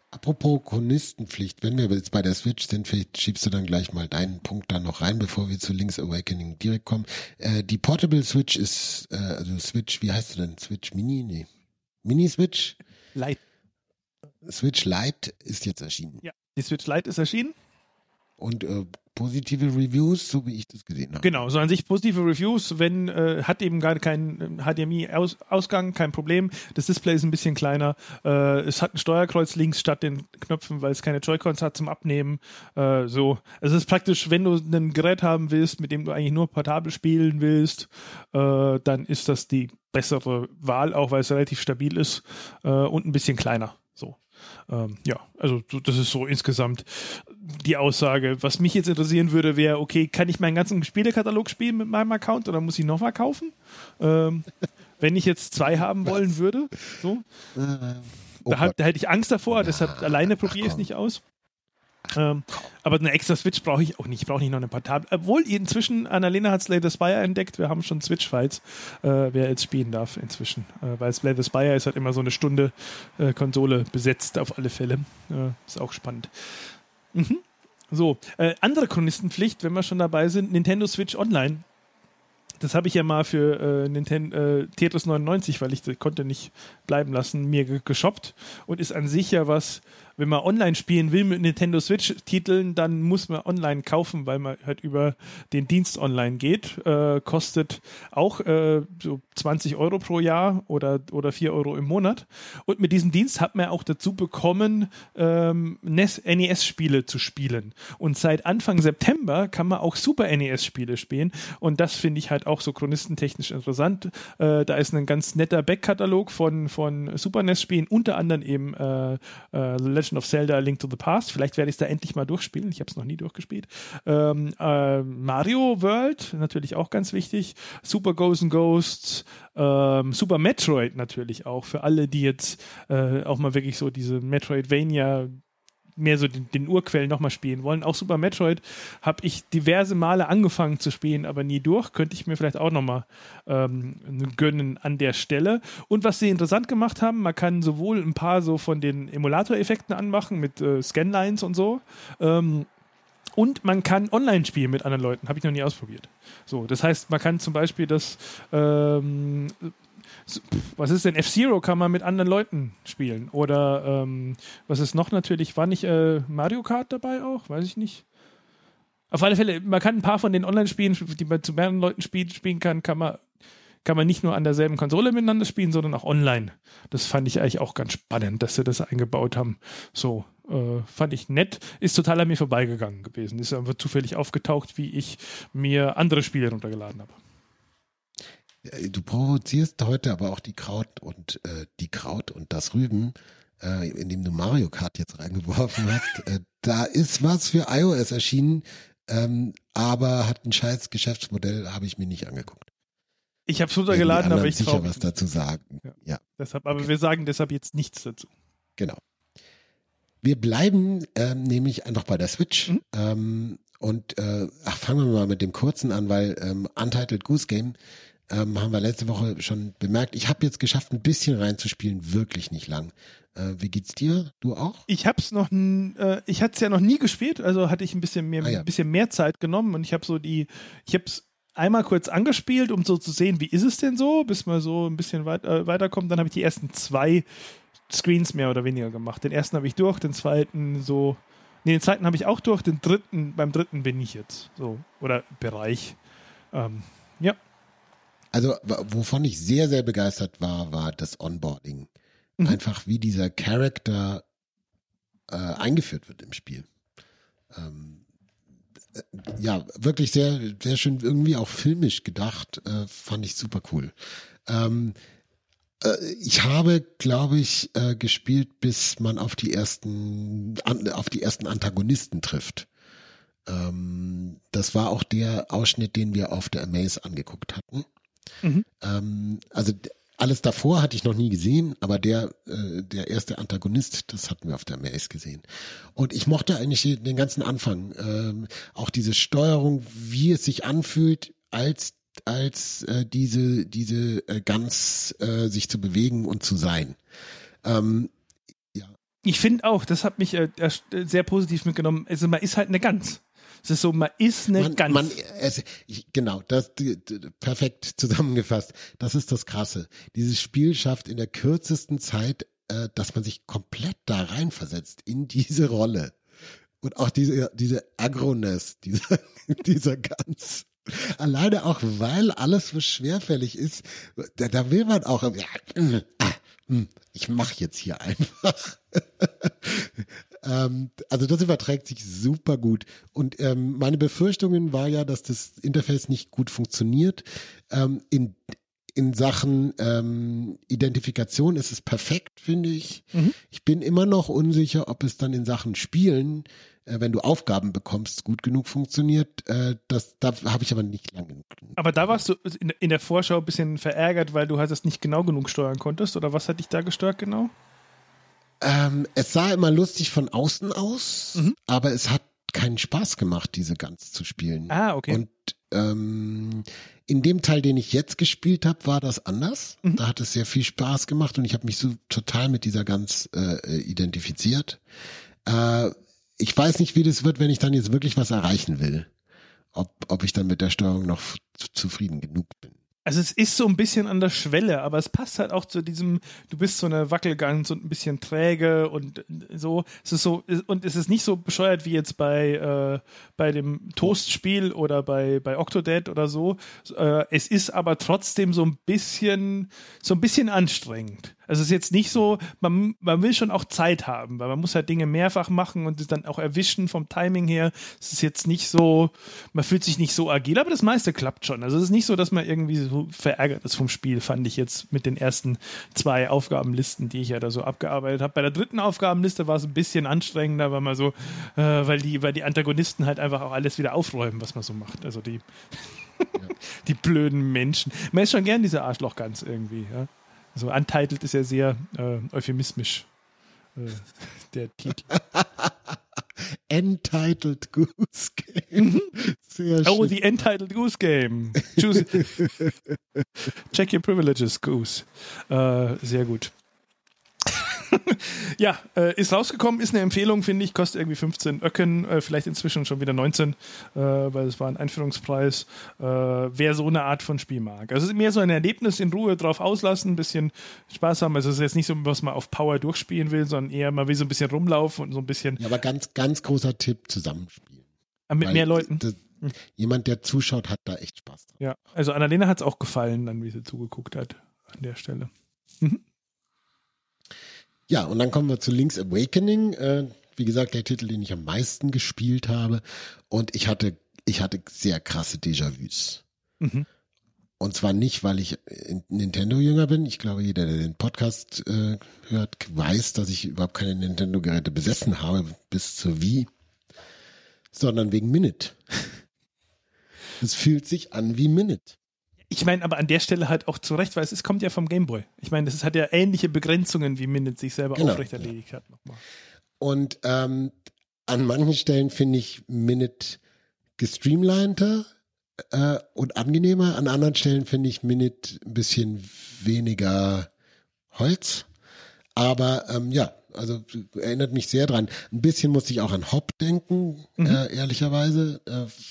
Apropos Chronistenpflicht, wenn wir jetzt bei der Switch sind, vielleicht schiebst du dann gleich mal deinen Punkt da noch rein, bevor wir zu Link's Awakening direkt kommen. Die Portable Switch ist, also Switch, wie heißt du denn? Switch Mini? Nee. Mini-Switch? Lite. Switch Lite ist jetzt erschienen. Ja, die Switch Lite ist erschienen. Und positive Reviews, so wie ich das gesehen habe. Genau, so an sich positive Reviews, wenn hat eben gar keinen HDMI-Ausgang, kein Problem. Das Display ist ein bisschen kleiner. Es hat ein Steuerkreuz links statt den Knöpfen, weil es keine Joy-Cons hat zum Abnehmen. So, also es ist praktisch, wenn du ein Gerät haben willst, mit dem du eigentlich nur portabel spielen willst, dann ist das die bessere Wahl, auch weil es relativ stabil ist und ein bisschen kleiner. So. Ja, also das ist so insgesamt die Aussage. Was mich jetzt interessieren würde, wäre, okay, kann ich meinen ganzen Spielekatalog spielen mit meinem Account oder muss ich noch mal kaufen? Wenn ich jetzt 2 haben wollen würde, so. Da hätte ich Angst davor, deshalb alleine probiere ich es nicht aus. Aber eine extra Switch brauche ich auch nicht. Ich brauche nicht noch eine Portable. Obwohl inzwischen, Annalena hat Slay the Spire entdeckt, wir haben schon Switch-Fights, wer jetzt spielen darf inzwischen. Weil Slay the Spire ist halt immer so eine Stunde Konsole besetzt auf alle Fälle. Ist auch spannend. Mhm. So, andere Chronistenpflicht, wenn wir schon dabei sind, Nintendo Switch Online. Das habe ich ja mal für Tetris 99, weil ich das konnte nicht bleiben lassen, mir geshoppt und ist an sich ja was, wenn man online spielen will mit Nintendo Switch-Titeln, dann muss man online kaufen, weil man halt über den Dienst online geht. Kostet auch so 20 Euro pro Jahr oder 4 Euro im Monat. Und mit diesem Dienst hat man auch dazu bekommen, NES-Spiele zu spielen. Und seit Anfang September kann man auch Super NES-Spiele spielen. Und das finde ich halt auch so chronistentechnisch interessant. Da ist ein ganz netter Backkatalog von Super NES-Spielen, unter anderem eben The Legend of Zelda: A Link to the Past. Vielleicht werde ich es da endlich mal durchspielen. Ich habe es noch nie durchgespielt. Mario World, natürlich auch ganz wichtig. Super Ghosts and Ghosts. Super Metroid natürlich auch. Für alle, die jetzt auch mal wirklich so diese Metroidvania mehr so den Urquell nochmal spielen wollen. Auch Super Metroid habe ich diverse Male angefangen zu spielen, aber nie durch. Könnte ich mir vielleicht auch nochmal gönnen an der Stelle. Und was sie interessant gemacht haben, man kann sowohl ein paar so von den Emulator-Effekten anmachen mit Scanlines und so. Und man kann online spielen mit anderen Leuten. Habe ich noch nie ausprobiert. So, das heißt, man kann zum Beispiel das was ist denn? F-Zero kann man mit anderen Leuten spielen. Oder was ist noch natürlich? War nicht Mario Kart dabei auch? Weiß ich nicht. Auf alle Fälle, man kann ein paar von den Online-Spielen, die man zu mehreren Leuten spielen kann, kann man nicht nur an derselben Konsole miteinander spielen, sondern auch online. Das fand ich eigentlich auch ganz spannend, dass sie das eingebaut haben. So, fand ich nett. Ist total an mir vorbeigegangen gewesen. Ist einfach zufällig aufgetaucht, wie ich mir andere Spiele runtergeladen habe. Du provozierst heute aber auch die Kraut und das Rüben, indem du Mario Kart jetzt reingeworfen hast. Da ist was für iOS erschienen, aber hat ein scheiß Geschäftsmodell, habe ich mir nicht angeguckt. Ich habe es runtergeladen, aber ich sicher was dazu sagen. Ja. Deshalb, aber wir sagen deshalb jetzt nichts dazu. Genau. Wir bleiben nämlich noch bei der Switch. Fangen wir mal mit dem kurzen an, weil Untitled Goose Game haben wir letzte Woche schon bemerkt. Ich habe jetzt geschafft, ein bisschen reinzuspielen, wirklich nicht lang. Wie geht's dir? Du auch? Ich hatte es ja noch nie gespielt, also hatte ich ein bisschen mehr Zeit genommen und ich habe es einmal kurz angespielt, um so zu sehen, wie ist es denn so, bis man so ein bisschen weiterkommt. Dann habe ich die ersten 2 Screens mehr oder weniger gemacht. Den ersten habe ich durch, den zweiten den zweiten habe ich auch durch, beim dritten bin ich jetzt so, oder Bereich. Ja. Also, wovon ich sehr, sehr begeistert war das Onboarding. Einfach wie dieser Charakter eingeführt wird im Spiel. Ja, wirklich sehr, sehr schön, irgendwie auch filmisch gedacht, fand ich super cool. Ich habe, glaube ich, gespielt, bis man auf die ersten Antagonisten trifft. Das war auch der Ausschnitt, den wir auf der Amaze angeguckt hatten. Also alles davor hatte ich noch nie gesehen, aber der erste Antagonist, das hatten wir auf der Amaze gesehen. Und ich mochte eigentlich den ganzen Anfang, auch diese Steuerung, wie es sich anfühlt, als diese Gans sich zu bewegen und zu sein. Ich finde auch, das hat mich sehr positiv mitgenommen. Also man ist halt eine Gans. Es ist so, man ist eine Gans. Genau, das perfekt zusammengefasst. Das ist das Krasse. Dieses Spiel schafft in der kürzesten Zeit, dass man sich komplett da reinversetzt in diese Rolle. Und auch diese Agroness, dieser Gans. Alleine auch, weil alles so schwerfällig ist, da will man auch, ich mache jetzt hier einfach. Also das überträgt sich super gut. Und meine Befürchtungen war ja, dass das Interface nicht gut funktioniert. In Sachen Identifikation ist es perfekt, finde ich. Mhm. Ich bin immer noch unsicher, ob es dann in Sachen Spielen, wenn du Aufgaben bekommst, gut genug funktioniert. Da habe ich aber nicht lang genug. Aber da warst du in der Vorschau ein bisschen verärgert, weil du halt es nicht genau genug steuern konntest? Oder was hat dich da gestört genau? Es sah immer lustig von außen aus, aber es hat keinen Spaß gemacht, diese Gans zu spielen. Ah, okay. Und in dem Teil, den ich jetzt gespielt habe, war das anders. Da hat es sehr viel Spaß gemacht und ich habe mich so total mit dieser Gans identifiziert. Ich weiß nicht, wie das wird, wenn ich dann jetzt wirklich was erreichen will. Ob ich dann mit der Steuerung noch zufrieden genug bin. Also es ist so ein bisschen an der Schwelle, aber es passt halt auch zu diesem, du bist so eine Wackelgans und ein bisschen träge und so. Es ist so, und es ist nicht so bescheuert wie jetzt bei dem Toast-Spiel oder bei Octodad oder so. Es ist aber trotzdem so ein bisschen anstrengend. Also es ist jetzt nicht so, man will schon auch Zeit haben, weil man muss halt Dinge mehrfach machen und es dann auch erwischen vom Timing her. Es ist jetzt nicht so, man fühlt sich nicht so agil, aber das meiste klappt schon. Also es ist nicht so, dass man irgendwie so verärgert ist vom Spiel, fand ich jetzt mit den ersten 2 Aufgabenlisten, die ich ja da so abgearbeitet habe. Bei der 3. Aufgabenliste war es ein bisschen anstrengender, weil man so, weil die Antagonisten halt einfach auch alles wieder aufräumen, was man so macht. Also die blöden Menschen. Man ist schon gern diese Arschlochgans irgendwie, ja. Also Untitled ist ja sehr euphemistisch, der Titel. Entitled Goose Game. Sehr schön. Oh, the Entitled Goose Game. Check your privileges, Goose. Sehr gut. Ja, ist rausgekommen, ist eine Empfehlung, finde ich, kostet irgendwie 15 Öcken, vielleicht inzwischen schon wieder 19, weil es war ein Einführungspreis, wer so eine Art von Spiel mag. Also es ist mehr so ein Erlebnis, in Ruhe drauf auslassen, ein bisschen Spaß haben, also es ist jetzt nicht so, was man auf Power durchspielen will, sondern eher, man will so ein bisschen rumlaufen und so ein bisschen... Ja, aber ganz, ganz großer Tipp, zusammenspielen. Mit mehr Leuten. Jemand, der zuschaut, hat da echt Spaß dran. Ja, also Annalena hat es auch gefallen, dann wie sie zugeguckt hat an der Stelle. Mhm. Ja, und dann kommen wir zu Link's Awakening. Wie gesagt, der Titel, den ich am meisten gespielt habe. Und ich hatte sehr krasse Déjà-vus. Mhm. Und zwar nicht, weil ich Nintendo-Jünger bin. Ich glaube, jeder, der den Podcast hört, weiß, dass ich überhaupt keine Nintendo-Geräte besessen habe, bis zur Wii. Sondern wegen Minute. Es fühlt sich an wie Minute. Ich meine, aber an der Stelle halt auch zu Recht, weil es kommt ja vom Gameboy. Ich meine, das hat ja ähnliche Begrenzungen, wie Minute sich selber aufrecht erledigt hat. Nochmal. Und an manchen Stellen finde ich Minute gestreamliner und angenehmer. An anderen Stellen finde ich Minute ein bisschen weniger Holz. Aber also erinnert mich sehr dran. Ein bisschen musste ich auch an Hop denken, ehrlicherweise.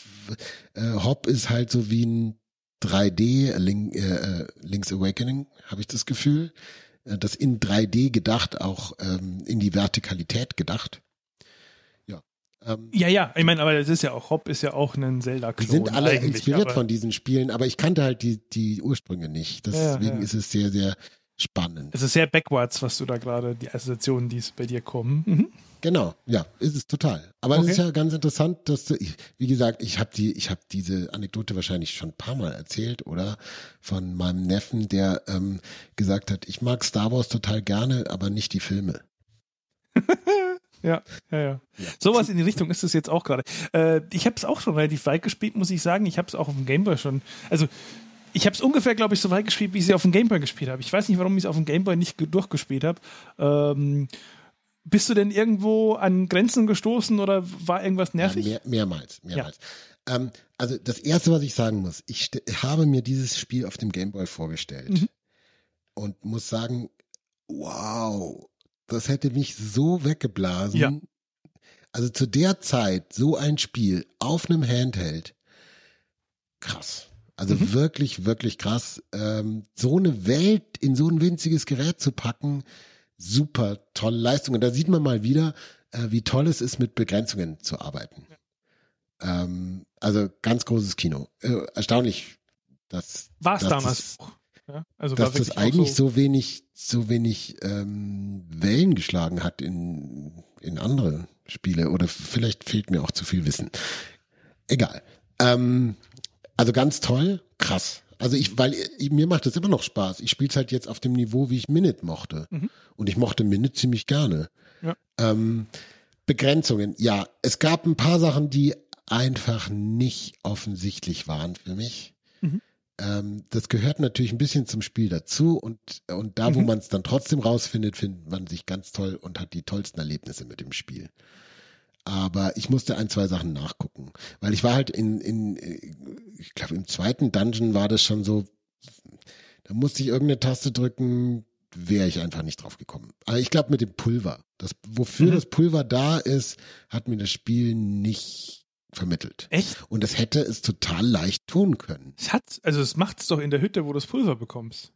Hop ist halt so wie ein 3D, Link's Awakening, habe ich das Gefühl. Das in 3D gedacht, auch in die Vertikalität gedacht. Ja. Ja, ich meine, aber das ist ja auch, Hop ist ja auch ein Zelda-Klon. Die sind alle inspiriert von diesen Spielen, aber ich kannte halt die Ursprünge nicht. Deswegen ist es sehr, sehr spannend. Es ist sehr backwards, was du da gerade, die Assoziationen, die bei dir kommen. Mhm. Genau, ja, ist es total. Aber es ist ja ganz interessant, dass du, wie gesagt, ich habe diese Anekdote wahrscheinlich schon ein paar Mal erzählt, oder? Von meinem Neffen, der gesagt hat, ich mag Star Wars total gerne, aber nicht die Filme. Ja. Sowas in die Richtung ist es jetzt auch gerade. Ich habe es auch schon relativ weit gespielt, muss ich sagen. Ich habe es auch auf dem Gameboy schon, also ich habe es ungefähr, glaube ich, so weit gespielt, wie ich sie auf dem Gameboy gespielt habe. Ich weiß nicht, warum ich es auf dem Gameboy nicht durchgespielt habe. Bist du denn irgendwo an Grenzen gestoßen oder war irgendwas nervig? Ja, mehrmals. Ja. Also das Erste, was ich sagen muss, ich habe mir dieses Spiel auf dem Gameboy vorgestellt und muss sagen, wow, Das hätte mich so weggeblasen. Ja. Also zu der Zeit so ein Spiel auf einem Handheld. Krass. Also wirklich, wirklich krass. So eine Welt in so ein winziges Gerät zu packen, super tolle Leistung. Und da sieht man mal wieder, wie toll es ist, mit Begrenzungen zu arbeiten. Ja. Also ganz großes Kino. Erstaunlich, dass war es damals das, auch. Ja? Also dass das eigentlich so wenig Wellen geschlagen hat in andere Spiele. Oder vielleicht fehlt mir auch zu viel Wissen. Egal. Also ganz toll, krass. Also mir macht das immer noch Spaß. Ich spiele es halt jetzt auf dem Niveau, wie ich Minute mochte. Und ich mochte Minute ziemlich gerne. Ja. Begrenzungen, ja. Es gab ein paar Sachen, die einfach nicht offensichtlich waren für mich. Das gehört natürlich ein bisschen zum Spiel dazu und da, wo man es dann trotzdem rausfindet, findet man sich ganz toll und hat die tollsten Erlebnisse mit dem Spiel. Aber ich musste 1, 2 Sachen nachgucken, weil ich war halt ich glaube im zweiten Dungeon war das schon so, da musste ich irgendeine Taste drücken, wäre ich einfach nicht drauf gekommen. Aber ich glaube mit dem Pulver, wofür das Pulver da ist, hat mir das Spiel nicht vermittelt. Echt? Und das hätte es total leicht tun können. Es macht es doch in der Hütte, wo du das Pulver bekommst.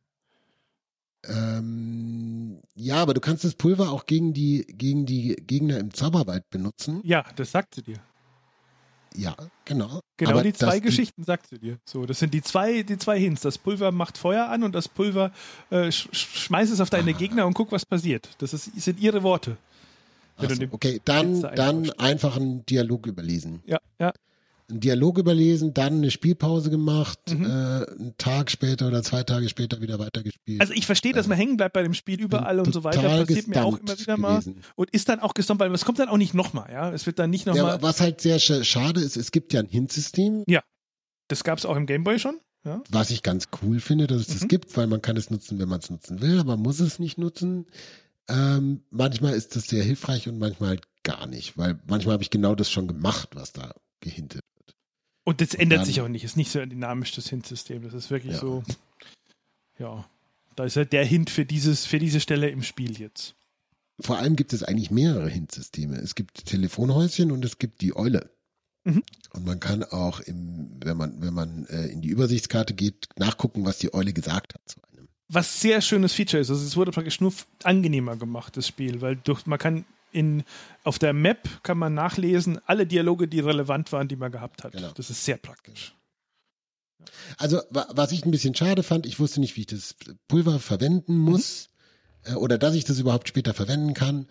Ja, aber du kannst das Pulver auch gegen die Gegner im Zauberwald benutzen. Ja, das sagt sie dir. Ja, genau. Genau, aber die zwei Geschichten sagt sie dir. So, das sind die zwei Hints. Das Pulver macht Feuer an und das Pulver schmeiß es auf deine Gegner und guck, was passiert. Sind ihre Worte. Okay, dann einfach einen Dialog überlesen. Ja. Einen Dialog überlesen, dann eine Spielpause gemacht, einen Tag später oder 2 Tage später wieder weitergespielt. Also ich verstehe, dass man hängen bleibt bei dem Spiel überall und so weiter. Passiert mir auch immer wieder mal. Und ist dann auch gestorben, weil es kommt dann auch nicht nochmal, ja. Es wird dann nicht nochmal. Ja, was halt sehr schade ist, es gibt ja ein Hint-System. Ja. Das gab es auch im Gameboy schon. Ja. Was ich ganz cool finde, dass es das gibt, weil man kann es nutzen, wenn man es nutzen will, aber man muss es nicht nutzen. Manchmal ist das sehr hilfreich und manchmal halt gar nicht, weil manchmal habe ich genau das schon gemacht, was da gehintet wird. Und das ändert sich auch nicht, ist nicht so ein dynamisches Hint-System, das ist wirklich so, ja, da ist halt der Hint für diese Stelle im Spiel jetzt. Vor allem gibt es eigentlich mehrere Hint-Systeme. Es gibt Telefonhäuschen und es gibt die Eule. Und man kann auch, wenn man in die Übersichtskarte geht, nachgucken, was die Eule gesagt hat zu einem. Was sehr schönes Feature ist, also es wurde praktisch nur angenehmer gemacht, das Spiel, weil man kann auf der Map kann man nachlesen, alle Dialoge, die relevant waren, die man gehabt hat. Genau. Das ist sehr praktisch. Also, was ich ein bisschen schade fand, ich wusste nicht, wie ich das Pulver verwenden muss, oder dass ich das überhaupt später verwenden kann,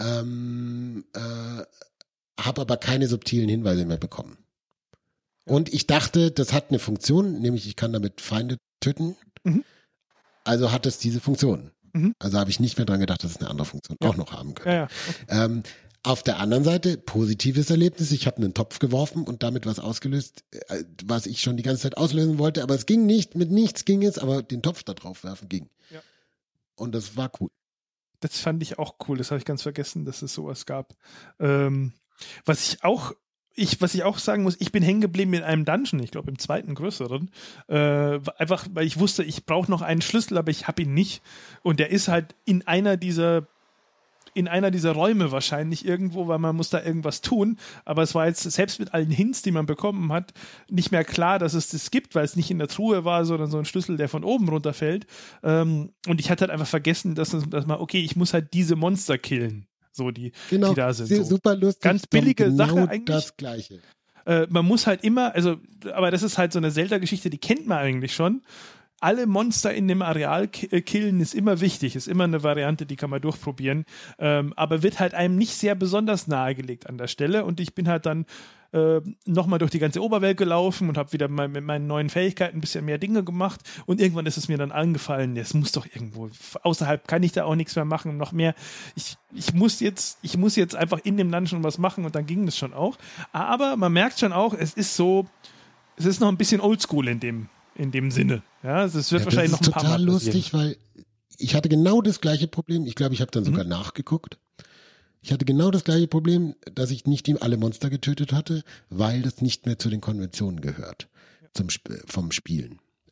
habe aber keine subtilen Hinweise mehr bekommen. Und ich dachte, das hat eine Funktion, nämlich ich kann damit Feinde töten. Also hat es diese Funktion. Also habe ich nicht mehr dran gedacht, dass es eine andere Funktion auch noch haben könnte. Okay. Auf der anderen Seite, positives Erlebnis. Ich habe einen Topf geworfen und damit was ausgelöst, was ich schon die ganze Zeit auslösen wollte. Aber es ging nicht, mit nichts ging es, aber den Topf da drauf werfen ging. Ja. Und das war cool. Das fand ich auch cool. Das habe ich ganz vergessen, dass es sowas gab. Was ich auch sagen muss, ich bin hängen geblieben in einem Dungeon, ich glaube im zweiten größeren, einfach, weil ich wusste, ich brauche noch einen Schlüssel, aber ich habe ihn nicht. Und der ist halt in einer dieser Räume wahrscheinlich irgendwo, weil man muss da irgendwas tun. Aber es war jetzt, selbst mit allen Hints, die man bekommen hat, nicht mehr klar, dass es das gibt, weil es nicht in der Truhe war, sondern so ein Schlüssel, der von oben runterfällt. Und ich hatte halt einfach vergessen, dass man, okay, ich muss halt diese Monster killen. So, die da sind. So. Super lustig. Ganz billige genau Sache eigentlich. Das Gleiche. Man muss halt immer, aber das ist halt so eine Zelda-Geschichte, die kennt man eigentlich schon. Alle Monster in dem Areal killen ist immer wichtig, ist immer eine Variante, die kann man durchprobieren, aber wird halt einem nicht sehr besonders nahegelegt an der Stelle und ich bin halt dann nochmal durch die ganze Oberwelt gelaufen und habe wieder mit meinen neuen Fähigkeiten ein bisschen mehr Dinge gemacht und irgendwann ist es mir dann angefallen, es muss doch irgendwo, außerhalb kann ich da auch nichts mehr machen, noch mehr, ich muss jetzt einfach in dem Dungeon was machen und dann ging das schon auch, aber man merkt schon auch, es ist noch ein bisschen oldschool in dem Sinne. Ja, es wird wahrscheinlich noch ein paar Mal passieren. Das ist total lustig, weil ich hatte genau das gleiche Problem. Ich glaube, ich habe dann sogar nachgeguckt. Ich hatte genau das gleiche Problem, dass ich nicht alle Monster getötet hatte, weil das nicht mehr zu den Konventionen gehört vom Spielen.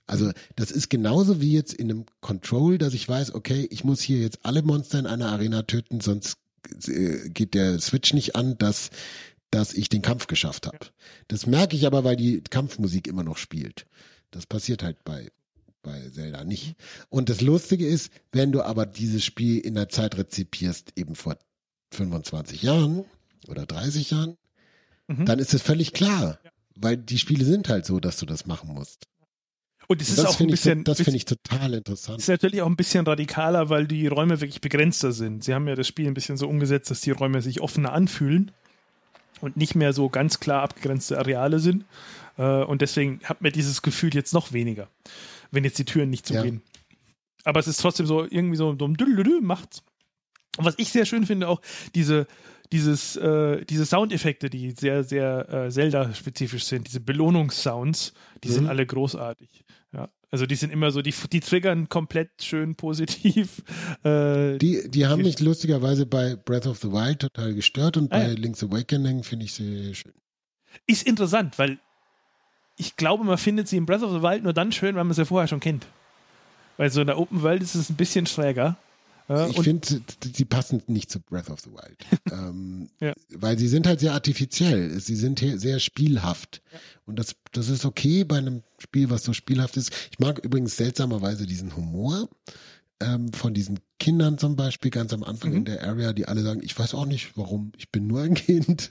Also das ist genauso wie jetzt in einem Control, dass ich weiß, okay, ich muss hier jetzt alle Monster in einer Arena töten, sonst geht der Switch nicht an, dass ich den Kampf geschafft habe. Das merke ich aber, weil die Kampfmusik immer noch spielt. Das passiert halt bei Zelda nicht. Und das Lustige ist, wenn du aber dieses Spiel in der Zeit rezipierst, eben vor 25 Jahren oder 30 Jahren, dann ist es völlig klar, weil die Spiele sind halt so, dass du das machen musst. Und es ist auch ein bisschen. Das finde ich total interessant. Ist natürlich auch ein bisschen radikaler, weil die Räume wirklich begrenzter sind. Sie haben ja das Spiel ein bisschen so umgesetzt, dass die Räume sich offener anfühlen und nicht mehr so ganz klar abgegrenzte Areale sind. Und deswegen hat man dieses Gefühl jetzt noch weniger, wenn jetzt die Türen nicht zugehen. Ja. Aber es ist trotzdem so irgendwie so ein macht's. Und was ich sehr schön finde, auch diese Soundeffekte, die sehr, sehr Zelda-spezifisch sind, diese Belohnungssounds, die sind alle großartig. Ja. Also die sind immer so, die triggern komplett schön positiv. Die haben mich lustigerweise bei Breath of the Wild total gestört und bei Link's Awakening finde ich sie schön. Ist interessant, weil ich glaube, man findet sie in Breath of the Wild nur dann schön, weil man sie vorher schon kennt. Weil so in der Open World ist es ein bisschen schräger. Ich finde, sie passen nicht zu Breath of the Wild. Weil sie sind halt sehr artifiziell. Sie sind sehr spielhaft. Ja. Und das ist okay bei einem Spiel, was so spielhaft ist. Ich mag übrigens seltsamerweise diesen Humor von diesen Kindern zum Beispiel ganz am Anfang in der Area, die alle sagen, ich weiß auch nicht warum, ich bin nur ein Kind.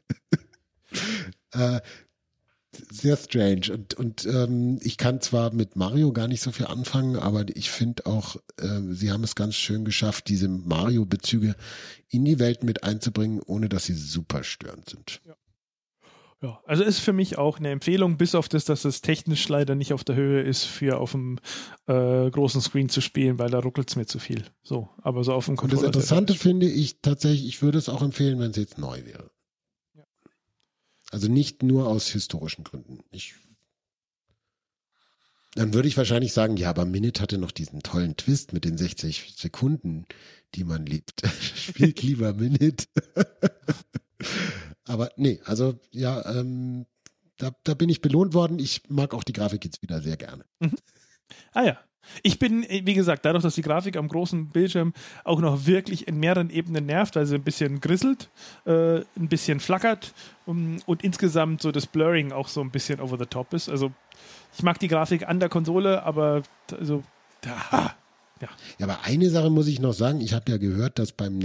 Sehr strange und ich kann zwar mit Mario gar nicht so viel anfangen, aber ich finde auch, sie haben es ganz schön geschafft, diese Mario-Bezüge in die Welt mit einzubringen, ohne dass sie super störend sind. Ja, also ist für mich auch eine Empfehlung, bis auf das, dass es technisch leider nicht auf der Höhe ist, für auf dem großen Screen zu spielen, weil da ruckelt es mir zu viel. So, aber so auf dem Controller. Und das Interessante finde ich tatsächlich, ich würde es auch empfehlen, wenn es jetzt neu wäre. Also nicht nur aus historischen Gründen. Dann würde ich wahrscheinlich sagen, ja, aber Minute hatte noch diesen tollen Twist mit den 60 Sekunden, die man liebt. Spielt lieber Minute. Aber nee, also ja, da bin ich belohnt worden. Ich mag auch die Grafik jetzt wieder sehr gerne. Ah ja. Ich bin, wie gesagt, dadurch, dass die Grafik am großen Bildschirm auch noch wirklich in mehreren Ebenen nervt, weil sie ein bisschen grisselt, ein bisschen flackert und insgesamt so das Blurring auch so ein bisschen over the top ist. Also ich mag die Grafik an der Konsole, aber also ja. Ja, aber eine Sache muss ich noch sagen. Ich habe ja gehört, dass beim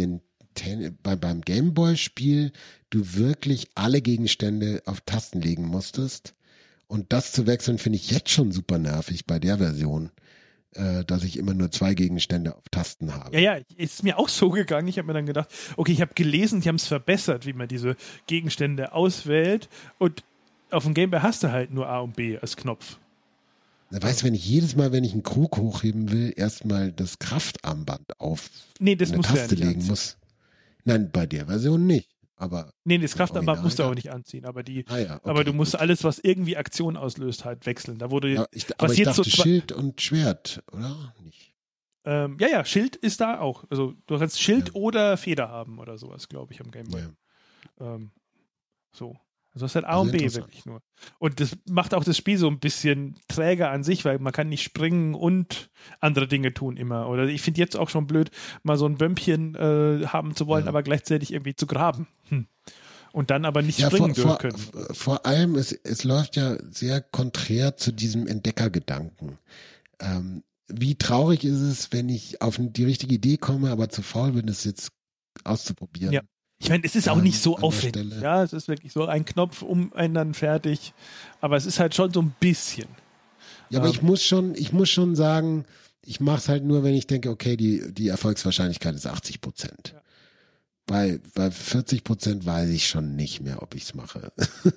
Gameboy-Spiel du wirklich alle Gegenstände auf Tasten legen musstest. Und das zu wechseln finde ich jetzt schon super nervig bei der Version. Dass ich immer nur 2 Gegenstände auf Tasten habe. Ja, ist mir auch so gegangen. Ich habe mir dann gedacht, okay, ich habe gelesen, die haben es verbessert, wie man diese Gegenstände auswählt und auf dem Gameboy hast du halt nur A und B als Knopf. Na, weißt du, wenn ich jedes Mal, wenn ich einen Krug hochheben will, erstmal das Kraftarmband auf eine Taste legen muss. Nein, bei der Version nicht. Aber das Kraftarmband musst du auch nicht anziehen, aber aber du musst alles, was irgendwie Aktion auslöst, halt wechseln. Da wurde ich dachte so Schild und Schwert, oder? Nicht. Ja, Schild ist da auch. Also du kannst Schild oder Feder haben oder sowas, glaube ich, am Gameboy. Ja. So. Also das ist halt A und B wirklich nur. Und das macht auch das Spiel so ein bisschen träger an sich, weil man kann nicht springen und andere Dinge tun immer. Oder ich finde jetzt auch schon blöd, mal so ein Bömpchen haben zu wollen, aber gleichzeitig irgendwie zu graben. Und dann aber nicht springen können. Vor allem, es läuft ja sehr konträr zu diesem Entdeckergedanken. Wie traurig ist es, wenn ich auf die richtige Idee komme, aber zu faul bin, es jetzt auszuprobieren. Ja. Ich meine, es ist auch nicht so aufwendig. Ja, es ist wirklich so ein Knopf umändern, fertig. Aber es ist halt schon so ein bisschen. Ja, aber ich muss schon sagen, ich mache es halt nur, wenn ich denke, okay, die Erfolgswahrscheinlichkeit ist 80%. Ja. Bei 40% weiß ich schon nicht mehr, ob ich es mache.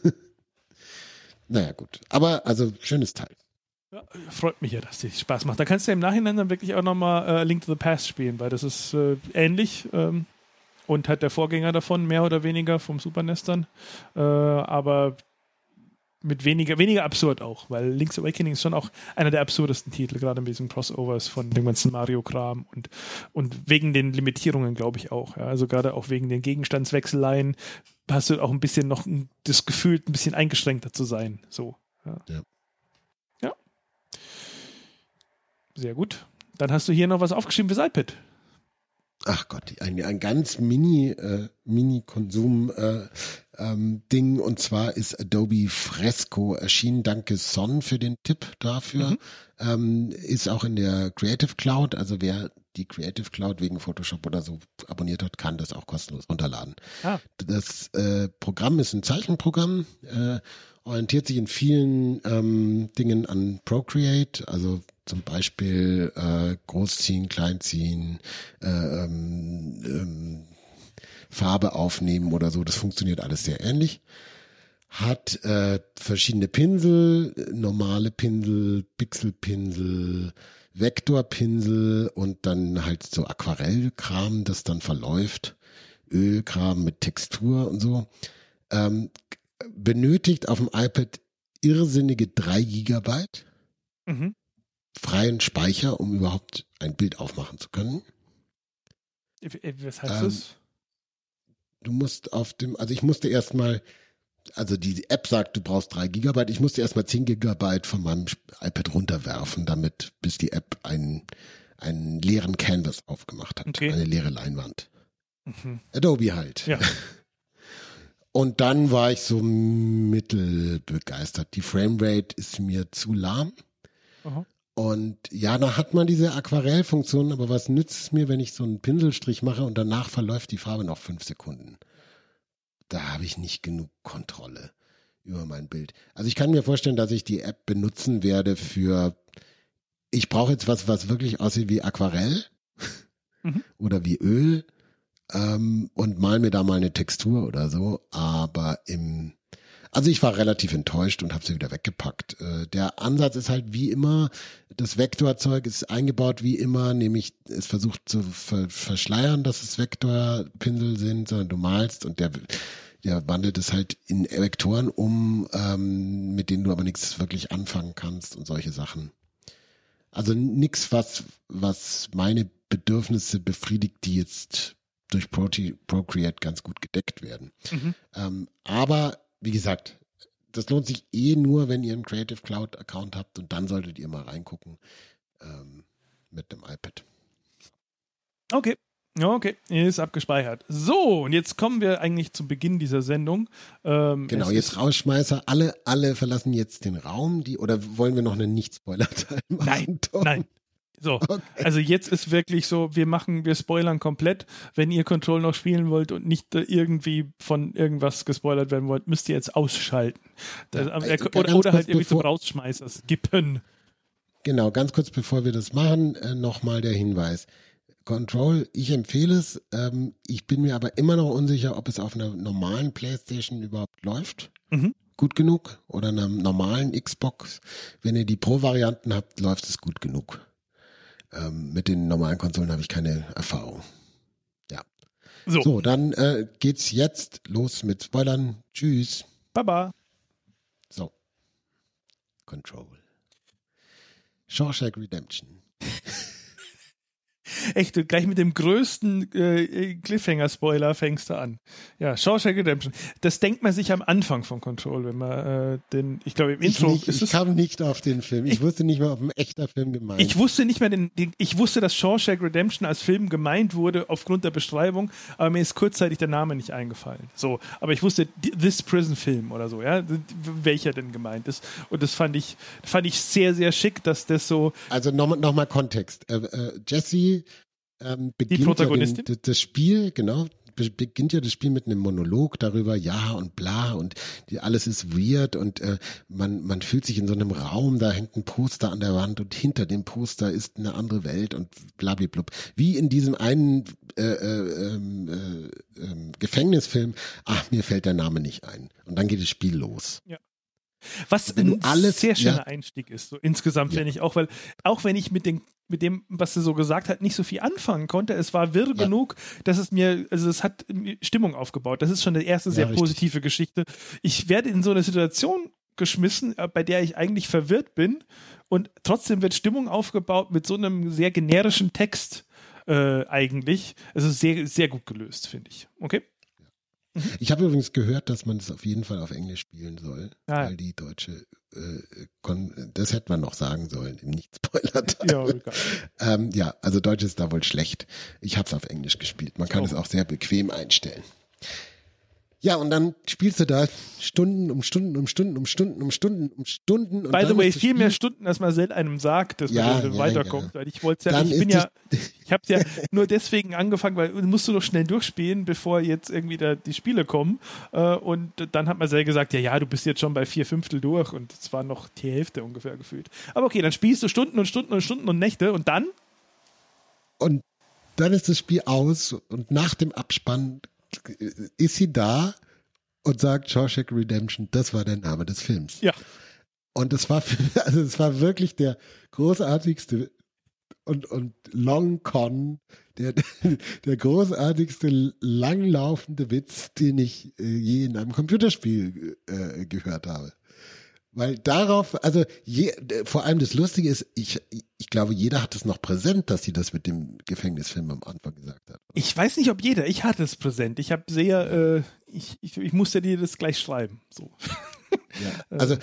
Naja, gut. Aber also, schönes Teil. Ja, freut mich ja, dass dir Spaß macht. Da kannst du im Nachhinein dann wirklich auch nochmal Link to the Past spielen, weil das ist ähnlich. Und hat der Vorgänger davon, mehr oder weniger vom Super NES dann. Aber mit weniger absurd auch, weil Link's Awakening ist schon auch einer der absurdesten Titel, gerade mit diesen Crossovers von dem ganzen Mario-Kram und wegen den Limitierungen, glaube ich auch. Ja. Also gerade auch wegen den Gegenstandswechseleien hast du auch ein bisschen noch das Gefühl, ein bisschen eingeschränkter zu sein. So. Ja. Sehr gut. Dann hast du hier noch was aufgeschrieben fürs iPad. Ach Gott, ein ganz Mini-Konsum Ding, und zwar ist Adobe Fresco erschienen. Danke Son für den Tipp dafür. Ist auch in der Creative Cloud, also wer die Creative Cloud wegen Photoshop oder so abonniert hat, kann das auch kostenlos runterladen. Das Programm ist ein Zeichenprogramm, orientiert sich in vielen Dingen an Procreate, also zum Beispiel Großziehen, Kleinziehen, Farbe aufnehmen oder so. Das funktioniert alles sehr ähnlich. Hat verschiedene Pinsel, normale Pinsel, Pixelpinsel, Vektorpinsel und dann halt so Aquarellkram, das dann verläuft. Ölkram mit Textur und so. Benötigt auf dem iPad irrsinnige 3 Gigabyte. Freien Speicher, um überhaupt ein Bild aufmachen zu können. Was heißt das? Du musst ich musste erstmal, also die App sagt, du brauchst 3 Gigabyte, ich musste erstmal 10 Gigabyte von meinem iPad runterwerfen, bis die App einen leeren Canvas aufgemacht hat, eine leere Leinwand. Adobe halt. Ja. Und dann war ich so mittelbegeistert. Die Framerate ist mir zu lahm. Und ja, da hat man diese Aquarellfunktion, aber was nützt es mir, wenn ich so einen Pinselstrich mache und danach verläuft die Farbe noch 5 Sekunden? Da habe ich nicht genug Kontrolle über mein Bild. Also ich kann mir vorstellen, dass ich die App benutzen werde ich brauche jetzt was wirklich aussieht wie Aquarell oder wie Öl und mal mir da mal eine Textur oder so, aber also ich war relativ enttäuscht und habe sie wieder weggepackt. Der Ansatz ist halt wie immer, das Vektorzeug ist eingebaut wie immer, nämlich es versucht zu verschleiern, dass es Vektorpinsel sind, sondern du malst und der wandelt es halt in Vektoren um, mit denen du aber nichts wirklich anfangen kannst und solche Sachen. Also nichts, was meine Bedürfnisse befriedigt, die jetzt durch Procreate ganz gut gedeckt werden. Aber wie gesagt, das lohnt sich nur, wenn ihr einen Creative Cloud Account habt, und dann solltet ihr mal reingucken mit dem iPad. Okay, ist abgespeichert. So, und jetzt kommen wir eigentlich zum Beginn dieser Sendung. Genau, jetzt Rausschmeißer. Alle verlassen jetzt den Raum, oder wollen wir noch einen Nicht-Spoiler-Teil machen? Nein. So, okay. Also jetzt ist wirklich so, wir spoilern komplett. Wenn ihr Control noch spielen wollt und nicht irgendwie von irgendwas gespoilert werden wollt, müsst ihr jetzt ausschalten. Oder halt irgendwie zum Rausschmeißer skippen. Genau, ganz kurz bevor wir das machen, nochmal der Hinweis. Control, ich empfehle es. Ich bin mir aber immer noch unsicher, ob es auf einer normalen PlayStation überhaupt läuft. Gut genug, oder einer normalen Xbox. Wenn ihr die Pro-Varianten habt, läuft es gut genug. Mit den normalen Konsolen habe ich keine Erfahrung. Ja. So, dann geht's jetzt los mit Spoilern. Tschüss. Baba. So. Control. Shawshank Redemption. Echt, du gleich mit dem größten Cliffhanger-Spoiler fängst du an. Ja, Shawshank Redemption. Das denkt man sich am Anfang von Control, wenn man ich glaube im Intro Ich kam nicht auf den Film. Ich wusste nicht mehr, ob ein echter Film gemeint ist. Ich wusste nicht mehr, ich wusste, dass Shawshank Redemption als Film gemeint wurde aufgrund der Beschreibung, aber mir ist kurzzeitig der Name nicht eingefallen. So, aber ich wusste, This Prison Film oder so, ja, welcher denn gemeint ist. Und das fand ich sehr, sehr schick, dass das so. Also nochmal Kontext. Jesse beginnt ja das Spiel, genau, beginnt ja das Spiel mit einem Monolog darüber, ja und bla und alles ist weird und man fühlt sich in so einem Raum, da hängt ein Poster an der Wand und hinter dem Poster ist eine andere Welt und blablablub. Wie in diesem einen Gefängnisfilm, mir fällt der Name nicht ein. Und dann geht das Spiel los. Ja. Was ein sehr schöner Einstieg ist, so insgesamt, finde ich, auch wenn ich mit dem, was du so gesagt hast, nicht so viel anfangen konnte, es war wirr genug, dass es hat Stimmung aufgebaut. Das ist schon eine erste sehr positive Geschichte. Ich werde in so eine Situation geschmissen, bei der ich eigentlich verwirrt bin, und trotzdem wird Stimmung aufgebaut mit so einem sehr generischen Text eigentlich. Also sehr, sehr gut gelöst, finde ich. Okay? Ich habe übrigens gehört, dass man das auf jeden Fall auf Englisch spielen soll, Ah, ja. weil die deutsche, das hätte man noch sagen sollen im Nicht-Spoiler-Teil. Ja, egal. Ja, also Deutsch ist da wohl schlecht. Ich habe es auf Englisch gespielt. Man kann es auch sehr bequem einstellen. Ja, und dann spielst du da Stunden um Stunden um Stunden um Stunden um Stunden um Stunden. Und By the dann way, ist das viel mehr Spiel- Stunden, als Marcel einem sagt, dass Ja, man ja, weiterkommt. ja. Weil ich wollte ja, Dann ich bin ist ja, ich habe es ja nur deswegen angefangen, weil musst du doch schnell durchspielen, bevor jetzt irgendwie da die Spiele kommen. Und dann hat Marcel gesagt, ja, du bist jetzt schon bei 4/5 durch und es war noch die Hälfte ungefähr gefühlt. Aber okay, dann spielst du Stunden und Stunden und Stunden und Nächte und dann? Und dann ist das Spiel aus und nach dem Abspann ist sie da und sagt Shawshank Redemption, das war der Name des Films. Ja. Und es war wirklich der großartigste und Long Con, der großartigste langlaufende Witz, den ich je in einem Computerspiel gehört habe. Weil darauf, also vor allem das Lustige ist, ich glaube, jeder hat es noch präsent, dass sie das mit dem Gefängnisfilm am Anfang gesagt hat. Ich weiß nicht, ob jeder. Ich hatte es präsent. Ich habe sehr, ich musste dir das gleich schreiben. So. Ja, also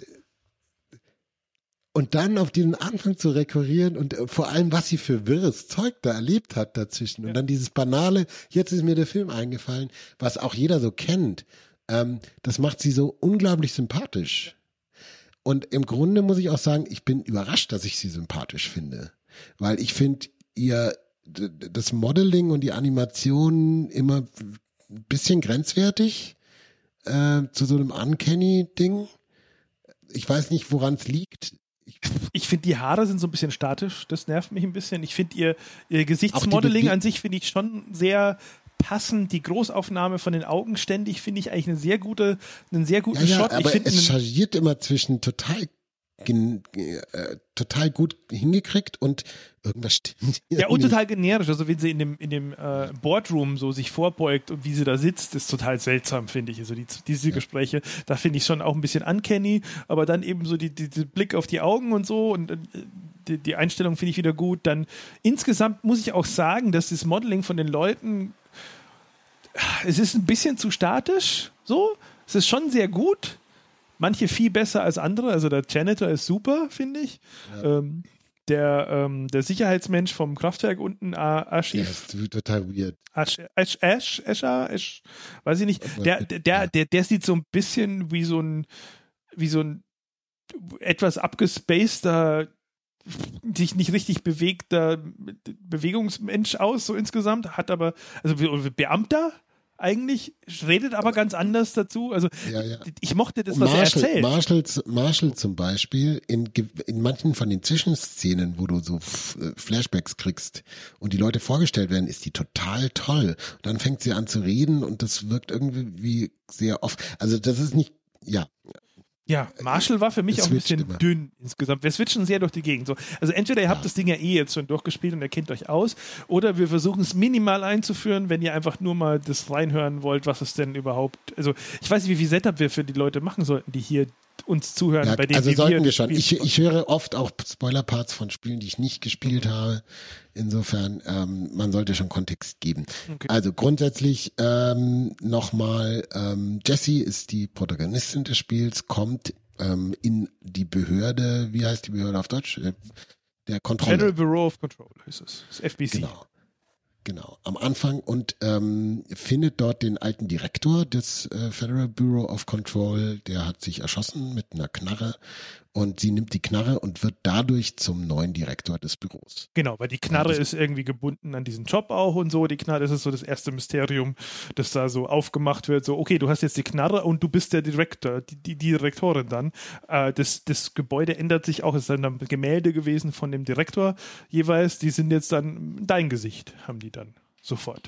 und dann auf diesen Anfang zu rekurrieren und vor allem, was sie für wirres Zeug da erlebt hat dazwischen. Und dann dieses banale, jetzt ist mir der Film eingefallen, was auch jeder so kennt. Das macht sie so unglaublich sympathisch. Und im Grunde muss ich auch sagen, ich bin überrascht, dass ich sie sympathisch finde. Weil ich finde das Modeling und die Animationen immer ein bisschen grenzwertig zu so einem Uncanny-Ding. Ich weiß nicht, woran es liegt. Ich finde, die Haare sind so ein bisschen statisch. Das nervt mich ein bisschen. Ich finde ihr Gesichtsmodeling an sich finde ich schon sehr passend. Die Großaufnahme von den Augen ständig finde ich eigentlich einen sehr guten Shot. Aber es chargiert immer zwischen total gut hingekriegt und irgendwas stimmt. Ja, und total generisch. Also wenn sie in dem Boardroom so sich vorbeugt und wie sie da sitzt, ist total seltsam, finde ich. Also diese Gespräche, da finde ich schon auch ein bisschen uncanny, aber dann eben so dieser Blick auf die Augen und so und die Einstellung finde ich wieder gut. Dann insgesamt muss ich auch sagen, dass das Modeling von den Leuten, es ist ein bisschen zu statisch, so. Es ist schon sehr gut. Manche viel besser als andere. Also der Janitor ist super, finde ich. Ja. Der Sicherheitsmensch vom Kraftwerk unten, Aschif. Ja, ist total weird. Escher, weiß ich nicht. Der sieht so ein bisschen wie so ein etwas abgespaceter, sich nicht richtig bewegter Bewegungsmensch aus, so insgesamt. Hat aber, also Beamter eigentlich, redet aber ganz anders dazu. Also ich mochte das, was er erzählt. Marshall zum Beispiel, in manchen von den Zwischenszenen, wo du so Flashbacks kriegst und die Leute vorgestellt werden, ist die total toll. Und dann fängt sie an zu reden und das wirkt irgendwie sehr oft. Also das ist nicht, Ja, Marshall war für mich auch ein bisschen dünn insgesamt. Wir switchen sehr durch die Gegend. So, also entweder ihr habt das Ding ja jetzt schon durchgespielt und ihr kennt euch aus, oder wir versuchen es minimal einzuführen, wenn ihr einfach nur mal das reinhören wollt, was es denn überhaupt, also ich weiß nicht, wie viel Setup wir für die Leute machen sollten, die hier uns zuhören. Ja, bei denen, also die sollten wir schon. Ich höre oft auch Spoiler-Parts von Spielen, die ich nicht gespielt habe. Insofern, man sollte schon Kontext geben. Okay. Also grundsätzlich nochmal, Jessie ist die Protagonistin des Spiels, kommt in die Behörde, wie heißt die Behörde auf Deutsch? Der Kontrolle. Federal Bureau of Control ist es. Das FBC. Genau, am Anfang und findet dort den alten Direktor des Federal Bureau of Control, der hat sich erschossen mit einer Knarre und sie nimmt die Knarre und wird dadurch zum neuen Direktor des Büros. Genau, weil die Knarre ist irgendwie gebunden an diesen Job auch und so. Die Knarre, das ist so das erste Mysterium, das da so aufgemacht wird. So, okay, du hast jetzt die Knarre und du bist der Direktor, die Direktorin dann. Das Gebäude ändert sich auch. Es sind dann Gemälde gewesen von dem Direktor jeweils. Die sind jetzt dann dein Gesicht, haben die dann sofort.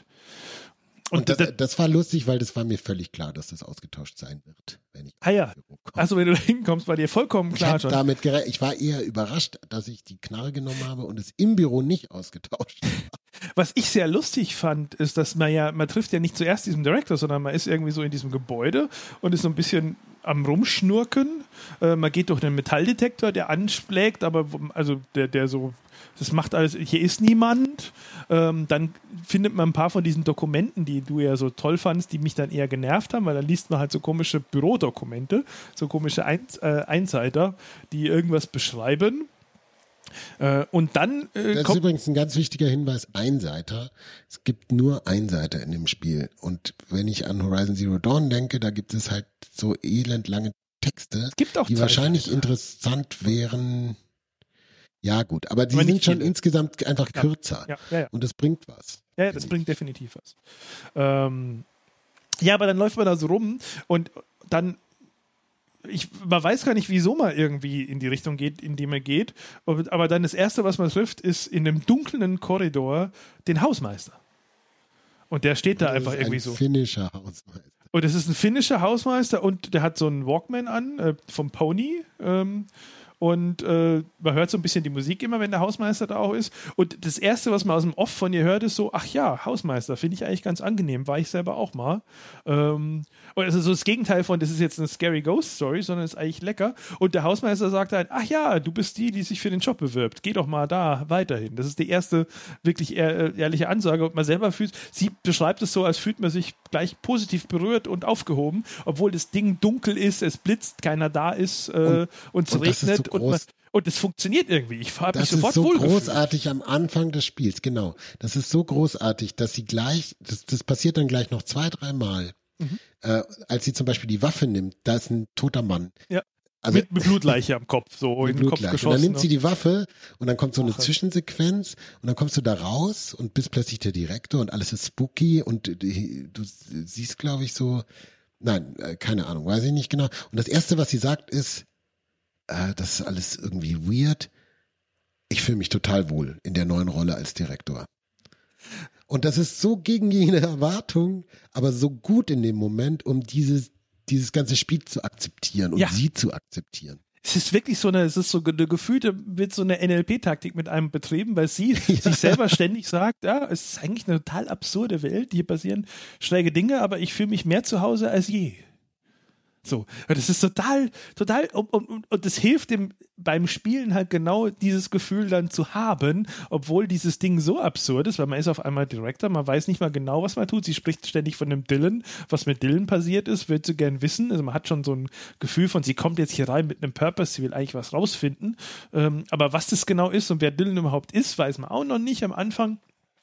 Und das war lustig, weil das war mir völlig klar, dass das ausgetauscht sein wird, wenn ich ins Büro komme. Also wenn du da hinkommst, war dir vollkommen klar schon. Ich war eher überrascht, dass ich die Knarre genommen habe und es im Büro nicht ausgetauscht habe. Was ich sehr lustig fand, ist, dass man trifft ja nicht zuerst diesen Director, sondern man ist irgendwie so in diesem Gebäude und ist so ein bisschen am Rumschnurken. Man geht durch einen Metalldetektor, der anschlägt, aber also der so, das macht alles, hier ist niemand. Dann findet man ein paar von diesen Dokumenten, die du ja so toll fandst, die mich dann eher genervt haben, weil dann liest man halt so komische Bürodokumente, so komische Einseiter, die irgendwas beschreiben. Und dann das ist übrigens ein ganz wichtiger Hinweis, Einseiter. Es gibt nur Einseiter in dem Spiel. Und wenn ich an Horizon Zero Dawn denke, da gibt es halt so elendlange Texte, gibt auch die wahrscheinlich interessant wären. Ja gut, aber die sind schon insgesamt einfach kürzer. Ja. Und das bringt was. Ja, das bringt definitiv was. Ja, aber dann läuft man da so rum und dann man weiß gar nicht, wieso man irgendwie in die Richtung geht, in die man geht. Aber dann das Erste, was man trifft, ist in einem dunklen Korridor den Hausmeister. Und der steht da einfach irgendwie so. Ein finnischer Hausmeister. Und das ist ein finnischer Hausmeister und der hat so einen Walkman an vom Pony. Und man hört so ein bisschen die Musik immer, wenn der Hausmeister da auch ist. Und das Erste, was man aus dem Off von ihr hört, ist so, ach ja, Hausmeister, finde ich eigentlich ganz angenehm. War ich selber auch mal. Und also so das Gegenteil von, das ist jetzt eine Scary Ghost Story, sondern ist eigentlich lecker. Und der Hausmeister sagt halt, ach ja, du bist die sich für den Job bewirbt. Geh doch mal da weiterhin. Das ist die erste wirklich ehrliche Ansage. Und man selber sie beschreibt es so, als fühlt man sich gleich positiv berührt und aufgehoben, obwohl das Ding dunkel ist, es blitzt, keiner da ist und es regnet. Und es funktioniert irgendwie. Ich habe mich sofort wohlgefühlt. Das ist so großartig am Anfang des Spiels, genau. Das ist so großartig, dass sie gleich, das passiert dann gleich noch 2-3 Mal. Als sie zum Beispiel die Waffe nimmt, da ist ein toter Mann. Ja. Also, mit Blutleiche am Kopf, so in den Kopf geschossen. Und dann nimmt sie die Waffe und dann kommt so eine Zwischensequenz und dann kommst du da raus und bist plötzlich der Direktor und alles ist spooky und du siehst, glaube ich, so, nein, keine Ahnung, weiß ich nicht genau. Und das Erste, was sie sagt, ist, das ist alles irgendwie weird. Ich fühle mich total wohl in der neuen Rolle als Direktor. Und das ist so gegen jede Erwartung, aber so gut in dem Moment, um dieses ganze Spiel zu akzeptieren und sie zu akzeptieren. Es ist wirklich so eine gefühlte, wird so eine NLP-Taktik mit einem betrieben, weil sie sich selber ständig sagt, ja, es ist eigentlich eine total absurde Welt, hier passieren schräge Dinge, aber ich fühle mich mehr zu Hause als je. So, das ist total, und das hilft dem beim Spielen halt genau dieses Gefühl dann zu haben, obwohl dieses Ding so absurd ist, weil man ist auf einmal Director, man weiß nicht mal genau, was man tut. Sie spricht ständig von dem Dylan, was mit Dylan passiert ist, will sie gern wissen. Also man hat schon so ein Gefühl von, sie kommt jetzt hier rein mit einem Purpose, sie will eigentlich was rausfinden. Aber was das genau ist und wer Dylan überhaupt ist, weiß man auch noch nicht am Anfang.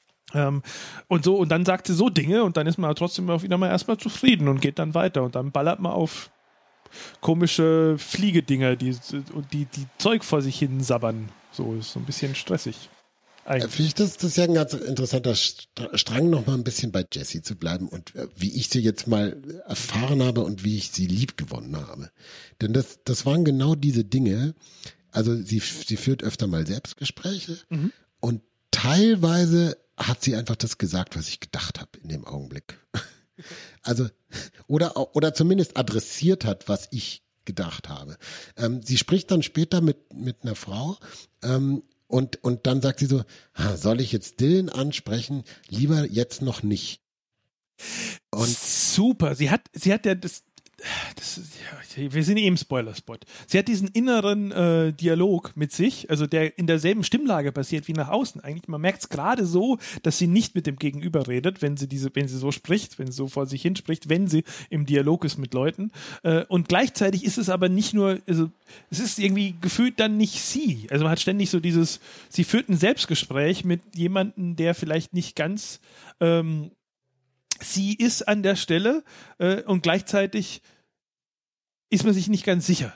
Und dann sagt sie so Dinge und dann ist man trotzdem wieder mal erstmal zufrieden und geht dann weiter und dann ballert man auf komische Fliegedinger, die Zeug vor sich hin sabbern. So ist so ein bisschen stressig. Finde ich, das ist ja ein ganz interessanter Strang, noch mal ein bisschen bei Jessie zu bleiben und wie ich sie jetzt mal erfahren habe und wie ich sie lieb gewonnen habe. Denn das waren genau diese Dinge. Also sie führt öfter mal Selbstgespräche und teilweise hat sie einfach das gesagt, was ich gedacht habe in dem Augenblick. Also, oder zumindest adressiert hat, was ich gedacht habe. Sie spricht dann später mit einer Frau, und dann sagt sie so, soll ich jetzt Dylan ansprechen? Lieber jetzt noch nicht. Und super, sie hat ja wir sind im Spoiler-Spot. Sie hat diesen inneren Dialog mit sich, also der in derselben Stimmlage passiert wie nach außen eigentlich. Man merkt es gerade so, dass sie nicht mit dem Gegenüber redet, wenn sie so spricht, wenn sie so vor sich hin spricht, wenn sie im Dialog ist mit Leuten. Und gleichzeitig ist es aber nicht nur, also es ist irgendwie gefühlt dann nicht sie. Also man hat ständig so sie führt ein Selbstgespräch mit jemandem, der vielleicht nicht ganz sie ist an der Stelle und gleichzeitig ist man sich nicht ganz sicher.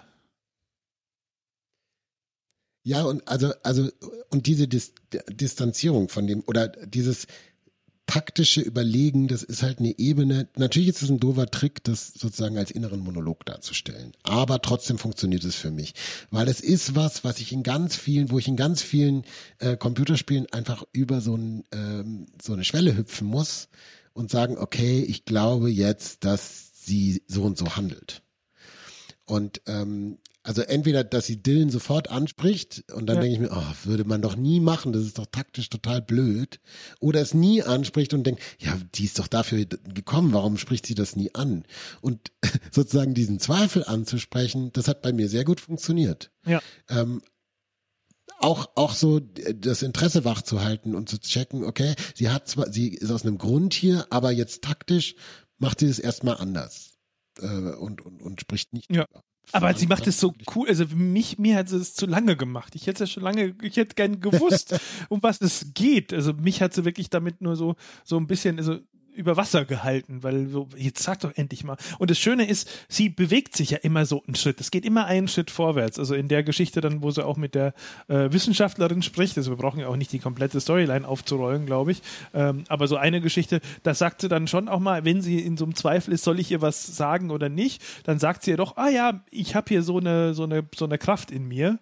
Ja, und und diese Distanzierung von dem, oder dieses taktische Überlegen, das ist halt eine Ebene. Natürlich ist es ein doofer Trick, das sozusagen als inneren Monolog darzustellen. Aber trotzdem funktioniert es für mich. Weil es ist wo ich in ganz vielen Computerspielen einfach über so eine Schwelle hüpfen muss und sagen, okay, ich glaube jetzt, dass sie so und so handelt. Und Also entweder, dass sie Dylan sofort anspricht und dann denke ich mir, würde man doch nie machen, das ist doch taktisch total blöd. Oder es nie anspricht und denkt, ja, die ist doch dafür gekommen, warum spricht sie das nie an? Und sozusagen diesen Zweifel anzusprechen, das hat bei mir sehr gut funktioniert. Ja. Auch so das Interesse wachzuhalten und zu checken, okay, sie ist aus einem Grund hier, aber jetzt taktisch macht sie es erstmal anders und spricht nicht. Ja. Aber sie macht es so cool, also mir hat sie es zu lange gemacht. Ich hätte gern gewusst, um was es geht. Also mich hat sie wirklich damit nur so ein bisschen, also über Wasser gehalten, weil so, jetzt sag doch endlich mal. Und das Schöne ist, sie bewegt sich ja immer so einen Schritt. Es geht immer einen Schritt vorwärts. Also in der Geschichte dann, wo sie auch mit der Wissenschaftlerin spricht, also wir brauchen ja auch nicht die komplette Storyline aufzurollen, glaube ich. Aber so eine Geschichte, da sagt sie dann schon auch mal, wenn sie in so einem Zweifel ist, soll ich ihr was sagen oder nicht, dann sagt sie ja doch, ja, ich habe hier so eine Kraft in mir.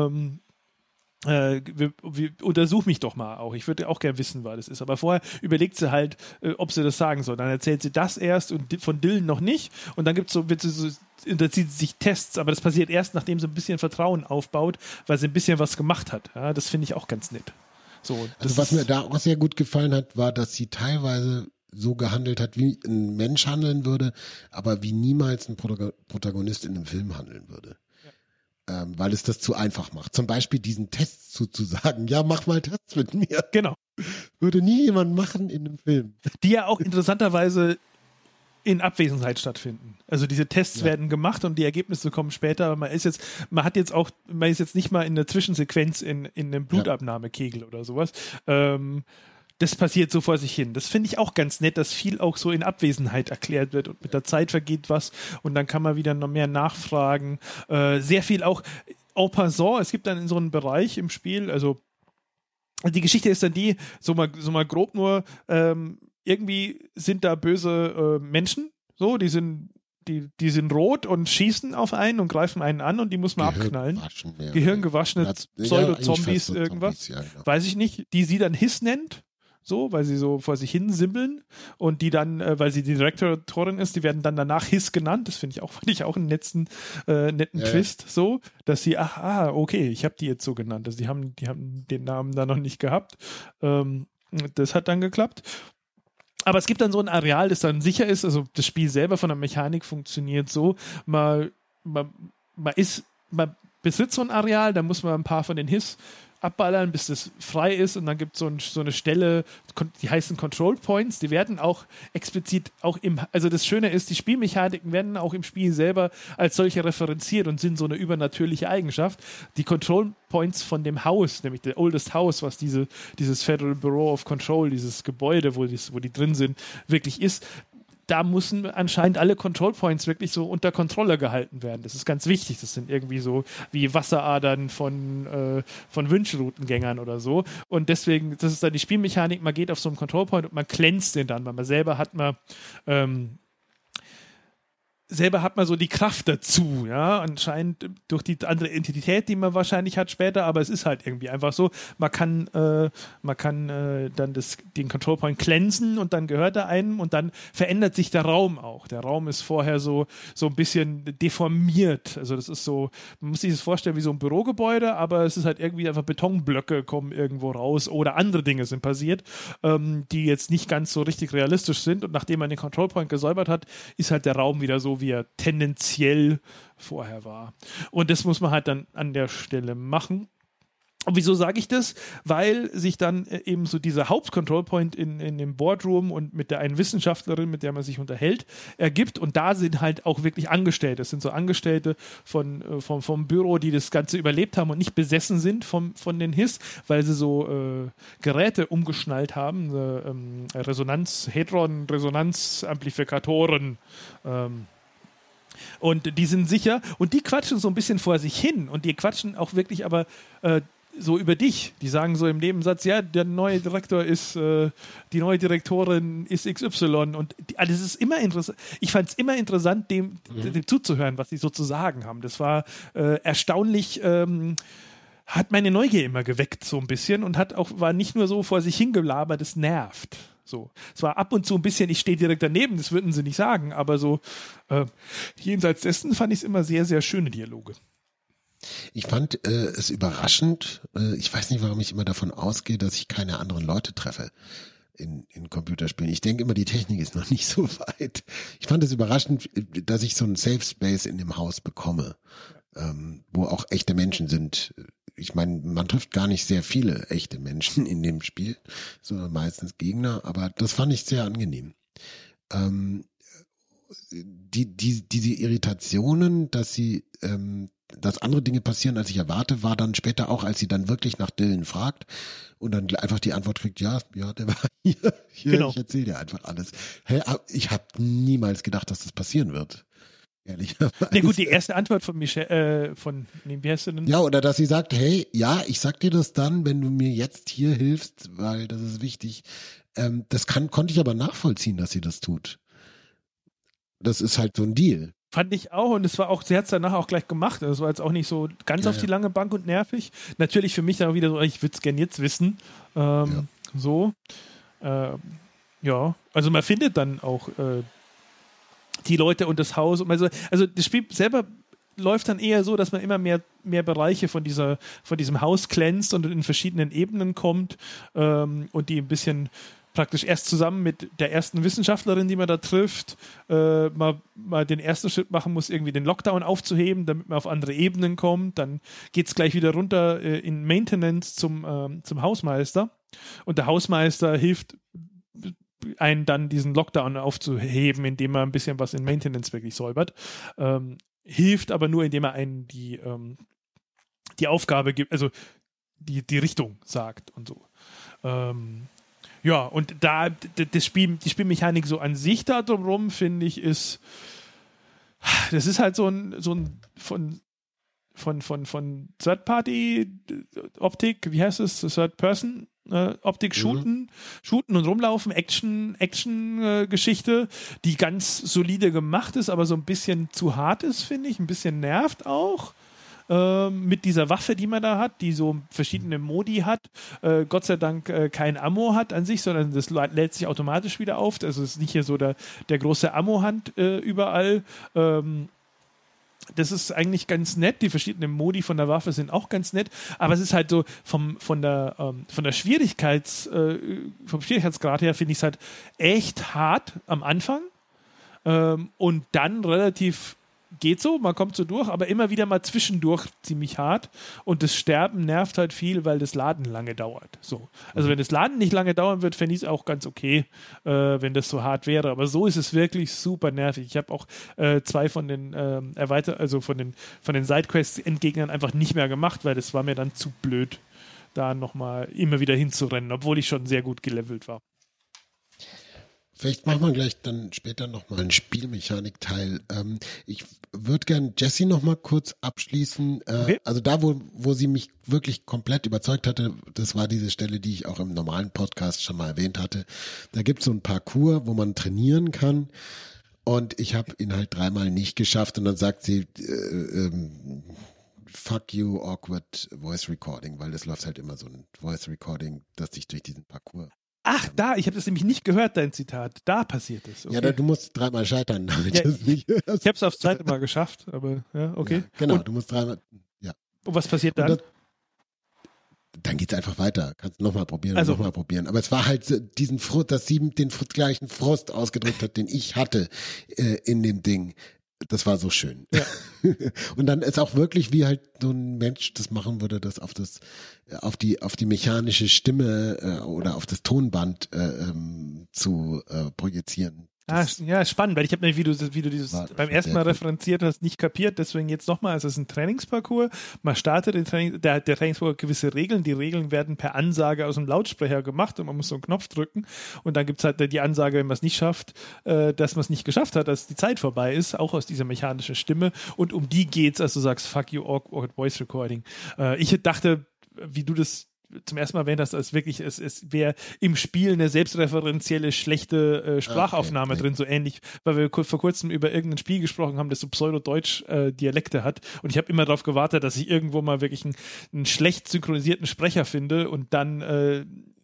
Untersuch mich doch mal auch. Ich würde auch gerne wissen, was das ist. Aber vorher überlegt sie halt, ob sie das sagen soll. Dann erzählt sie das erst und von Dylan noch nicht. Und dann unterzieht sie sich Tests. Aber das passiert erst, nachdem sie ein bisschen Vertrauen aufbaut, weil sie ein bisschen was gemacht hat. Ja, das finde ich auch ganz nett. So, also was mir da auch sehr gut gefallen hat, war, dass sie teilweise so gehandelt hat, wie ein Mensch handeln würde, aber wie niemals ein Protagonist in einem Film handeln würde. Weil es das zu einfach macht. Zum Beispiel diesen Test zuzusagen, ja, mach mal Tests mit mir. Genau. Würde nie jemand machen in einem Film. Die ja auch interessanterweise in Abwesenheit stattfinden. Also diese Tests werden gemacht und die Ergebnisse kommen später, aber man ist jetzt nicht mal in der Zwischensequenz in einem Blutabnahmekegel oder sowas. Das passiert so vor sich hin. Das finde ich auch ganz nett, dass viel auch so in Abwesenheit erklärt wird und mit der Zeit vergeht was und dann kann man wieder noch mehr nachfragen. Sehr viel auch en passant. Es gibt dann in so einem Bereich im Spiel, also die Geschichte ist dann die, so mal grob nur, irgendwie sind da böse Menschen, so, die sind rot und schießen auf einen und greifen einen an und die muss man abknallen. Gehirngewaschene Pseudo-Zombies, irgendwas. Ja, genau. Weiß ich nicht, die sie dann Hiss nennt. So, weil sie so vor sich hin simbeln und die dann, weil sie die Direktorin ist, die werden dann danach Hiss genannt. Das fand ich auch einen netten Twist, so, dass sie, okay, ich habe die jetzt so genannt. Also die haben den Namen da noch nicht gehabt. Das hat dann geklappt. Aber es gibt dann so ein Areal, das dann sicher ist, also das Spiel selber von der Mechanik funktioniert so, man besitzt so ein Areal, da muss man ein paar von den Hiss abballern, bis das frei ist und dann gibt es so eine Stelle, die heißen Control Points, die werden auch explizit also das Schöne ist, die Spielmechaniken werden auch im Spiel selber als solche referenziert und sind so eine übernatürliche Eigenschaft. Die Control Points von dem Haus, nämlich der Oldest House, was dieses Federal Bureau of Control, dieses Gebäude, wo die drin sind, wirklich ist, da müssen anscheinend alle Control Points wirklich so unter Kontrolle gehalten werden. Das ist ganz wichtig. Das sind irgendwie so wie Wasseradern von Wünschroutengängern oder so. Und deswegen, das ist dann die Spielmechanik, man geht auf so einen Control Point und man glänzt den dann, weil man selber hat so die Kraft dazu, ja, anscheinend durch die andere Entität, die man wahrscheinlich hat später, aber es ist halt irgendwie einfach so, man kann dann den Control Point cleansen und dann gehört er einem und dann verändert sich der Raum auch. Der Raum ist vorher so ein bisschen deformiert, also das ist so, man muss sich das vorstellen wie so ein Bürogebäude, aber es ist halt irgendwie einfach Betonblöcke kommen irgendwo raus oder andere Dinge sind passiert, die jetzt nicht ganz so richtig realistisch sind und nachdem man den Control Point gesäubert hat, ist halt der Raum wieder so, wie er tendenziell vorher war. Und das muss man halt dann an der Stelle machen. Und wieso sage ich das? Weil sich dann eben so dieser Hauptcontrol-Point in dem Boardroom und mit der einen Wissenschaftlerin, mit der man sich unterhält, ergibt. Und da sind halt auch wirklich Angestellte. Es sind so Angestellte vom Büro, die das Ganze überlebt haben und nicht besessen sind von den Hiss, weil sie so Geräte umgeschnallt haben, Hadron-Resonanz-Amplifikatoren. Und die sind sicher und die quatschen so ein bisschen vor sich hin und die quatschen auch wirklich aber so über dich. Die sagen so im Nebensatz, ja, der neue Direktor ist, die neue Direktorin ist XY und das ist immer interessant. Ich fand es immer interessant, dem zuzuhören, was sie so zu sagen haben. Das war erstaunlich, hat meine Neugier immer geweckt so ein bisschen und war nicht nur so vor sich hingelabert, das nervt. So. Es war ab und zu ein bisschen, ich stehe direkt daneben, das würden sie nicht sagen, aber so jenseits dessen fand ich es immer sehr, sehr schöne Dialoge. Ich fand es überraschend, ich weiß nicht, warum ich immer davon ausgehe, dass ich keine anderen Leute treffe in Computerspielen. Ich denke immer, die Technik ist noch nicht so weit. Ich fand es überraschend, dass ich so einen Safe Space in dem Haus bekomme, wo auch echte Menschen sind. Ich meine, man trifft gar nicht sehr viele echte Menschen in dem Spiel, sondern meistens Gegner, aber das fand ich sehr angenehm. Diese Irritationen, dass andere Dinge passieren, als ich erwarte, war dann später auch, als sie dann wirklich nach Dylan fragt und dann einfach die Antwort kriegt, ja, der war hier, genau. Ich erzähle dir einfach alles. Hey, ich habe niemals gedacht, dass das passieren wird. Ehrlicherweise. Na gut, die erste Antwort von Michelle, wie heißt du denn? Ja, oder dass sie sagt, hey, ja, ich sag dir das dann, wenn du mir jetzt hier hilfst, weil das ist wichtig. Das konnte ich aber nachvollziehen, dass sie das tut. Das ist halt so ein Deal. Fand ich auch, und es war auch, sie hat es danach auch gleich gemacht. Das war jetzt auch nicht so ganz auf die lange Bank und nervig. Natürlich für mich dann auch wieder so, ich würde es gerne jetzt wissen. So. Ja, also man findet dann auch die Leute und das Haus. Und also das Spiel selber läuft dann eher so, dass man immer mehr Bereiche von diesem Haus glänzt und in verschiedenen Ebenen kommt und die ein bisschen praktisch erst zusammen mit der ersten Wissenschaftlerin, die man da trifft, mal den ersten Schritt machen muss, irgendwie den Lockdown aufzuheben, damit man auf andere Ebenen kommt. Dann geht es gleich wieder runter in Maintenance zum Hausmeister. Und der Hausmeister hilft einen dann, diesen Lockdown aufzuheben, indem er ein bisschen was in Maintenance wirklich säubert. Hilft aber nur, indem er einen die Aufgabe gibt, also die Richtung sagt und so. Ja, und da die Spielmechanik so an sich da drumherum, finde ich, das ist halt so ein von Third-Party-Optik, wie heißt es? Third-Person-Optik, Shooten und rumlaufen, Action-Geschichte, die ganz solide gemacht ist, aber so ein bisschen zu hart ist, finde ich, ein bisschen nervt auch. Mit dieser Waffe, die man da hat, die so verschiedene Modi hat, Gott sei Dank kein Ammo hat an sich, sondern das lädt sich automatisch wieder auf. Also es ist nicht hier so der große Ammo-Hand überall. Das ist eigentlich ganz nett. Die verschiedenen Modi von der Waffe sind auch ganz nett, aber es ist halt so vom Schwierigkeitsgrad her finde ich es halt echt hart am Anfang und dann relativ geht so, man kommt so durch, aber immer wieder mal zwischendurch ziemlich hart und das Sterben nervt halt viel, weil das Laden lange dauert. So. Also wenn das Laden nicht lange dauern wird, fände ich es auch ganz okay, wenn das so hart wäre, aber so ist es wirklich super nervig. Ich habe auch 2 von den von den Sidequest-Endgegnern einfach nicht mehr gemacht, weil das war mir dann zu blöd, da nochmal immer wieder hinzurennen, obwohl ich schon sehr gut gelevelt war. Vielleicht machen wir gleich dann später nochmal einen Spielmechanik-Teil. Ich würde gern Jessie nochmal kurz abschließen. Okay. Also da, wo sie mich wirklich komplett überzeugt hatte, das war diese Stelle, die ich auch im normalen Podcast schon mal erwähnt hatte. Da gibt es so ein Parcours, wo man trainieren kann. Und ich habe ihn halt 3-mal nicht geschafft. Und dann sagt sie, fuck you, awkward Voice Recording, weil das läuft halt immer so ein Voice Recording, das dich durch diesen Parcours... Ach, ich habe das nämlich nicht gehört, dein Zitat. Da passiert es. Okay. Ja, du musst 3-mal scheitern, damit du es nicht hörst. Ich habe es aufs 2. Mal geschafft, aber ja, okay. Ja, genau, du musst 3-mal, ja. Und was passiert dann? Dann geht's einfach weiter. Kannst nochmal probieren, nochmal probieren. Aber es war halt diesen Frust, dass sie den gleichen Frust ausgedrückt hat, den ich hatte in dem Ding. Das war so schön. Ja. Und dann ist auch wirklich, wie halt so ein Mensch das machen würde, das auf die mechanische Stimme oder auf das Tonband zu projizieren. Ja, spannend, weil ich habe wie du dieses beim ersten Mal referenziert hast, nicht kapiert, deswegen jetzt nochmal, also es ist ein Trainingsparcours, man startet den der Trainingsparcours gewisse Regeln, die Regeln werden per Ansage aus dem Lautsprecher gemacht und man muss so einen Knopf drücken und dann gibt es halt die Ansage, wenn man es nicht schafft, dass man es nicht geschafft hat, dass die Zeit vorbei ist, auch aus dieser mechanischen Stimme und um die geht's, als du sagst, fuck you, awkward voice recording. Ich dachte, wie du das zum ersten Mal erwähnt hast, als wirklich, es wäre im Spiel eine selbstreferenzielle, schlechte Sprachaufnahme drin, so ähnlich, weil wir vor kurzem über irgendein Spiel gesprochen haben, das so Pseudo-Deutsch-Dialekte hat und ich habe immer darauf gewartet, dass ich irgendwo mal wirklich einen schlecht synchronisierten Sprecher finde und dann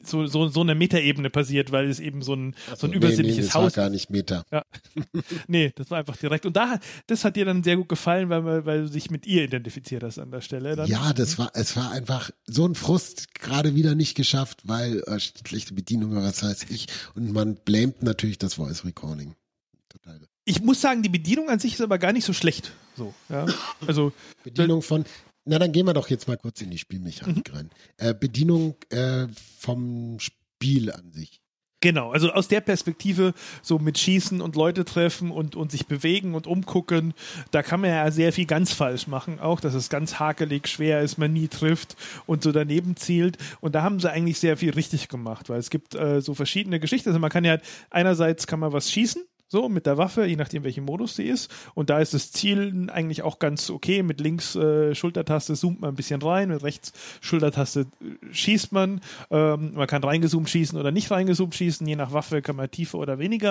so eine Metaebene passiert, weil es eben so ein übersinnliches das Haus war gar nicht Meta. Ja. Nee, das war einfach direkt. Und das hat dir dann sehr gut gefallen, weil du dich mit ihr identifiziert hast an der Stelle. Dann. Ja, es war einfach so ein Frust, gerade wieder nicht geschafft, weil schlechte Bedienung oder was weiß ich. Und man blamet natürlich das Voice Recording. Total. Ich muss sagen, die Bedienung an sich ist aber gar nicht so schlecht. So, ja. Also Bedienung von, na dann gehen wir doch jetzt mal kurz in die Spielmechanik rein. Bedienung vom Spiel an sich. Genau, also aus der Perspektive so mit Schießen und Leute treffen und sich bewegen und umgucken, da kann man ja sehr viel ganz falsch machen, auch dass es ganz hakelig schwer ist, man nie trifft und so daneben zielt, und da haben sie eigentlich sehr viel richtig gemacht, weil es gibt so verschiedene Geschichten, also man kann ja einerseits kann man was schießen, so mit der Waffe, je nachdem welchen Modus sie ist, und da ist das Ziel eigentlich auch ganz okay, mit links Schultertaste zoomt man ein bisschen rein, mit rechts Schultertaste schießt man, man kann reingezoomt schießen oder nicht reingezoomt schießen, je nach Waffe kann man tiefer oder weniger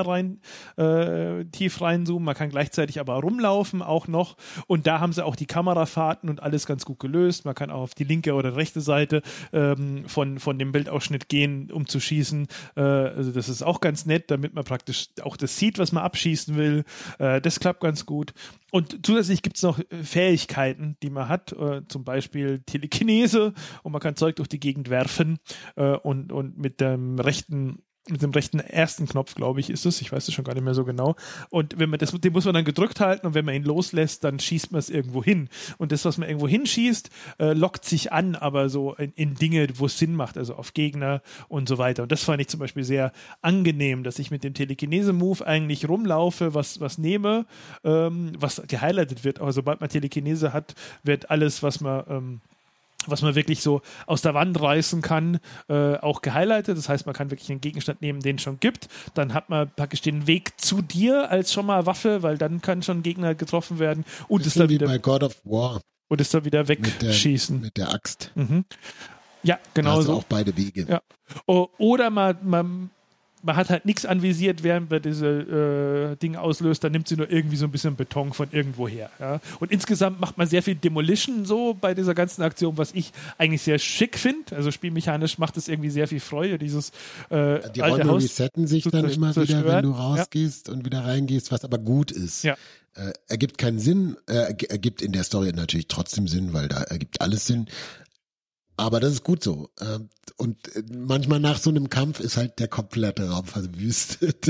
tief reinzoomen, man kann gleichzeitig aber rumlaufen auch noch, und da haben sie auch die Kamerafahrten und alles ganz gut gelöst, man kann auch auf die linke oder rechte Seite von dem Bildausschnitt gehen, um zu schießen, also das ist auch ganz nett, damit man praktisch auch das sieht, was man abschießen will. Das klappt ganz gut. Und zusätzlich gibt es noch Fähigkeiten, die man hat, zum Beispiel Telekinese, und man kann Zeug durch die Gegend werfen und mit dem rechten ersten Knopf, glaube ich, ist es. Ich weiß es schon gar nicht mehr so genau. Und den muss man dann gedrückt halten, und wenn man ihn loslässt, dann schießt man es irgendwo hin. Und das, was man irgendwo hinschießt, lockt sich an, aber so in Dinge, wo es Sinn macht, also auf Gegner und so weiter. Und das fand ich zum Beispiel sehr angenehm, dass ich mit dem Telekinese-Move eigentlich rumlaufe, was nehme, was gehighlightet wird. Aber sobald man Telekinese hat, wird alles, was man wirklich so aus der Wand reißen kann, auch gehighlightet. Das heißt, man kann wirklich einen Gegenstand nehmen, den es schon gibt. Dann hat man praktisch den Weg zu dir als schon mal Waffe, weil dann kann schon ein Gegner getroffen werden. Und das ist dann wieder bei God of War. Und ist dann wieder wegschießen. Mit der Axt. Mhm. Ja, genau so. Auch beide Wege. Ja. Oder man hat halt nichts anvisiert, während man diese Dinge auslöst, dann nimmt sie nur irgendwie so ein bisschen Beton von irgendwo her. Ja? Und insgesamt macht man sehr viel Demolition so bei dieser ganzen Aktion, was ich eigentlich sehr schick finde. Also spielmechanisch macht es irgendwie sehr viel Freude, dieses die alte Räume Haus resetten sich dann immer wieder, wenn du rausgehst und wieder reingehst, was aber gut ist. Ja. Ergibt keinen Sinn, ergibt in der Story natürlich trotzdem Sinn, weil da ergibt alles Sinn. Aber das ist gut so. Und manchmal nach so einem Kampf ist halt der komplette Raum verwüstet.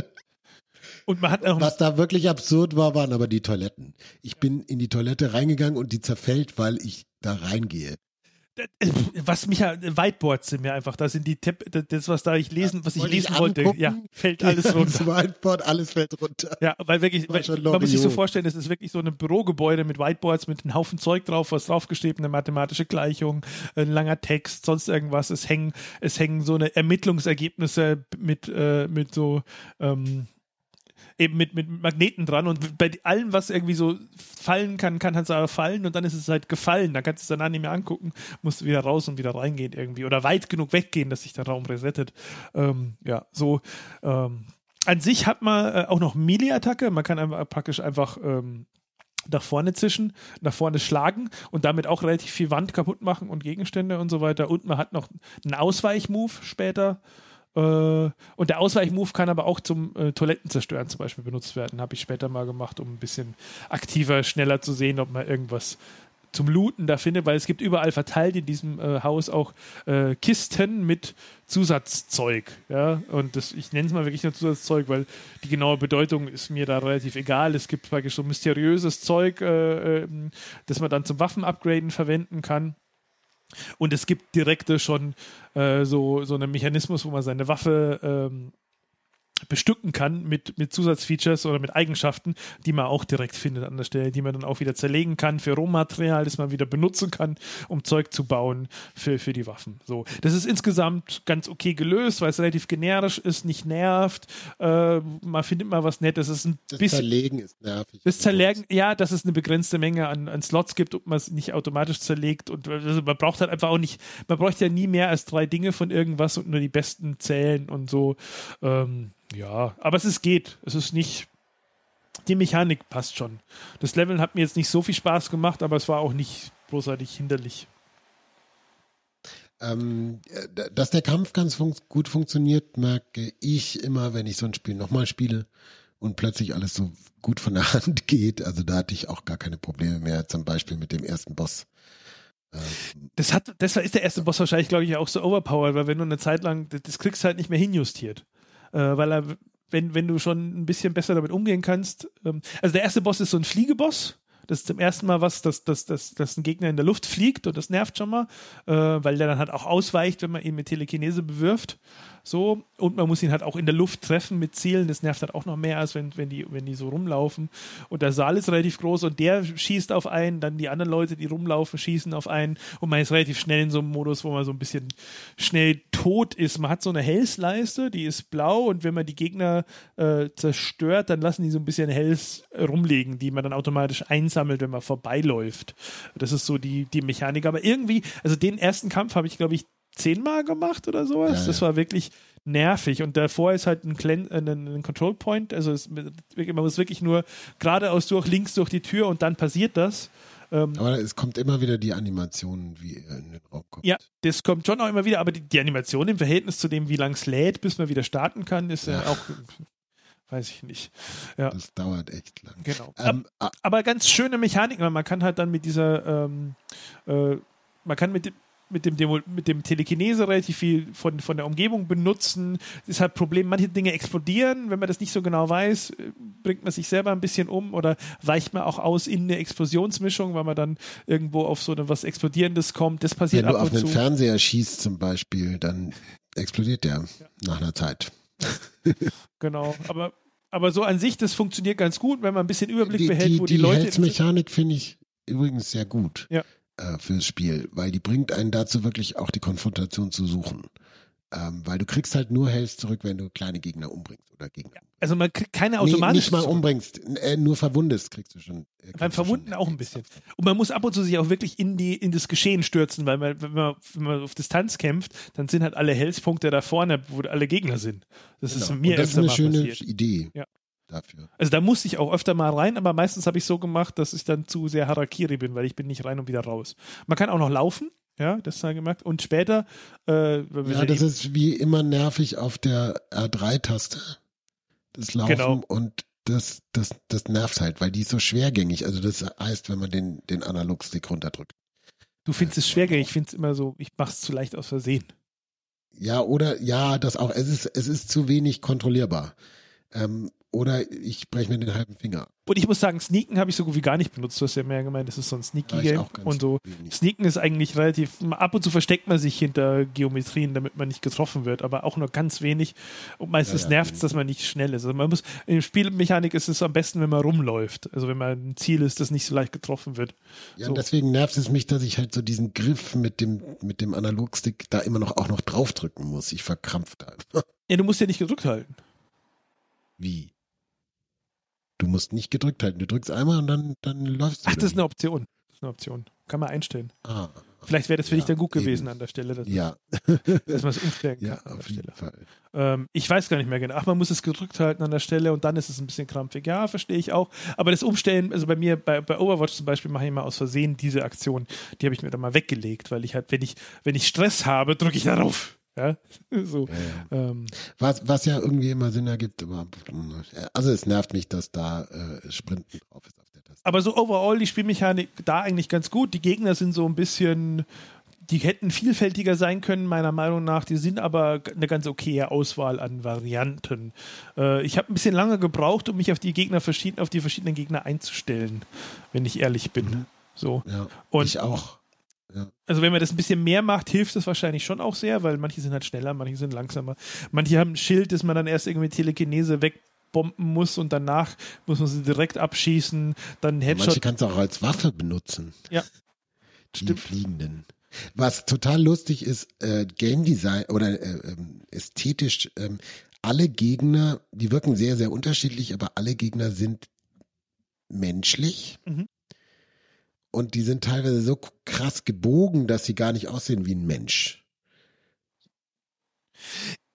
Und man hat auch was da wirklich absurd war, waren aber die Toiletten. Ich bin in die Toilette reingegangen und die zerfällt, weil ich da reingehe. Was mich ja, Whiteboards sind mir einfach, da sind das, was ich lesen wollte, ja, fällt alles runter. Whiteboard, alles fällt runter. Ja, weil wirklich, man muss sich so vorstellen, es ist wirklich so ein Bürogebäude mit Whiteboards, mit einem Haufen Zeug drauf, was draufgeschrieben, eine mathematische Gleichung, ein langer Text, sonst irgendwas. Es hängen so eine Ermittlungsergebnisse mit so, eben mit Magneten dran, und bei allem, was irgendwie so fallen kann es aber fallen, und dann ist es halt gefallen, dann kannst du es danach nicht mehr angucken, musst du wieder raus und wieder reingehen irgendwie, oder weit genug weggehen, dass sich der Raum resettet. An sich hat man auch noch Melee-Attacke, man kann praktisch einfach nach vorne zischen, nach vorne schlagen und damit auch relativ viel Wand kaputt machen und Gegenstände und so weiter, und man hat noch einen Ausweichmove später. Und der Ausweichmove kann aber auch zum Toilettenzerstören zum Beispiel benutzt werden. Habe ich später mal gemacht, um ein bisschen aktiver, schneller zu sehen, ob man irgendwas zum Looten da findet, weil es gibt überall verteilt in diesem Haus auch Kisten mit Zusatzzeug. Ja? Und ich nenne es mal wirklich nur Zusatzzeug, weil die genaue Bedeutung ist mir da relativ egal. Es gibt praktisch so mysteriöses Zeug, das man dann zum Waffenupgraden verwenden kann. Und es gibt direkte schon so einen Mechanismus, wo man seine Waffe bestücken kann mit Zusatzfeatures oder mit Eigenschaften, die man auch direkt findet an der Stelle, die man dann auch wieder zerlegen kann für Rohmaterial, das man wieder benutzen kann, um Zeug zu bauen für die Waffen. So, das ist insgesamt ganz okay gelöst, weil es relativ generisch ist, nicht nervt. Man findet mal was Nettes. Das Zerlegen ist nervig. Das Zerlegen, ja, dass es eine begrenzte Menge an Slots gibt und man es nicht automatisch zerlegt, und also man braucht halt einfach auch nicht, man braucht ja nie mehr als 3 Dinge von irgendwas und nur die besten zählen und so. Ja, aber es geht. Es ist nicht. Die Mechanik passt schon. Das Leveln hat mir jetzt nicht so viel Spaß gemacht, aber es war auch nicht großartig hinderlich. Dass der Kampf ganz gut funktioniert, merke ich immer, wenn ich so ein Spiel nochmal spiele und plötzlich alles so gut von der Hand geht. Also da hatte ich auch gar keine Probleme mehr, zum Beispiel mit dem ersten Boss. Deshalb ist der erste Boss wahrscheinlich, glaube ich, auch so overpowered, weil wenn du eine Zeit lang, das kriegst du halt nicht mehr hinjustiert. Weil wenn du schon ein bisschen besser damit umgehen kannst, also der erste Boss ist so ein Fliegeboss. Das ist zum ersten Mal was, dass ein Gegner in der Luft fliegt und das nervt schon mal, weil der dann halt auch ausweicht, wenn man ihn mit Telekinese bewirft. So, und man muss ihn halt auch in der Luft treffen mit Zielen. Das nervt halt auch noch mehr, als wenn die so rumlaufen. Und der Saal ist relativ groß und der schießt auf einen, dann die anderen Leute, die rumlaufen, schießen auf einen und man ist relativ schnell in so einem Modus, wo man so ein bisschen schnell tot ist. Man hat so eine Health-Leiste, die ist blau und wenn man die Gegner zerstört, dann lassen die so ein bisschen Health rumliegen, die man dann automatisch einsammelt, wenn man vorbeiläuft. Das ist so die Mechanik. Aber irgendwie, also den ersten Kampf habe ich, glaube ich, 10-mal gemacht oder sowas. Ja. Das war wirklich nervig. Und davor ist halt ein Control Point. Also man muss wirklich nur geradeaus links durch die Tür und dann passiert das. Aber es kommt immer wieder die Animation, wie er in den Raum kommt. Ja, das kommt schon auch immer wieder. Aber die Animation im Verhältnis zu dem, wie lang es lädt, bis man wieder starten kann, ist ja auch... Weiß ich nicht. Ja. Das dauert echt lang. Genau. Aber ganz schöne Mechanik, weil man kann halt dann mit dieser, man kann mit dem Telekinese relativ viel von der Umgebung benutzen. Das ist halt ein Problem, manche Dinge explodieren. Wenn man das nicht so genau weiß, bringt man sich selber ein bisschen um oder weicht man auch aus in eine Explosionsmischung, weil man dann irgendwo auf so was Explodierendes kommt. Das passiert ab und zu. Wenn du auf einen Fernseher schießt zum Beispiel, dann explodiert der nach einer Zeit. Genau, aber so an sich, das funktioniert ganz gut, wenn man ein bisschen Überblick behält, wo die Leute... Die Health-Mechanik finde ich übrigens sehr gut fürs Spiel, weil die bringt einen dazu, wirklich auch die Konfrontation zu suchen. Weil du kriegst halt nur Health zurück, wenn du kleine Gegner umbringst oder Gegner. Also man kriegt keine automatisch. Nicht mal umbringst, nur verwundest kriegst du schon. Beim Verwunden auch ein bisschen. Und man muss ab und zu sich auch wirklich in das Geschehen stürzen, weil wenn man auf Distanz kämpft, dann sind halt alle Health-Punkte da vorne, wo alle Gegner sind. Das ist mir das ist eine schöne passiert. Idee. Ja. Dafür. Also da musste ich auch öfter mal rein, aber meistens habe ich so gemacht, dass ich dann zu sehr Harakiri bin, weil ich bin nicht rein und wieder raus. Man kann auch noch laufen. Ja, das habe ich gemerkt. Und später. das ist wie immer nervig auf der R3-Taste. Das Laufen und das nervt halt, weil die ist so schwergängig. Also das heißt, wenn man den Analogstick runterdrückt. Du findest es schwergängig, ich finde es immer so, ich mache es zu leicht aus Versehen. Ja, das auch. Es ist zu wenig kontrollierbar. Oder ich breche mir den halben Finger. Und ich muss sagen, Sneaken habe ich so gut wie gar nicht benutzt. Du hast ja mehr gemeint, das ist so ein Sneaky-Game. Und so. Wenig. Sneaken ist eigentlich relativ, ab und zu versteckt man sich hinter Geometrien, damit man nicht getroffen wird, aber auch nur ganz wenig. Und meistens nervt es, dass man nicht schnell ist. Also man muss, in der Spielmechanik ist es am besten, wenn man rumläuft. Also wenn man ein Ziel ist, das nicht so leicht getroffen wird. Ja, und deswegen nervt es mich, dass ich halt so diesen Griff mit dem Analogstick da immer noch draufdrücken muss. Ich verkrampfe da. Ja, du musst ja nicht gedrückt halten. Wie? Du musst nicht gedrückt halten. Du drückst einmal und dann läufst du. Ach, das ist eine Option. Kann man einstellen. Vielleicht wäre das für dich dann gut gewesen an der Stelle. Dass man es umstellen kann. Ja, auf jeden Fall. Ich weiß gar nicht mehr genau. Ach, man muss es gedrückt halten an der Stelle und dann ist es ein bisschen krampfig. Ja, verstehe ich auch. Aber das Umstellen, also bei mir, bei Overwatch zum Beispiel, mache ich immer aus Versehen diese Aktion. Die habe ich mir dann mal weggelegt, weil ich halt, wenn ich Stress habe, drücke ich darauf. Ja, so. Ja. Was ja irgendwie immer Sinn ergibt, aber also es nervt mich, dass da Sprinten drauf ist auf der Taste. Aber so overall die Spielmechanik da eigentlich ganz gut. Die Gegner sind so ein bisschen, die hätten vielfältiger sein können, meiner Meinung nach. Die sind aber eine ganz okaye Auswahl an Varianten. Ich habe ein bisschen lange gebraucht, um mich auf die verschiedenen Gegner einzustellen, wenn ich ehrlich bin. So. Ja, und ich auch. Ja. Also wenn man das ein bisschen mehr macht, hilft das wahrscheinlich schon auch sehr, weil manche sind halt schneller, manche sind langsamer. Manche haben ein Schild, das man dann erst irgendwie mit Telekinese wegbomben muss und danach muss man sie direkt abschießen, dann Headshot. Manche kannst du auch als Waffe benutzen. Ja. Die fliegenden. Was total lustig ist, Game Design oder ästhetisch, alle Gegner, die wirken sehr, sehr unterschiedlich, aber alle Gegner sind menschlich. Mhm. Und die sind teilweise so krass gebogen, dass sie gar nicht aussehen wie ein Mensch.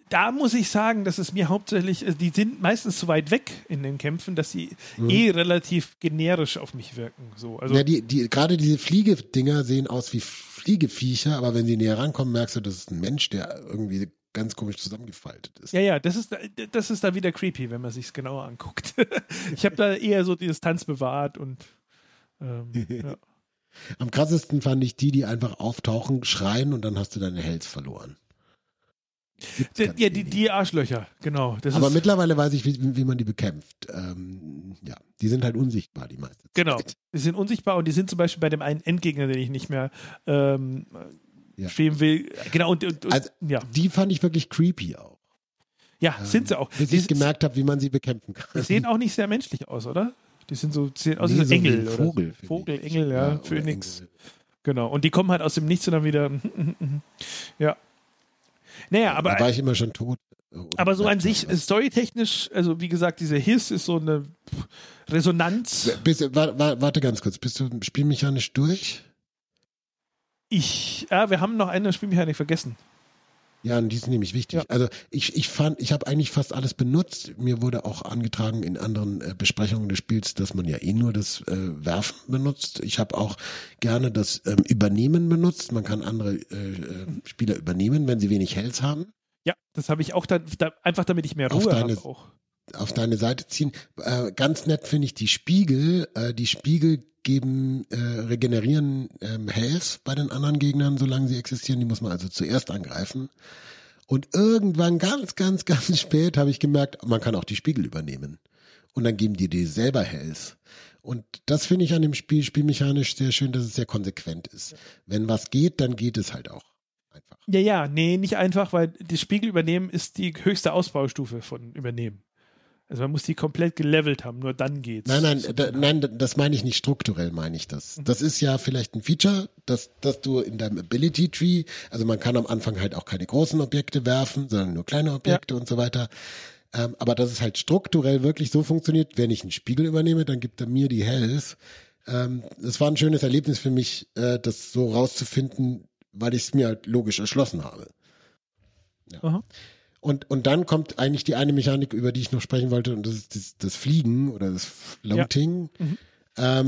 da muss ich sagen, dass es mir hauptsächlich, die sind meistens so weit weg in den Kämpfen, dass sie relativ generisch auf mich wirken. So, also ja, gerade diese Fliegedinger sehen aus wie Fliegeviecher, aber wenn sie näher rankommen, merkst du, das ist ein Mensch, der irgendwie ganz komisch zusammengefaltet ist. Ja, das ist da wieder creepy, wenn man sich es genauer anguckt. Ich habe da eher so die Distanz bewahrt und ja. Am krassesten fand ich die einfach auftauchen, schreien und dann hast du deine Hells verloren. Ja, die Arschlöcher, genau. Aber mittlerweile weiß ich, wie man die bekämpft. Ja, die sind halt unsichtbar, die meiste Zeit. Genau, die sind unsichtbar und die sind zum Beispiel bei dem einen Endgegner, den ich nicht mehr spielen will. Genau, also, ja. Die fand ich wirklich creepy auch. Ja, sind sie auch. Bis ich gemerkt habe, wie man sie bekämpfen kann. Die sehen auch nicht sehr menschlich aus, oder? Die sehen aus wie so Engel. Wie ein Vogel. Vogel, Engel, ja, Phönix. Engel. Genau, und die kommen halt aus dem Nichts und dann wieder, ja. Naja, aber. Da war ich immer schon tot. Aber so an sich, storytechnisch, also wie gesagt, diese Hiss ist so eine Resonanz. Warte ganz kurz, bist du spielmechanisch durch? Wir haben noch eine Spielmechanik vergessen. Ja, und die ist nämlich wichtig. Ja. Also ich habe eigentlich fast alles benutzt. Mir wurde auch angetragen in anderen Besprechungen des Spiels, dass man ja nur das Werfen benutzt. Ich habe auch gerne das Übernehmen benutzt. Man kann andere Spieler übernehmen, wenn sie wenig Hells haben. Ja, das habe ich auch einfach, damit ich mehr Ruhe habe auch. Auf deine Seite ziehen. Ganz nett finde ich die Spiegel. Die Spiegel regenerieren Health bei den anderen Gegnern, solange sie existieren. Die muss man also zuerst angreifen. Und irgendwann ganz, ganz, ganz spät habe ich gemerkt, man kann auch die Spiegel übernehmen. Und dann geben die selber Health. Und das finde ich an dem Spiel spielmechanisch sehr schön, dass es sehr konsequent ist. Wenn was geht, dann geht es halt auch. Einfach. Ja, nee, nicht einfach, weil das Spiegel übernehmen ist die höchste Ausbaustufe von Übernehmen. Also man muss die komplett gelevelt haben, nur dann geht's. Nein, das meine ich nicht strukturell, meine ich das. Das ist ja vielleicht ein Feature, dass du in deinem Ability Tree, also man kann am Anfang halt auch keine großen Objekte werfen, sondern nur kleine Objekte und so weiter. Aber dass es halt strukturell wirklich so funktioniert, wenn ich einen Spiegel übernehme, dann gibt er mir die Health. Das war ein schönes Erlebnis für mich, das so rauszufinden, weil ich es mir halt logisch erschlossen habe. Ja. Aha. Und dann kommt eigentlich die eine Mechanik, über die ich noch sprechen wollte, und das ist das Fliegen oder das Floating. Ja.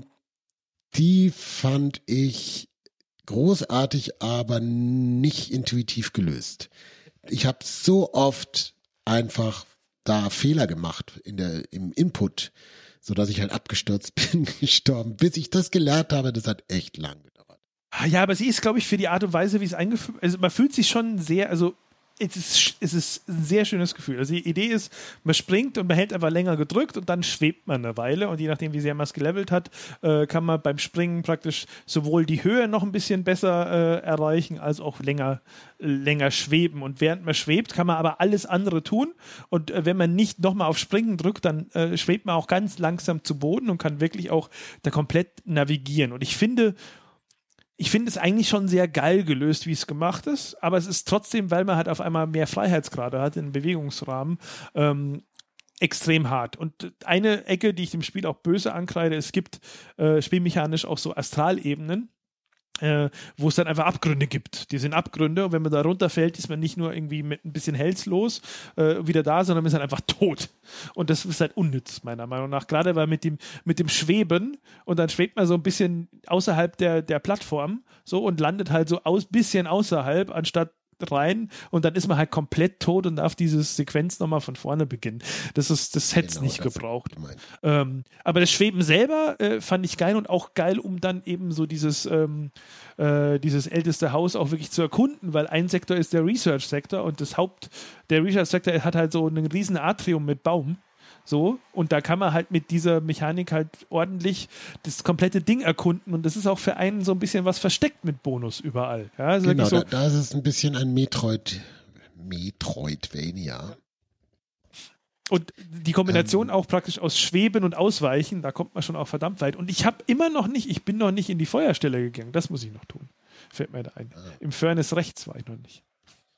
Die fand ich großartig, aber nicht intuitiv gelöst. Ich habe so oft einfach da Fehler gemacht im Input, sodass ich halt abgestürzt bin, gestorben. Bis ich das gelernt habe, das hat echt lang gedauert. Ja, aber sie ist, glaube ich, für die Art und Weise, wie es eingeführt, also man fühlt sich schon sehr, also es ist ein sehr schönes Gefühl. Also die Idee ist, man springt und man hält einfach länger gedrückt und dann schwebt man eine Weile und je nachdem, wie sehr man es gelevelt hat, kann man beim Springen praktisch sowohl die Höhe noch ein bisschen besser erreichen, als auch länger schweben. Und während man schwebt, kann man aber alles andere tun und wenn man nicht nochmal auf Springen drückt, dann schwebt man auch ganz langsam zu Boden und kann wirklich auch da komplett navigieren. Und ich finde es eigentlich schon sehr geil gelöst, wie es gemacht ist, aber es ist trotzdem, weil man halt auf einmal mehr Freiheitsgrade hat im Bewegungsrahmen, extrem hart. Und eine Ecke, die ich dem Spiel auch böse ankreide, es gibt spielmechanisch auch so Astralebenen, wo es dann einfach Abgründe gibt. Die sind Abgründe und wenn man da runterfällt, ist man nicht nur irgendwie mit ein bisschen Hells los wieder da, sondern man ist halt einfach tot. Und das ist halt unnütz, meiner Meinung nach. Gerade weil mit dem Schweben und dann schwebt man so ein bisschen außerhalb der Plattform so und landet halt so bisschen außerhalb, anstatt rein und dann ist man halt komplett tot und darf diese Sequenz nochmal von vorne beginnen. Das hätte es nicht gebraucht. Aber das Schweben selber fand ich geil und auch geil, um dann eben so dieses älteste Haus auch wirklich zu erkunden, weil ein Sektor ist der Research-Sektor und der Research-Sektor hat halt so einen riesen Atrium mit Baum. So, und da kann man halt mit dieser Mechanik halt ordentlich das komplette Ding erkunden und das ist auch für einen so ein bisschen was versteckt mit Bonus überall. Ja, also genau, so, da ist es ein bisschen ein Metroidvania. Und die Kombination auch praktisch aus Schweben und Ausweichen, da kommt man schon auch verdammt weit. Und ich bin noch nicht in die Feuerstelle gegangen, das muss ich noch tun. Fällt mir da ein. Im Furnace rechts war ich noch nicht.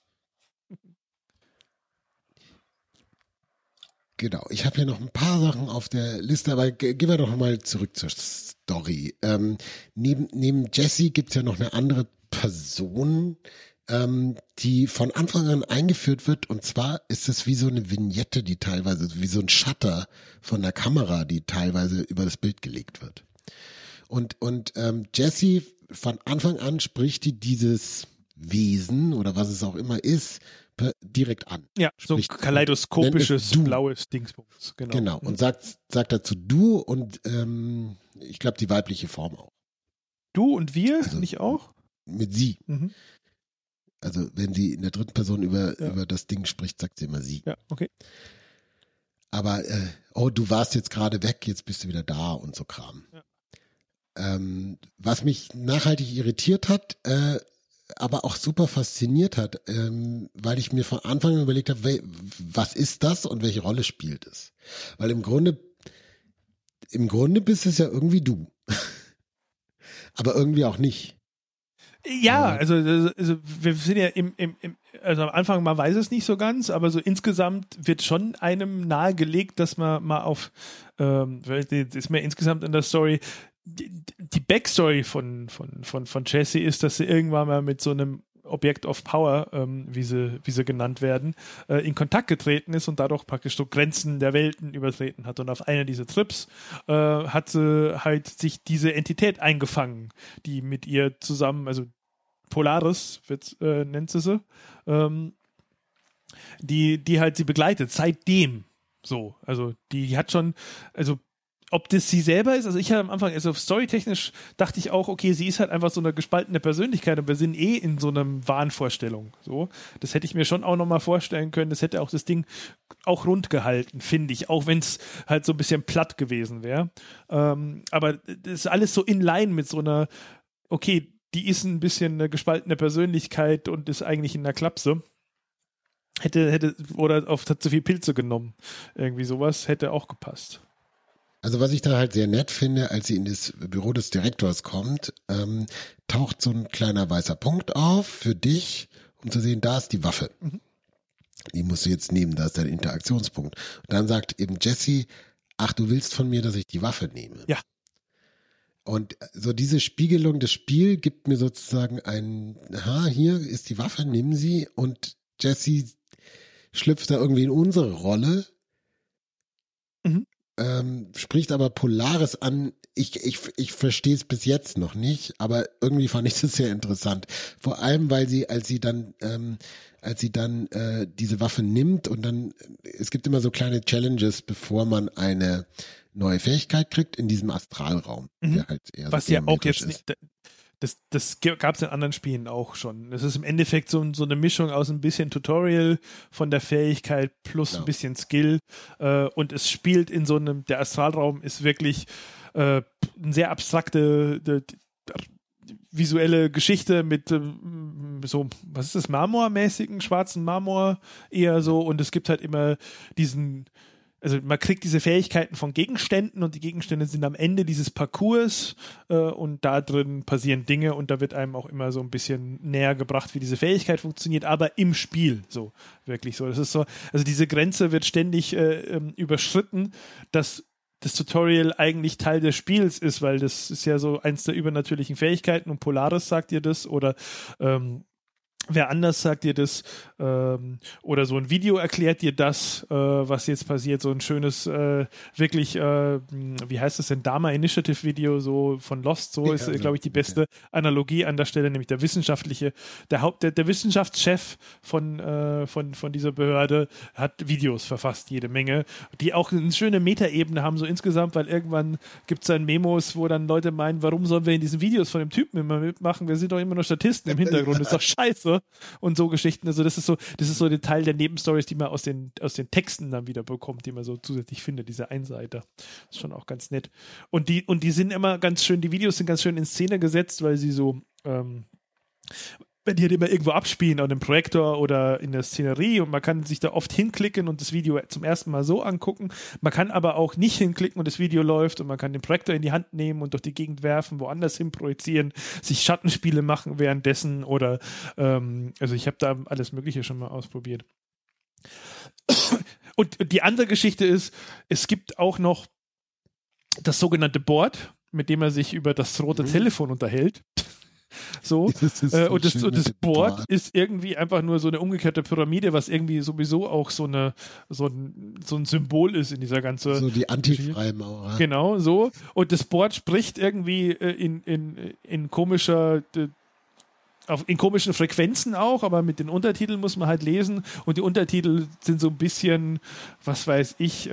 Genau, ich habe hier noch ein paar Sachen auf der Liste, aber gehen wir doch mal zurück zur Story. Neben Jesse gibt es ja noch eine andere Person, die von Anfang an eingeführt wird. Und zwar ist es wie so eine Vignette, die teilweise, wie so ein Shutter von der Kamera, die teilweise über das Bild gelegt wird. Und Jessie von Anfang an spricht die dieses Wesen oder was es auch immer ist, direkt an. Ja, spricht, so ein kaleidoskopisches blaues Dingsbums. Genau. Und sagt dazu du und ich glaube die weibliche Form auch. Du und wir, also, nicht auch? Mit sie. Mhm. Also wenn sie in der dritten Person über das Ding spricht, sagt sie immer sie. Ja, okay. Aber, du warst jetzt gerade weg, jetzt bist du wieder da und so Kram. Ja. Was mich nachhaltig irritiert hat, aber auch super fasziniert hat, weil ich mir von Anfang an überlegt habe, was ist das und welche Rolle spielt es? Weil im Grunde bist es ja irgendwie du. Aber irgendwie auch nicht. Ja, also wir sind ja also am Anfang, man weiß es nicht so ganz, aber so insgesamt wird schon einem nahegelegt, dass man mal auf, ist mir insgesamt in der Story, die Backstory von Jessie ist, dass sie irgendwann mal mit so einem Object of Power, wie sie genannt werden, in Kontakt getreten ist und dadurch praktisch so Grenzen der Welten übertreten hat. Und auf einer dieser Trips hat sie halt sich diese Entität eingefangen, die mit ihr zusammen, also Polaris nennt sie, die halt sie begleitet, seitdem so. Also die hat schon, also ob das sie selber ist, also ich hatte am Anfang, also storytechnisch dachte ich auch, okay, sie ist halt einfach so eine gespaltene Persönlichkeit und wir sind in so einer Wahnvorstellung. So, das hätte ich mir schon auch nochmal vorstellen können, das hätte auch das Ding auch rund gehalten, finde ich, auch wenn es halt so ein bisschen platt gewesen wäre. Aber das ist alles so in line mit so einer, okay, die ist ein bisschen eine gespaltene Persönlichkeit und ist eigentlich in der Klapse. Oder hat zu viel Pilze genommen. Irgendwie sowas hätte auch gepasst. Also was ich da halt sehr nett finde, als sie in das Büro des Direktors kommt, taucht so ein kleiner weißer Punkt auf für dich, um zu sehen, da ist die Waffe. Mhm. Die musst du jetzt nehmen, da ist dein Interaktionspunkt. Und dann sagt eben Jessie, ach, du willst von mir, dass ich die Waffe nehme. Ja. Und so diese Spiegelung des Spiels gibt mir sozusagen hier ist die Waffe, nimm sie. Und Jessie schlüpft da irgendwie in unsere Rolle. Mhm. Spricht aber Polaris an. Ich verstehe es bis jetzt noch nicht, aber irgendwie fand ich das sehr interessant. Vor allem, weil als sie dann diese Waffe nimmt und dann, es gibt immer so kleine Challenges, bevor man eine neue Fähigkeit kriegt in diesem Astralraum, der halt eher was so ja auch jetzt nicht, das gab es in anderen Spielen auch schon. Das ist im Endeffekt so eine Mischung aus ein bisschen Tutorial von der Fähigkeit plus ein bisschen Skill. Und es spielt in so einem, der Astralraum ist wirklich eine sehr abstrakte visuelle Geschichte mit so, was ist das, marmormäßigen, schwarzen Marmor eher so. Und es gibt halt immer also man kriegt diese Fähigkeiten von Gegenständen und die Gegenstände sind am Ende dieses Parcours und da drin passieren Dinge und da wird einem auch immer so ein bisschen näher gebracht, wie diese Fähigkeit funktioniert, aber im Spiel so, wirklich so. Das ist so, also diese Grenze wird ständig überschritten, dass das Tutorial eigentlich Teil des Spiels ist, weil das ist ja so eins der übernatürlichen Fähigkeiten und Polaris sagt dir das oder wer anders sagt dir das oder so ein Video erklärt dir das, was jetzt passiert, so ein schönes, wirklich, wie heißt das denn, Dharma Initiative Video so von Lost, so ist, glaube ich, die beste Analogie an der Stelle, nämlich der wissenschaftliche, der Wissenschaftschef von dieser Behörde hat Videos verfasst, jede Menge, die auch eine schöne Metaebene haben, so insgesamt, weil irgendwann gibt es dann Memos, wo dann Leute meinen, warum sollen wir in diesen Videos von dem Typen immer mitmachen, wir sind doch immer nur Statisten im Hintergrund, das ist doch scheiße. Und so Geschichten, also das ist so der Teil der Nebenstories, die man aus den Texten dann wieder bekommt, die man so zusätzlich findet, diese Einseiter. Das ist schon auch ganz nett. Und die sind immer ganz schön, die Videos sind ganz schön in Szene gesetzt, weil sie so wenn die halt immer irgendwo abspielen, an einem Projektor oder in der Szenerie und man kann sich da oft hinklicken und das Video zum ersten Mal so angucken. Man kann aber auch nicht hinklicken und das Video läuft und man kann den Projektor in die Hand nehmen und durch die Gegend werfen, woanders hin projizieren, sich Schattenspiele machen währenddessen oder also ich habe da alles Mögliche schon mal ausprobiert. Und die andere Geschichte ist, es gibt auch noch das sogenannte Board, mit dem er sich über das rote Telefon unterhält. So. Und das Board Board ist irgendwie einfach nur so eine umgekehrte Pyramide, was irgendwie sowieso auch so ein Symbol ist in dieser ganzen. So die Anti-Freimaurer. Genau, so. Und das Board spricht irgendwie in komischen Frequenzen auch, aber mit den Untertiteln muss man halt lesen. Und die Untertitel sind so ein bisschen, was weiß ich,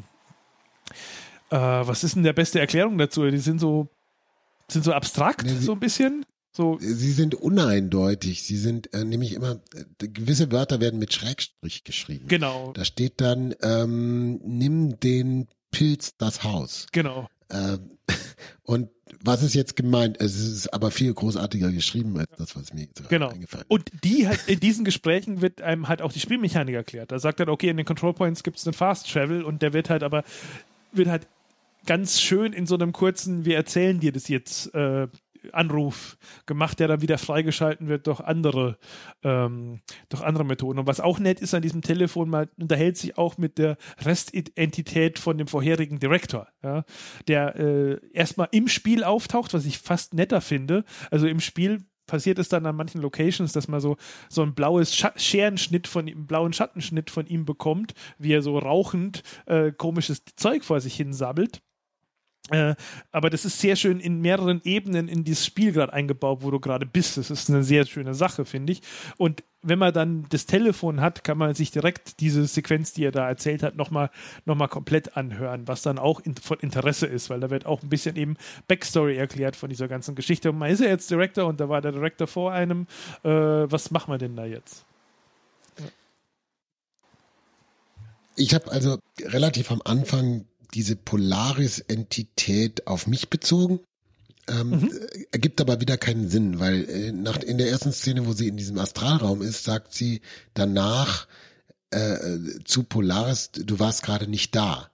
was ist denn der beste Erklärung dazu? Die sind so abstrakt, so ein bisschen. So. Sie sind uneindeutig. Sie sind nämlich immer, gewisse Wörter werden mit Schrägstrich geschrieben. Genau. Da steht dann, nimm den Pilz das Haus. Genau. Und was ist jetzt gemeint? Es ist aber viel großartiger geschrieben als das, was mir jetzt eingefallen ist. Und die halt in diesen Gesprächen wird einem halt auch die Spielmechanik erklärt. Da sagt er, okay, in den Control Points gibt es einen Fast Travel und der wird halt ganz schön in so einem kurzen, wir erzählen dir das jetzt, Anruf gemacht, der dann wieder freigeschalten wird durch andere Methoden. Und was auch nett ist an diesem Telefon, man unterhält sich auch mit der Restidentität von dem vorherigen Director, ja, der erstmal im Spiel auftaucht, was ich fast netter finde. Also im Spiel passiert es dann an manchen Locations, dass man so ein blaues Scherenschnitt blauen Schattenschnitt von ihm bekommt, wie er so rauchend komisches Zeug vor sich hin sabbelt. Aber das ist sehr schön in mehreren Ebenen in dieses Spiel gerade eingebaut, wo du gerade bist. Das ist eine sehr schöne Sache, finde ich. Und wenn man dann das Telefon hat, kann man sich direkt diese Sequenz, die er da erzählt hat, nochmal komplett anhören, was dann auch von Interesse ist, weil da wird auch ein bisschen eben Backstory erklärt von dieser ganzen Geschichte. Und man ist ja jetzt Director und da war der Director vor einem. Was machen wir denn da jetzt? Ja. Ich habe also relativ am Anfang diese Polaris-Entität auf mich bezogen. Ergibt aber wieder keinen Sinn, weil in der ersten Szene, wo sie in diesem Astralraum ist, sagt sie danach zu Polaris, du warst gerade nicht da.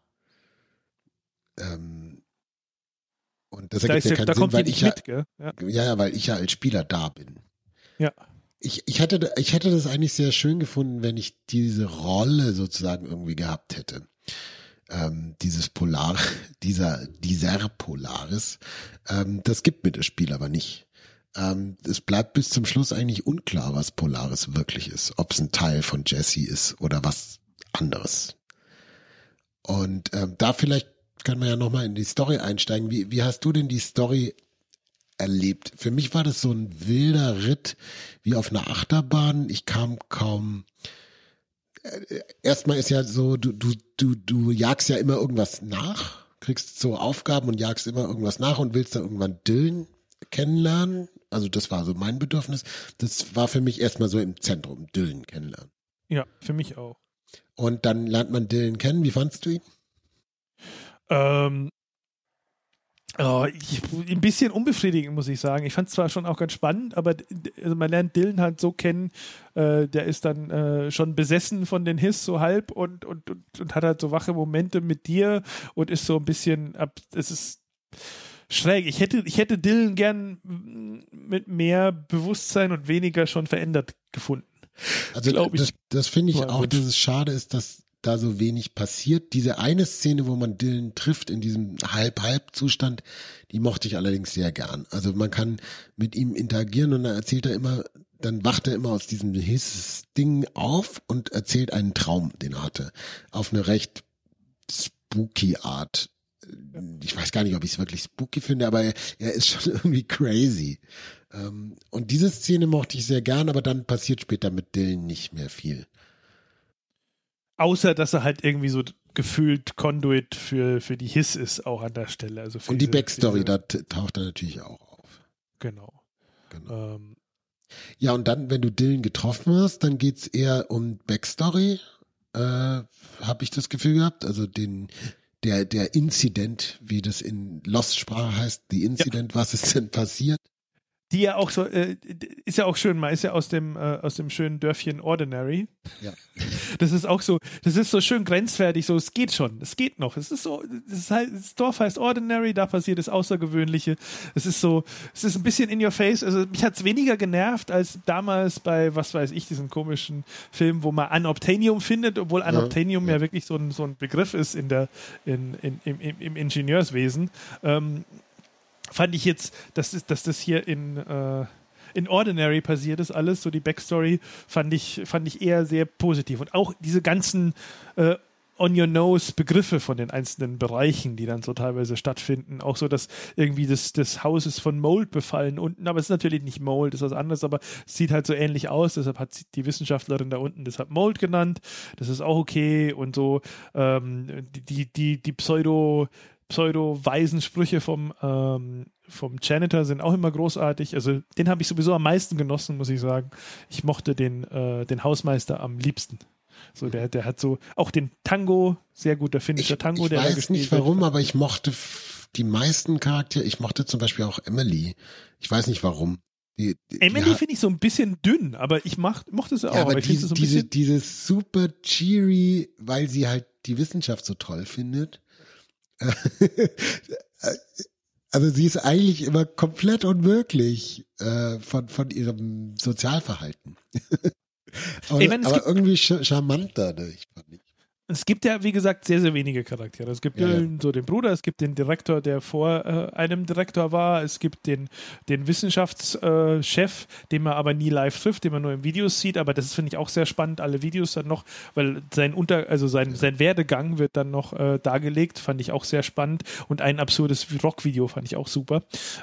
Und das ergibt ja keinen Sinn, weil ich weil ich ja als Spieler da bin. Ja. Ich hätte das eigentlich sehr schön gefunden, wenn ich diese Rolle sozusagen irgendwie gehabt hätte. Dieser Polaris, das gibt mir das Spiel aber nicht. Es bleibt bis zum Schluss eigentlich unklar, was Polaris wirklich ist, ob es ein Teil von Jesse ist oder was anderes. Und da vielleicht kann man ja nochmal in die Story einsteigen. Wie hast du denn die Story erlebt? Für mich war das so ein wilder Ritt wie auf einer Achterbahn. Ich kam kaum. Erstmal ist ja so, du jagst ja immer irgendwas nach, kriegst so Aufgaben und jagst immer irgendwas nach und willst dann irgendwann Dylan kennenlernen. Also das war so mein Bedürfnis. Das war für mich erstmal so im Zentrum, Dylan kennenlernen. Ja, für mich auch. Und dann lernt man Dylan kennen. Wie fandst du ihn? Ein bisschen unbefriedigend, muss ich sagen. Ich fand es zwar schon auch ganz spannend, aber also man lernt Dylan halt so kennen, der ist dann schon besessen von den Hiss so halb und hat halt so wache Momente mit dir und ist so ein bisschen, es ist schräg. Ich hätte Dylan gern mit mehr Bewusstsein und weniger schon verändert gefunden. Also das finde ich auch, dass es schade ist, dass da so wenig passiert. Diese eine Szene, wo man Dylan trifft in diesem Halb-Halb-Zustand, die mochte ich allerdings sehr gern. Also man kann mit ihm interagieren und dann dann wacht er immer aus diesem Hiss-Ding auf und erzählt einen Traum, den er hatte. Auf eine recht spooky Art. Ich weiß gar nicht, ob ich es wirklich spooky finde, aber er ist schon irgendwie crazy. Und diese Szene mochte ich sehr gern, aber dann passiert später mit Dylan nicht mehr viel. Außer, dass er halt irgendwie so gefühlt Conduit für die Hiss ist, auch an der Stelle. Also und die Backstory, da taucht er natürlich auch auf. Genau. Ja, und dann, wenn du Dylan getroffen hast, dann geht's eher um Backstory, habe ich das Gefühl gehabt. Also der Incident, wie das in Lost-Sprache heißt, die Incident, was ist denn passiert? Die ja auch so, ist ja auch schön, man ist ja aus dem schönen Dörfchen Ordinary. Ja. Das ist auch so, das ist so schön grenzwertig, so, es geht schon, es geht noch. Es ist so, das Dorf heißt Ordinary, da passiert das Außergewöhnliche. Es ist ein bisschen in your face. Also mich hat es weniger genervt als damals bei, was weiß ich, diesem komischen Film, wo man Unobtainium findet, obwohl Unobtainium ja wirklich so ein Begriff ist im Ingenieurswesen. fand ich jetzt, dass das hier in Ordinary passiert ist alles, so die Backstory, fand ich eher sehr positiv. Und auch diese ganzen On-Your-Nose-Begriffe von den einzelnen Bereichen, die dann so teilweise stattfinden. Auch so, dass irgendwie das Haus ist von Mold befallen unten, aber es ist natürlich nicht Mold, ist was anderes, aber es sieht halt so ähnlich aus, deshalb hat die Wissenschaftlerin da unten deshalb Mold genannt. Das ist auch okay und so die pseudo-weisen Sprüche vom Janitor sind auch immer großartig. Also den habe ich sowieso am meisten genossen, muss ich sagen. Ich mochte den Hausmeister am liebsten. So, der hat so auch den Tango, sehr guter finnischer Tango. Ich weiß nicht warum, aber ich mochte die meisten Charaktere. Ich mochte zum Beispiel auch Emily. Ich weiß nicht warum. Emily finde ich so ein bisschen dünn, aber ich mochte sie auch. Ja, aber ich so dieses super cheery, weil sie halt die Wissenschaft so toll findet. Also sie ist eigentlich immer komplett unwirklich von ihrem Sozialverhalten. aber irgendwie charmanter, ne? Es gibt ja, wie gesagt, sehr, sehr wenige Charaktere. Es gibt so den Bruder, es gibt den Direktor, der vor einem Direktor war, es gibt den Wissenschaftschef, den man aber nie live trifft, den man nur in Videos sieht, aber das finde ich auch sehr spannend, alle Videos dann noch, weil sein Werdegang wird dann noch dargelegt, fand ich auch sehr spannend und ein absurdes Rockvideo fand ich auch super.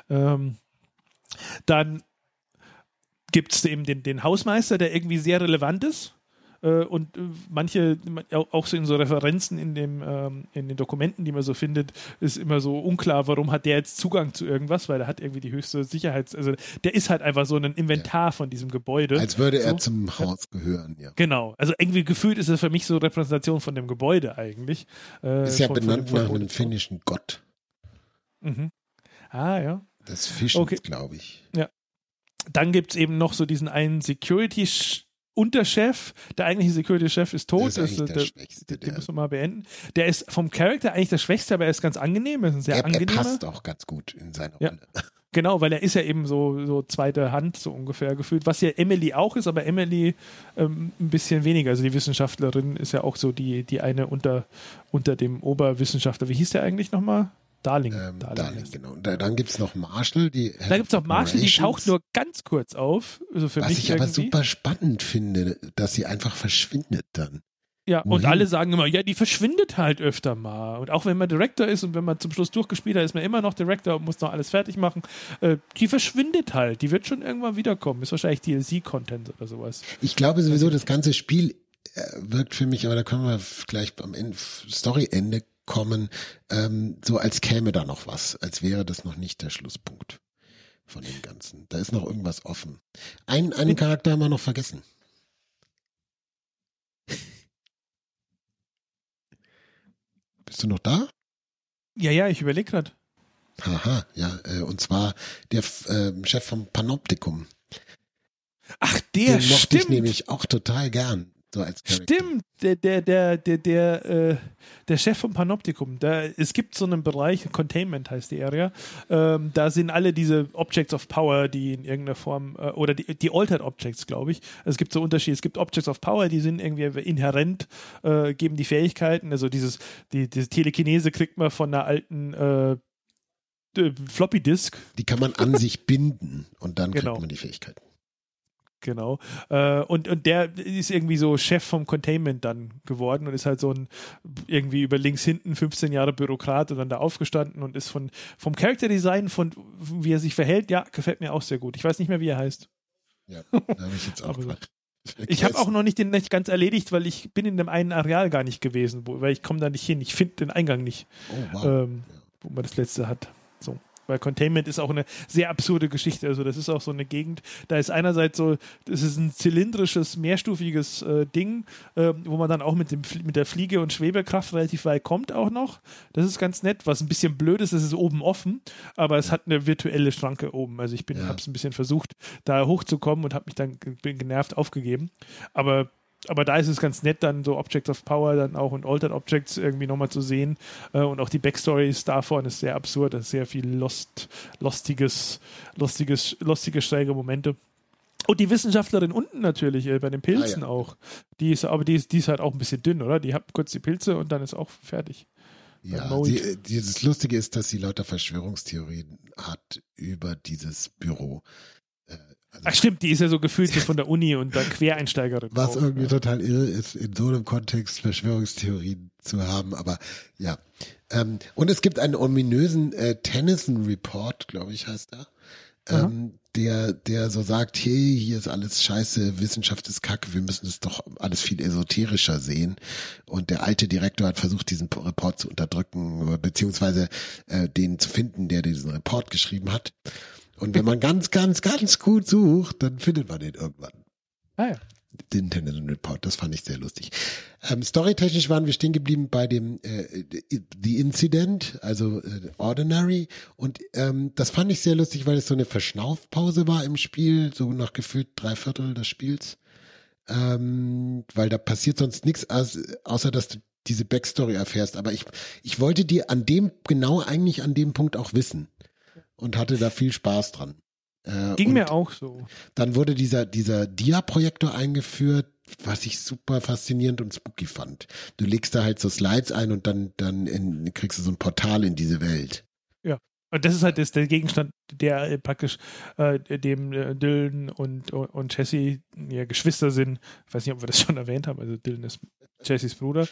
Dann gibt es eben den Hausmeister, der irgendwie sehr relevant ist. Und manche, auch so in so Referenzen in den Dokumenten, die man so findet, ist immer so unklar, warum hat der jetzt Zugang zu irgendwas, weil er hat irgendwie die höchste also der ist halt einfach so ein Inventar von diesem Gebäude. Als würde er zum Haus gehören, ja. Genau, also irgendwie gefühlt ist es für mich so Repräsentation von dem Gebäude eigentlich. Ist ja benannt nach einem finnischen Gott. Mhm. Ah, ja. Das Fischens, glaube ich. Ja. Dann gibt es eben noch so diesen einen Unterchef, der eigentliche Security-Chef ist tot. Der Schwächste. Den müssen wir mal beenden. Der ist vom Charakter eigentlich der Schwächste, aber er ist ganz angenehm. Er passt auch ganz gut in seine Rolle. Genau, weil er ist ja eben so zweite Hand, so ungefähr gefühlt, was ja Emily auch ist, aber Emily ein bisschen weniger. Also die Wissenschaftlerin ist ja auch so die eine unter dem Oberwissenschaftler. Wie hieß der eigentlich nochmal? Darling, genau. Und dann gibt es noch Marshall. Da gibt es noch Marshall, die taucht nur ganz kurz auf. Also für was mich ich irgendwie. Aber super spannend finde, dass sie einfach verschwindet dann. Ja, und alle sagen immer, ja, die verschwindet halt öfter mal. Und auch wenn man Director ist und wenn man zum Schluss durchgespielt hat, ist man immer noch Director und muss noch alles fertig machen. Die verschwindet halt. Die wird schon irgendwann wiederkommen. Ist wahrscheinlich DLC-Content oder sowas. Ich glaube sowieso, das ganze Spiel wirkt für mich, aber da können wir gleich am Ende, Story-Ende kommen, so als käme da noch was, als wäre das noch nicht der Schlusspunkt von dem Ganzen. Da ist noch irgendwas offen. Einen Charakter haben wir noch vergessen. Bist du noch da? Ja, ich überlege gerade. Haha, ja, und zwar der Chef vom Panoptikum. Ach, der Den mochte ich nämlich auch total gern. So als Charakter. Stimmt, der Chef vom Panoptikum. Es gibt so einen Bereich, Containment heißt die Area, da sind alle diese Objects of Power, die in irgendeiner Form, oder die Altered Objects, glaube ich. Es gibt so Unterschiede. Es gibt Objects of Power, die sind irgendwie inhärent, geben die Fähigkeiten. Also diese Telekinese kriegt man von einer alten Floppy Disk. Die kann man an sich binden und dann kriegt man die Fähigkeiten. Genau. Und der ist irgendwie so Chef vom Containment dann geworden und ist halt so ein irgendwie über links hinten 15 Jahre Bürokrat und dann da aufgestanden und ist vom Character-Design, von wie er sich verhält, ja, gefällt mir auch sehr gut. Ich weiß nicht mehr, wie er heißt. Ja, da habe ich jetzt auch Ich habe auch noch nicht den nicht ganz erledigt, weil ich bin in dem einen Areal gar nicht gewesen, weil ich komme da nicht hin. Ich finde den Eingang nicht, wo man das letzte hat. So. Weil Containment ist auch eine sehr absurde Geschichte. Also das ist auch so eine Gegend, da ist einerseits so, das ist ein zylindrisches, mehrstufiges Ding, wo man dann auch mit der Fliege- und Schwebekraft relativ weit kommt auch noch. Das ist ganz nett. Was ein bisschen blöd ist, es ist oben offen, aber es hat eine virtuelle Schranke oben. Also ich habe es ein bisschen versucht, da hochzukommen und bin genervt aufgegeben. Aber da ist es ganz nett, dann so Objects of Power dann auch und Altered Objects irgendwie nochmal zu sehen. Und auch die Backstories davon ist sehr absurd. Das ist sehr viel lustige, schräge Momente. Und die Wissenschaftlerin unten natürlich, bei den Pilzen auch. Die ist halt auch ein bisschen dünn, oder? Die hat kurz die Pilze und dann ist auch fertig. Ja, dieses Lustige ist, dass sie lauter Verschwörungstheorien hat über dieses Büro. Ach stimmt, die ist ja so gefühlt so von der Uni und da Quereinsteigerin. Was auch, irgendwie total irre ist, in so einem Kontext Verschwörungstheorien zu haben, aber ja. Und es gibt einen ominösen Tennyson-Report, glaube ich, heißt er, der so sagt, hey, hier ist alles scheiße, Wissenschaft ist kacke, wir müssen es doch alles viel esoterischer sehen. Und der alte Direktor hat versucht, diesen Report zu unterdrücken, beziehungsweise den zu finden, der diesen Report geschrieben hat. Und wenn man ganz, ganz, ganz gut sucht, dann findet man den irgendwann. Ah ja. Den Tennyson Report, das fand ich sehr lustig. Storytechnisch waren wir stehen geblieben bei dem The Incident, also Ordinary. Und das fand ich sehr lustig, weil es so eine Verschnaufpause war im Spiel, so nach gefühlt 3/4 des Spiels. Weil da passiert sonst nichts, außer dass du diese Backstory erfährst. Aber ich wollte die eigentlich an dem Punkt auch wissen. Und hatte da viel Spaß dran. Ging mir auch so. Dann wurde dieser Dia-Projektor eingeführt, was ich super faszinierend und spooky fand. Du legst da halt so Slides ein und dann kriegst du so ein Portal in diese Welt. Ja, und das ist halt der Gegenstand, der praktisch dem Dylan und Jesse ja Geschwister sind. Ich weiß nicht, ob wir das schon erwähnt haben. Also Dylan ist Jessys Bruder,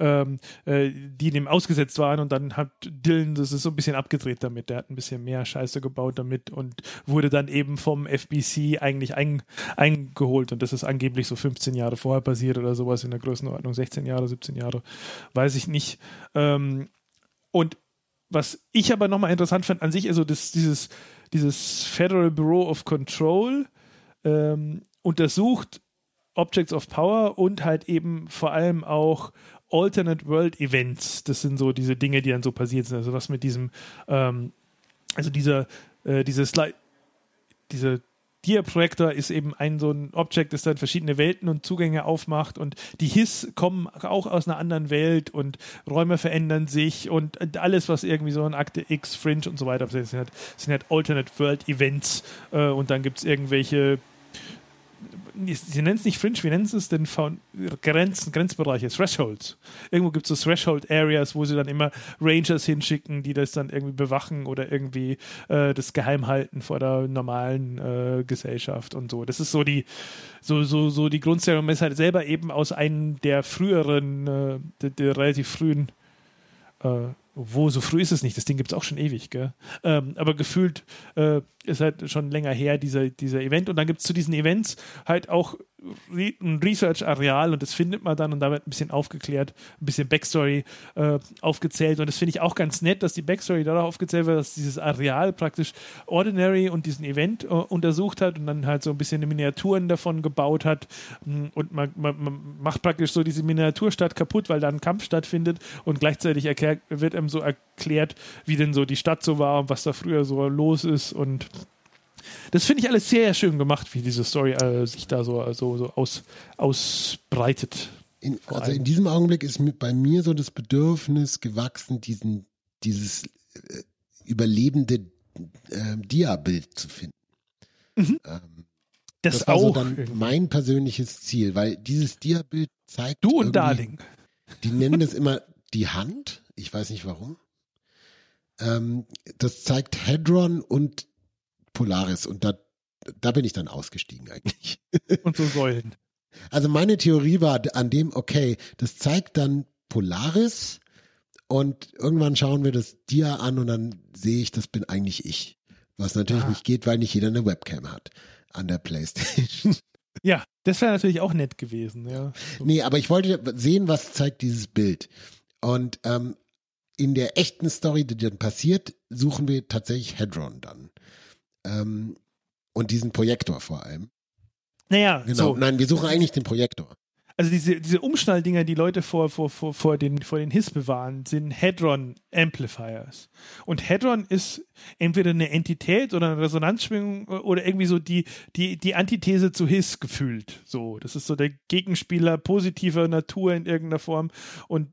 die dem ausgesetzt waren und dann hat Dylan, das ist so ein bisschen abgedreht damit, der hat ein bisschen mehr Scheiße gebaut damit und wurde dann eben vom FBC eigentlich eingeholt und das ist angeblich so 15 Jahre vorher passiert oder sowas in der Größenordnung, 16 Jahre, 17 Jahre, weiß ich nicht. Und was ich aber nochmal interessant fand an sich, also dieses Federal Bureau of Control untersucht Objects of Power und halt eben vor allem auch Alternate World Events. Das sind so diese Dinge, die dann so passiert sind. Also was mit diesem, dieser Dia-Projektor ist eben so ein Objekt, das dann verschiedene Welten und Zugänge aufmacht und die Hiss kommen auch aus einer anderen Welt und Räume verändern sich und alles, was irgendwie so ein Akte X, Fringe und so weiter sind halt Alternate World Events und dann gibt es irgendwelche sie nennen es nicht Fringe, wie nennen sie es denn? Grenzbereiche, Thresholds. Irgendwo gibt es so Threshold-Areas, wo sie dann immer Rangers hinschicken, die das dann irgendwie bewachen oder irgendwie das geheim halten vor der normalen Gesellschaft und so. Das ist so die Grundstellung. Man ist halt selber eben aus einem der früheren, der relativ frühen so früh ist es nicht, das Ding gibt es auch schon ewig, gell? Aber gefühlt ist halt schon länger her, dieser Event. Und dann gibt es zu diesen Events halt auch ein Research-Areal und das findet man dann und da wird ein bisschen aufgeklärt, ein bisschen Backstory aufgezählt. Und das finde ich auch ganz nett, dass die Backstory darauf aufgezählt wird, dass dieses Areal praktisch Ordinary und diesen Event untersucht hat und dann halt so ein bisschen Miniaturen davon gebaut hat. Und man macht praktisch so diese Miniaturstadt kaputt, weil da ein Kampf stattfindet und gleichzeitig wird einem so erklärt, wie denn so die Stadt so war und was da früher so los ist und das finde ich alles sehr schön gemacht, wie diese Story sich da so ausbreitet. In diesem Augenblick ist bei mir so das Bedürfnis gewachsen, dieses überlebende Dia-Bild zu finden. Mhm. Das war so dann mein persönliches Ziel, weil dieses Dia-Bild zeigt Du und Darling. Die nennen das immer die Hand, ich weiß nicht warum. Das zeigt Hedron und Polaris und da bin ich dann ausgestiegen eigentlich. Und so Säulen. Also meine Theorie war an dem, okay, das zeigt dann Polaris und irgendwann schauen wir das Dia an und dann sehe ich, das bin eigentlich ich. Was natürlich nicht geht, weil nicht jeder eine Webcam hat an der PlayStation. Ja, das wäre natürlich auch nett gewesen. Ja. So. Nee, aber ich wollte sehen, was zeigt dieses Bild. Und in der echten Story, die dann passiert, suchen wir tatsächlich Hedron dann. Und diesen Projektor vor allem. Naja, genau. Nein, wir suchen eigentlich den Projektor. Also diese Umschnalldinger, die Leute vor den Hiss bewahren, sind Hedron Amplifiers. Und Hedron ist entweder eine Entität oder eine Resonanzschwingung oder irgendwie so die Antithese zu Hiss gefühlt. So, das ist so der Gegenspieler positiver Natur in irgendeiner Form. Und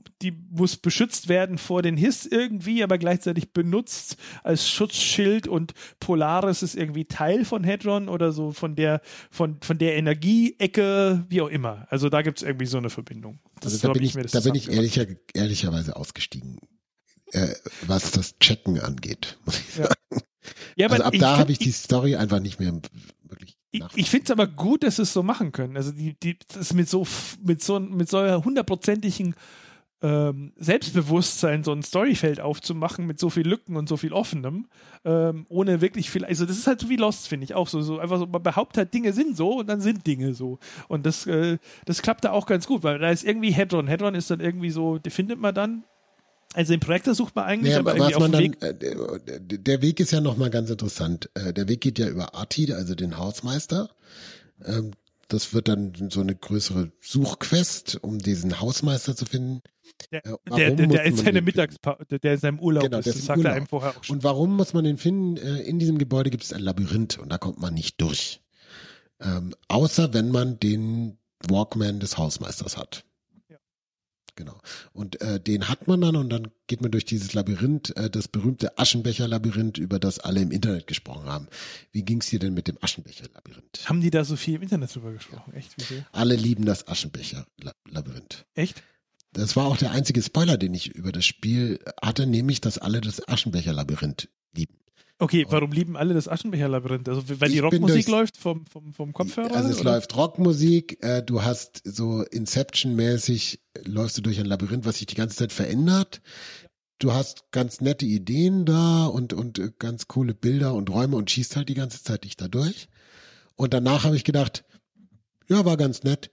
die muss beschützt werden vor den Hiss irgendwie, aber gleichzeitig benutzt als Schutzschild, und Polaris ist irgendwie Teil von Hadron oder so von der Energieecke, wie auch immer. Also da gibt es irgendwie so eine Verbindung. Da bin ich ehrlicherweise ausgestiegen, was das Checken angeht, muss ich sagen. Ja, aber also ab da habe ich die Story einfach nicht mehr wirklich. Ich finde es aber gut, dass sie es so machen können. Also das mit so hundertprozentigen Selbstbewusstsein so ein Storyfeld aufzumachen mit so viel Lücken und so viel Offenem, ohne wirklich viel, also das ist halt so wie Lost, finde ich auch so einfach so, man behauptet halt, Dinge sind so und dann sind Dinge so, und das klappt da auch ganz gut, weil da ist irgendwie Hadron ist dann irgendwie so, die findet man dann, also den Projektor sucht man eigentlich, aber irgendwie auf dem Weg. Der Weg ist ja nochmal ganz interessant. Der Weg geht ja über Arti, also den Hausmeister. Das wird dann so eine größere Suchquest, um diesen Hausmeister zu finden. Der in seiner der in seinem Urlaub genau, ist, das sagt er einem vorher auch schon. Und warum muss man den finden? In diesem Gebäude gibt es ein Labyrinth und da kommt man nicht durch. Außer wenn man den Walkman des Hausmeisters hat. Genau. Und den hat man dann und dann geht man durch dieses Labyrinth, das berühmte Aschenbecher-Labyrinth, über das alle im Internet gesprochen haben. Wie ging's dir denn mit dem Aschenbecher-Labyrinth? Haben die da so viel im Internet drüber gesprochen? Ja. Echt? Wieso? Alle lieben das Aschenbecher-Labyrinth. Echt? Das war auch der einzige Spoiler, den ich über das Spiel hatte, nämlich, dass alle das Aschenbecher-Labyrinth lieben. Okay, warum lieben alle das Aschenbecher-Labyrinth? Also weil die Rockmusik läuft vom Kopfhörer? Also es läuft Rockmusik, du hast so Inception-mäßig, läufst du durch ein Labyrinth, was sich die ganze Zeit verändert. Du hast ganz nette Ideen da und ganz coole Bilder und Räume und schießt halt die ganze Zeit dich da durch. Und danach habe ich gedacht, ja, war ganz nett,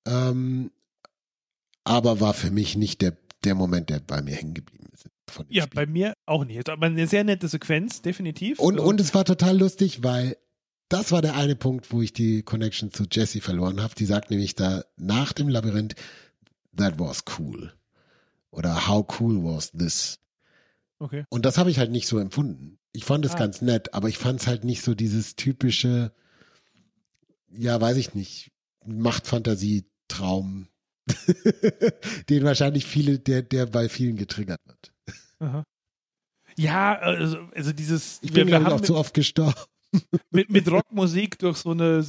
aber war für mich nicht der Moment, der bei mir hängen geblieben ist. Ja, Spiel. Bei mir auch nicht. Aber eine sehr nette Sequenz, definitiv. Und es war total lustig, weil das war der eine Punkt, wo ich die Connection zu Jessie verloren habe. Die sagt nämlich da nach dem Labyrinth, that was cool. Oder how cool was this? Okay. Und das habe ich halt nicht so empfunden. Ich fand es ganz nett, aber ich fand es halt nicht so dieses typische, ja, weiß ich nicht, Machtfantasie-Traum, den wahrscheinlich der bei vielen getriggert wird. Aha. Ja, also dieses. Ich bin glaube ich auch zu oft gestorben. Mit Rockmusik durch so eine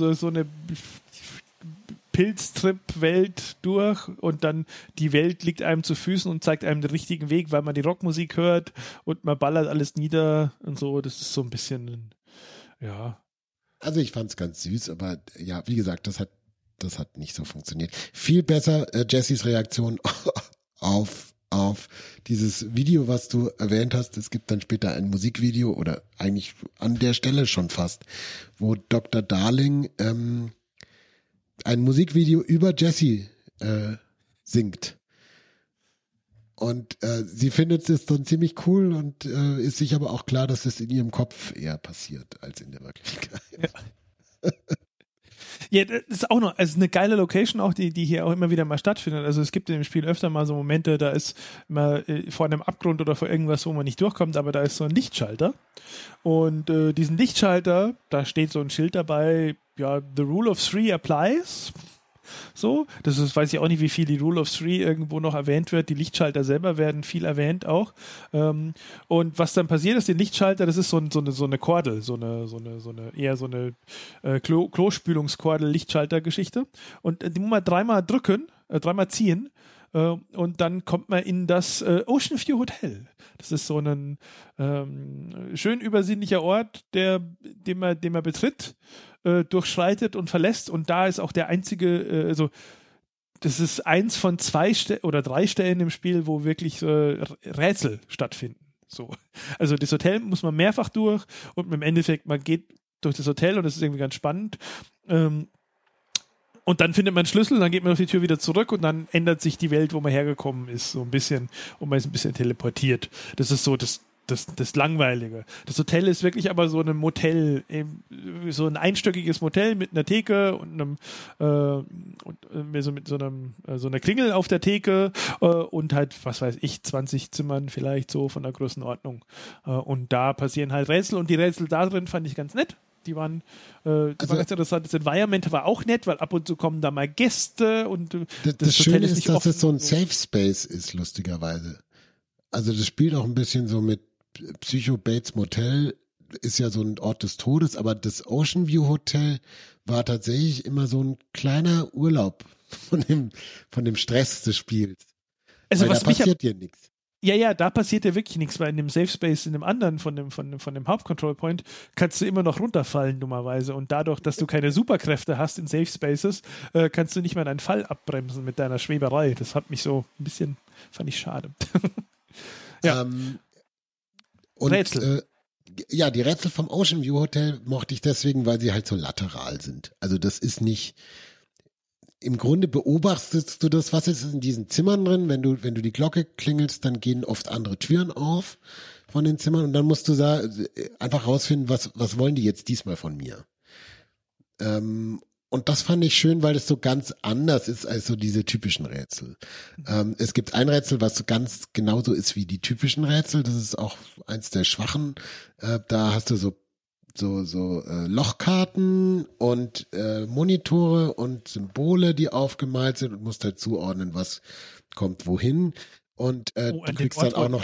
Pilztrip-Welt durch, und dann die Welt liegt einem zu Füßen und zeigt einem den richtigen Weg, weil man die Rockmusik hört und man ballert alles nieder und so. Das ist so ein bisschen, ja. Also ich fand es ganz süß, aber ja, wie gesagt, das hat nicht so funktioniert. Viel besser Jessys Reaktion auf dieses Video, was du erwähnt hast. Es gibt dann später ein Musikvideo oder eigentlich an der Stelle schon fast, wo Dr. Darling ein Musikvideo über Jessie singt. Und sie findet es dann ziemlich cool und ist sich aber auch klar, dass es in ihrem Kopf eher passiert als in der Wirklichkeit. Ja. Ja, das ist auch noch, also eine geile Location auch, die hier auch immer wieder mal stattfindet. Also es gibt in dem Spiel öfter mal so Momente, da ist mal vor einem Abgrund oder vor irgendwas, wo man nicht durchkommt, aber da ist so ein Lichtschalter. Und diesen Lichtschalter, da steht so ein Schild dabei, ja, the rule of three applies. So, das ist, weiß ich auch nicht, wie viel die Rule of Three irgendwo noch erwähnt wird. Die Lichtschalter selber werden viel erwähnt auch. Und was dann passiert ist, den Lichtschalter, das ist so eine Kordel, eher so eine Klospülungskordel-Lichtschalter-Geschichte. Und die muss man dreimal ziehen. Und dann kommt man in das Ocean View Hotel. Das ist so ein schön übersinnlicher Ort, den man betritt, durchschreitet und verlässt. Und da ist auch der einzige, das ist eins von 2 oder 3 Stellen im Spiel, wo wirklich Rätsel stattfinden. So. Also das Hotel muss man mehrfach durch und im Endeffekt, man geht durch das Hotel und das ist irgendwie ganz spannend. Und dann findet man einen Schlüssel, dann geht man auf die Tür wieder zurück und dann ändert sich die Welt, wo man hergekommen ist, so ein bisschen, und man ist ein bisschen teleportiert. Das ist so das Langweilige. Das Hotel ist wirklich aber so ein Motel, so ein einstöckiges Motel mit einer Theke und mit so einer Klingel auf der Theke und halt, was weiß ich, 20 Zimmern vielleicht so von der Größenordnung. Und da passieren halt Rätsel und die Rätsel da drin fand ich ganz nett. die waren ganz interessant. Das Environment war auch nett, weil ab und zu kommen da mal Gäste und das Schöne ist, dass es so ein Safe Space ist, lustigerweise. Also das spielt auch ein bisschen so mit Psycho Bates Motel, ist ja so ein Ort des Todes, aber das Ocean View Hotel war tatsächlich immer so ein kleiner Urlaub von dem Stress des Spiels. Also weil was da passiert dir nichts. Ja, da passiert ja wirklich nichts, weil in dem Safe Space, in dem anderen, von dem Hauptcontrol Point, kannst du immer noch runterfallen, dummerweise. Und dadurch, dass du keine Superkräfte hast in Safe Spaces, kannst du nicht mal deinen Fall abbremsen mit deiner Schweberei. Das hat mich so ein bisschen, fand ich schade. Ja. Und, Rätsel. Ja, die Rätsel vom Ocean View Hotel mochte ich deswegen, weil sie halt so lateral sind. Also das ist nicht, im Grunde beobachtest du das, was ist in diesen Zimmern drin. Wenn du die Glocke klingelst, dann gehen oft andere Türen auf von den Zimmern und dann musst du einfach rausfinden, was wollen die jetzt diesmal von mir. Und das fand ich schön, weil es so ganz anders ist als so diese typischen Rätsel. Es gibt ein Rätsel, was so ganz genauso ist wie die typischen Rätsel. Das ist auch eins der schwachen. Da hast du so Lochkarten und Monitore und Symbole, die aufgemalt sind und musst halt zuordnen, was kommt wohin. Und du kriegst dann auch noch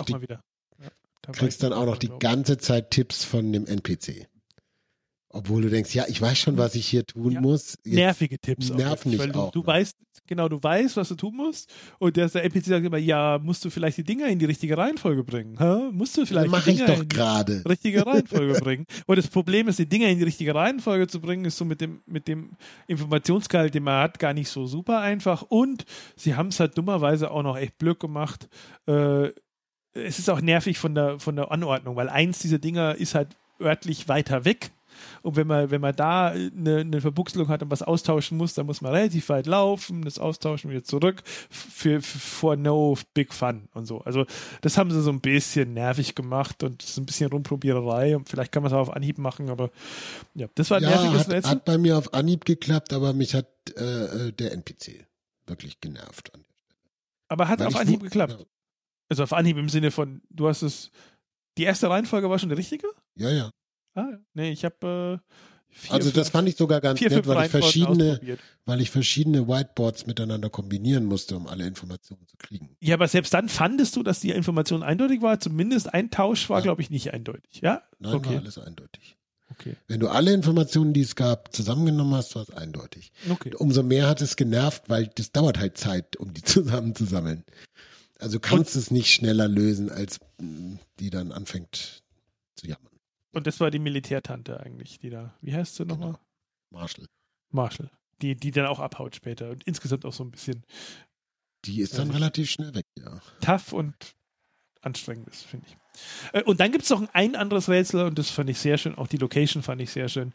die ganze Zeit Tipps von dem NPC. Obwohl du denkst, ja, ich weiß schon, was ich hier tun muss. Jetzt nervige Tipps. Nerv mich weil auch. Du weißt, was du tun musst. Und der NPC sagt immer, ja, musst du vielleicht die Dinger in die richtige Reihenfolge bringen? Musst du vielleicht die Dinger in die richtige Reihenfolge bringen? Und das Problem ist, die Dinger in die richtige Reihenfolge zu bringen, ist so mit dem Informationsgehalt, den man hat, gar nicht so super einfach. Und sie haben es halt dummerweise auch noch echt blöd gemacht. Es ist auch nervig von der Anordnung, weil eins dieser Dinger ist halt örtlich weiter weg. Und wenn man da eine Verbuchselung hat und was austauschen muss, dann muss man relativ weit laufen, das austauschen, wieder zurück, for no big fun und so. Also das haben sie so ein bisschen nervig gemacht und das ist ein bisschen Rumprobiererei und vielleicht kann man es auch auf Anhieb machen, aber ja, das war ein nerviges Rätsel. Hat bei mir auf Anhieb geklappt, aber mich hat der NPC wirklich genervt. Aber hat auf Anhieb geklappt? Ja. Also auf Anhieb im Sinne von, du hast es, die erste Reihenfolge war schon die richtige? Ja. Nee, ich habe das fand ich sogar ganz nett, weil ich verschiedene Whiteboards miteinander kombinieren musste, um alle Informationen zu kriegen. Ja, aber selbst dann fandest du, dass die Information eindeutig war? Zumindest ein Tausch war, glaube ich, nicht eindeutig, ja? Nein, war alles eindeutig. Okay. Wenn du alle Informationen, die es gab, zusammengenommen hast, war es eindeutig. Okay. Umso mehr hat es genervt, weil das dauert halt Zeit, um die zusammenzusammeln. Also kannst es nicht schneller lösen, als die dann anfängt zu jammern. Und das war die Militärtante eigentlich, die da, wie heißt sie nochmal? Marshall. Die dann auch abhaut später und insgesamt auch so ein bisschen. Die ist dann relativ schnell weg, ja. Tough und anstrengend ist, finde ich. Und dann gibt es noch ein anderes Rätsel und das fand ich sehr schön, auch die Location fand ich sehr schön.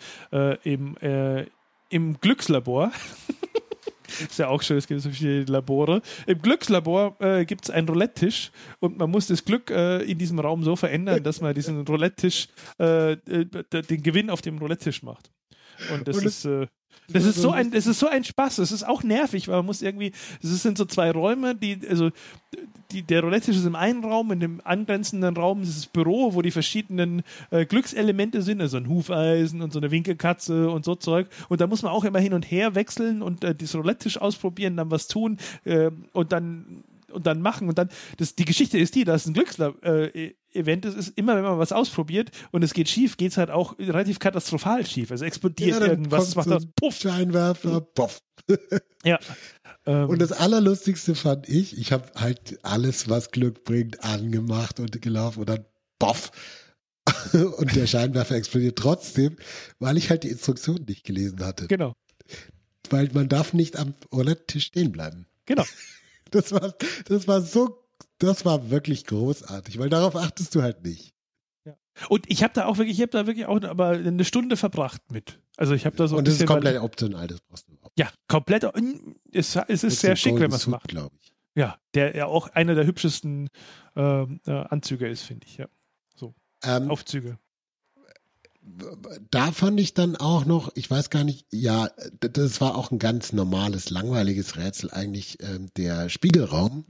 Im Glückslabor. Ist ja auch schön, es gibt so viele Labore. Im Glückslabor gibt es einen Roulette-Tisch und man muss das Glück in diesem Raum so verändern, dass man diesen Roulette-Tisch, den Gewinn auf dem Roulette-Tisch macht. Und das ist so ein Spaß. Es ist auch nervig, weil man muss irgendwie, es sind so zwei Räume, der Roulette-Tisch ist im einen Raum, in dem angrenzenden Raum ist das Büro, wo die verschiedenen Glückselemente sind, also ein Hufeisen und so eine Winkelkatze und so Zeug. Und da muss man auch immer hin und her wechseln und das Roulette-Tisch ausprobieren, dann was tun und dann machen. Und dann, die Geschichte ist die, dass ein Glücksevent ist immer, wenn man was ausprobiert und es geht schief, geht es halt auch relativ katastrophal schief. Also explodiert irgendwas, macht das Puff. Scheinwerfer, Puff. Ja. Und das Allerlustigste fand ich habe halt alles, was Glück bringt, angemacht und gelaufen und dann Puff. Und der Scheinwerfer explodiert trotzdem, weil ich halt die Instruktionen nicht gelesen hatte. Genau. Weil man darf nicht am Roulette-Tisch stehen bleiben. Genau. Das war wirklich großartig, weil darauf achtest du halt nicht. Ja. Und ich habe da wirklich auch aber eine Stunde verbracht mit. Also ich habe da so und das ist komplett optional, das brauchst du auch. Ja, komplett. Es ist sehr schick, wenn man es macht. Glaube ich. Ja, der ja auch einer der hübschesten Anzüge ist, finde ich. Ja, so Aufzüge. Da fand ich dann auch noch, ich weiß gar nicht, ja, das war auch ein ganz normales, langweiliges Rätsel eigentlich, der Spiegelraum.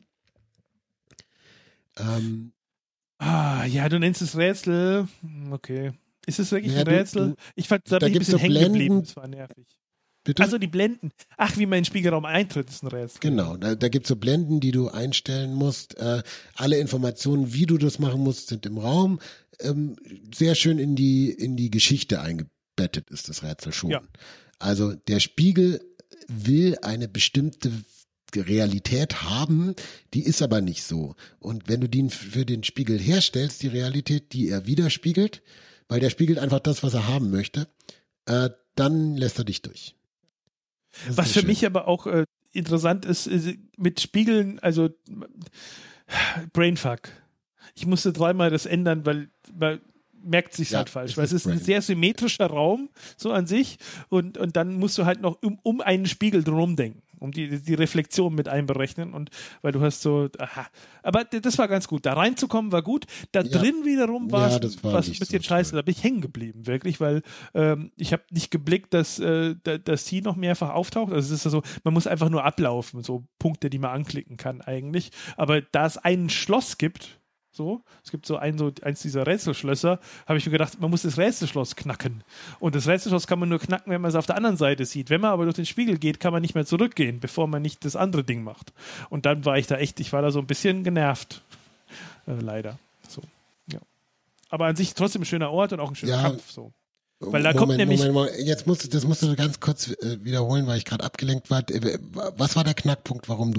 Ja, du nennst es Rätsel. Okay. Ist es wirklich ein Rätsel? Ich fand, da bin ich ein bisschen so hängen geblieben. Das war nervig. Bitte? Also die Blenden. Ach, wie man in den Spiegelraum eintritt, ist ein Rätsel. Genau, da gibt es so Blenden, die du einstellen musst. Alle Informationen, wie du das machen musst, sind im Raum. Sehr schön in die Geschichte eingebettet ist das Rätsel schon. Ja. Also der Spiegel will eine bestimmte Realität haben, die ist aber nicht so. Und wenn du den für den Spiegel herstellst, die Realität, die er widerspiegelt, weil der spiegelt einfach das, was er haben möchte, dann lässt er dich durch. Was für mich aber auch interessant ist, mit Spiegeln, also Brainfuck. Ich musste dreimal das ändern, weil merkt sich halt falsch, weil es ist ein sehr symmetrischer Raum, so an sich, und dann musst du halt noch um einen Spiegel drum denken, um die Reflexion mit einberechnen, und weil du hast so, aber das war ganz gut, da reinzukommen war gut, da drin wiederum war es ein bisschen scheiße, da bin ich hängen geblieben, wirklich, weil ich habe nicht geblickt, dass sie noch mehrfach auftaucht, also es ist so, man muss einfach nur ablaufen, so Punkte, die man anklicken kann eigentlich, aber da es ein Schloss gibt, so, es gibt so eins dieser Rätselschlösser, habe ich mir gedacht, man muss das Rätselschloss knacken. Und das Rätselschloss kann man nur knacken, wenn man es auf der anderen Seite sieht. Wenn man aber durch den Spiegel geht, kann man nicht mehr zurückgehen, bevor man nicht das andere Ding macht. Und dann war ich da so ein bisschen genervt. Leider. So, ja. Aber an sich trotzdem ein schöner Ort und auch ein schöner Kampf. So. Weil da kommt nämlich. Moment. Das musst du ganz kurz wiederholen, weil ich gerade abgelenkt war. Was war der Knackpunkt, wo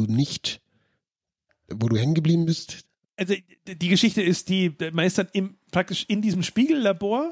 du hängen geblieben bist? Also die Geschichte ist man ist dann praktisch in diesem Spiegellabor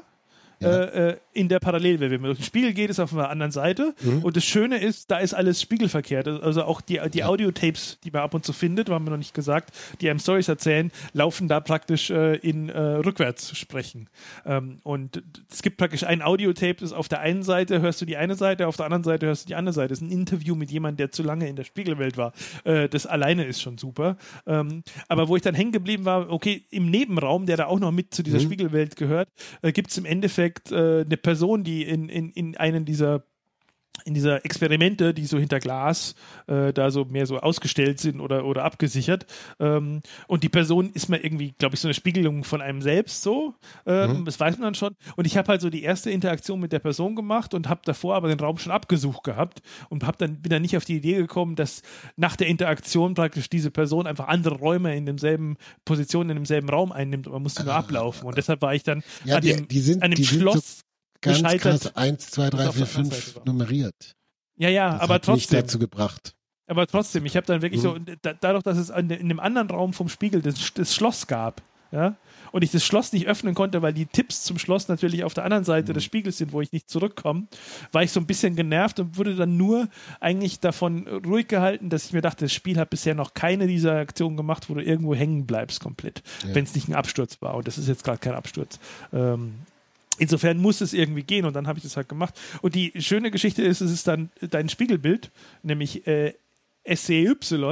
in der Parallelwelt. Wenn man durch den Spiegel geht, ist auf der anderen Seite. Und das Schöne ist, da ist alles spiegelverkehrt. Also auch die Audiotapes, die man ab und zu findet, haben wir noch nicht gesagt, die einem Storys erzählen, laufen da praktisch in rückwärts sprechen. Und es gibt praktisch ein Audiotape, das auf der einen Seite hörst du die eine Seite, auf der anderen Seite hörst du die andere Seite. Das ist ein Interview mit jemandem, der zu lange in der Spiegelwelt war. Das alleine ist schon super. Aber wo ich dann hängen geblieben war, okay, im Nebenraum, der da auch noch mit zu dieser Spiegelwelt gehört, gibt es im Endeffekt eine Person, die in einen dieser Experimente, die so hinter Glas da so mehr so ausgestellt sind oder abgesichert. Und die Person ist mal irgendwie, glaube ich, so eine Spiegelung von einem selbst so. Das weiß man dann schon. Und ich habe halt so die erste Interaktion mit der Person gemacht und habe davor aber den Raum schon abgesucht gehabt und bin dann nicht auf die Idee gekommen, dass nach der Interaktion praktisch diese Person einfach andere Räume in demselben Position, in demselben Raum einnimmt und man musste nur ablaufen. Und deshalb war ich dann an dem Schloss ganz krass 1, 2, 3, 4, 5 nummeriert. Ja, das aber hat trotzdem. Mich dazu gebracht. Aber trotzdem, ich habe dann wirklich so, dadurch, dass es in dem anderen Raum vom Spiegel das Schloss gab, ja, und ich das Schloss nicht öffnen konnte, weil die Tipps zum Schloss natürlich auf der anderen Seite des Spiegels sind, wo ich nicht zurückkomme, war ich so ein bisschen genervt und wurde dann nur eigentlich davon ruhig gehalten, dass ich mir dachte, das Spiel hat bisher noch keine dieser Aktionen gemacht, wo du irgendwo hängen bleibst komplett, wenn es nicht ein Absturz war. Und das ist jetzt gerade kein Absturz. Insofern muss es irgendwie gehen und dann habe ich das halt gemacht. Und die schöne Geschichte ist, es ist dann dein Spiegelbild, nämlich SCY,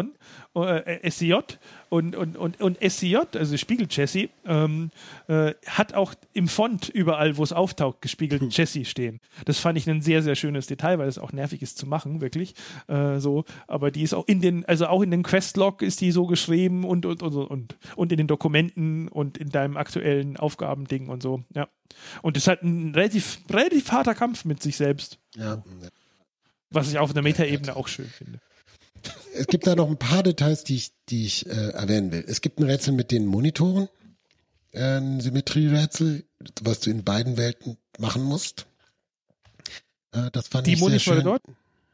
SCJ und SCJ, also Spiegel Jessie, hat auch im Font überall, wo es auftaucht, gespiegelt Jessie stehen. Das fand ich ein sehr, sehr schönes Detail, weil es auch nervig ist zu machen, wirklich. Aber die ist auch in den Questlog ist die so geschrieben und in den Dokumenten und in deinem aktuellen Aufgabending und so, ja. Und es ist halt ein relativ harter Kampf mit sich selbst. Ja. Was ich auf einer Metaebene auch schön finde. Es gibt da noch ein paar Details, die ich erwähnen will. Es gibt ein Rätsel mit den Monitoren, ein Symmetrierätsel, was du in beiden Welten machen musst. Das fand ich sehr schön. Die Monitore dort?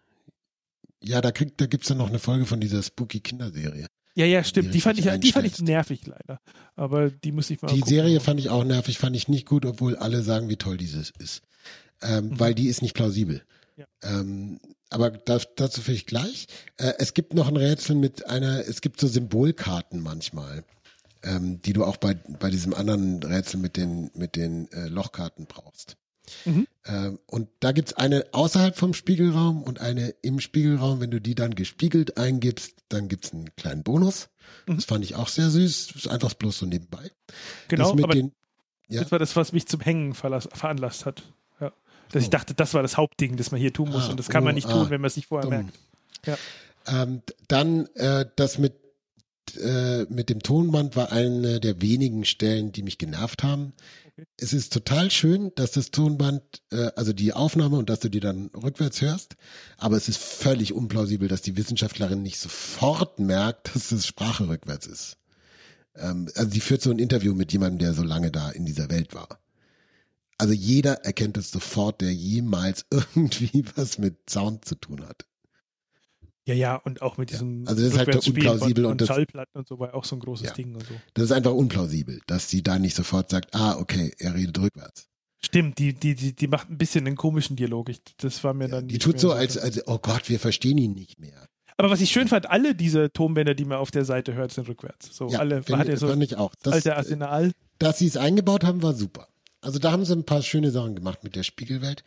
Ja, da gibt's dann noch eine Folge von dieser Spooky Kinderserie. Ja, stimmt. Die fand ich nervig leider. Aber die muss ich mal gucken. Die Serie fand ich auch nervig, fand ich nicht gut, obwohl alle sagen, wie toll dieses ist. Weil die ist nicht plausibel. Ja. Aber dazu vielleicht gleich. Es gibt noch ein Rätsel es gibt so Symbolkarten manchmal, die du auch bei diesem anderen Rätsel mit den Lochkarten brauchst. Und da gibt's eine außerhalb vom Spiegelraum und eine im Spiegelraum. Wenn du die dann gespiegelt eingibst, dann gibt's einen kleinen Bonus. Das fand ich auch sehr süß. Das ist einfach bloß so nebenbei. Genau, das war das, was mich zum Hängen veranlasst hat. Ja. Dass ich dachte, das war das Hauptding, das man hier tun muss. Und das kann man nicht tun, wenn man es nicht vorher merkt. Ja. Dann das mit mit dem Tonband war eine der wenigen Stellen, die mich genervt haben. Okay. Es ist total schön, dass das Tonband, also die Aufnahme und dass du die dann rückwärts hörst, aber es ist völlig unplausibel, dass die Wissenschaftlerin nicht sofort merkt, dass das Sprache rückwärts ist. Also sie führt so ein Interview mit jemandem, der so lange da in dieser Welt war. Also jeder erkennt es sofort, der jemals irgendwie was mit Sound zu tun hat. Ja, und auch mit diesem also das ist halt unplausibel und Schallplatten und so war auch so ein großes Ding und so. Das ist einfach unplausibel, dass sie da nicht sofort sagt, okay, er redet rückwärts. Stimmt, die macht ein bisschen einen komischen Dialog. Das war mir dann die tut so, als oh Gott, wir verstehen ihn nicht mehr. Aber was ich schön fand, alle diese Tonbänder, die man auf der Seite hört, sind rückwärts. So alle, man hat ja so fand ich auch. Das alte Arsenal. Dass sie es eingebaut haben, war super. Also da haben sie ein paar schöne Sachen gemacht mit der Spiegelwelt.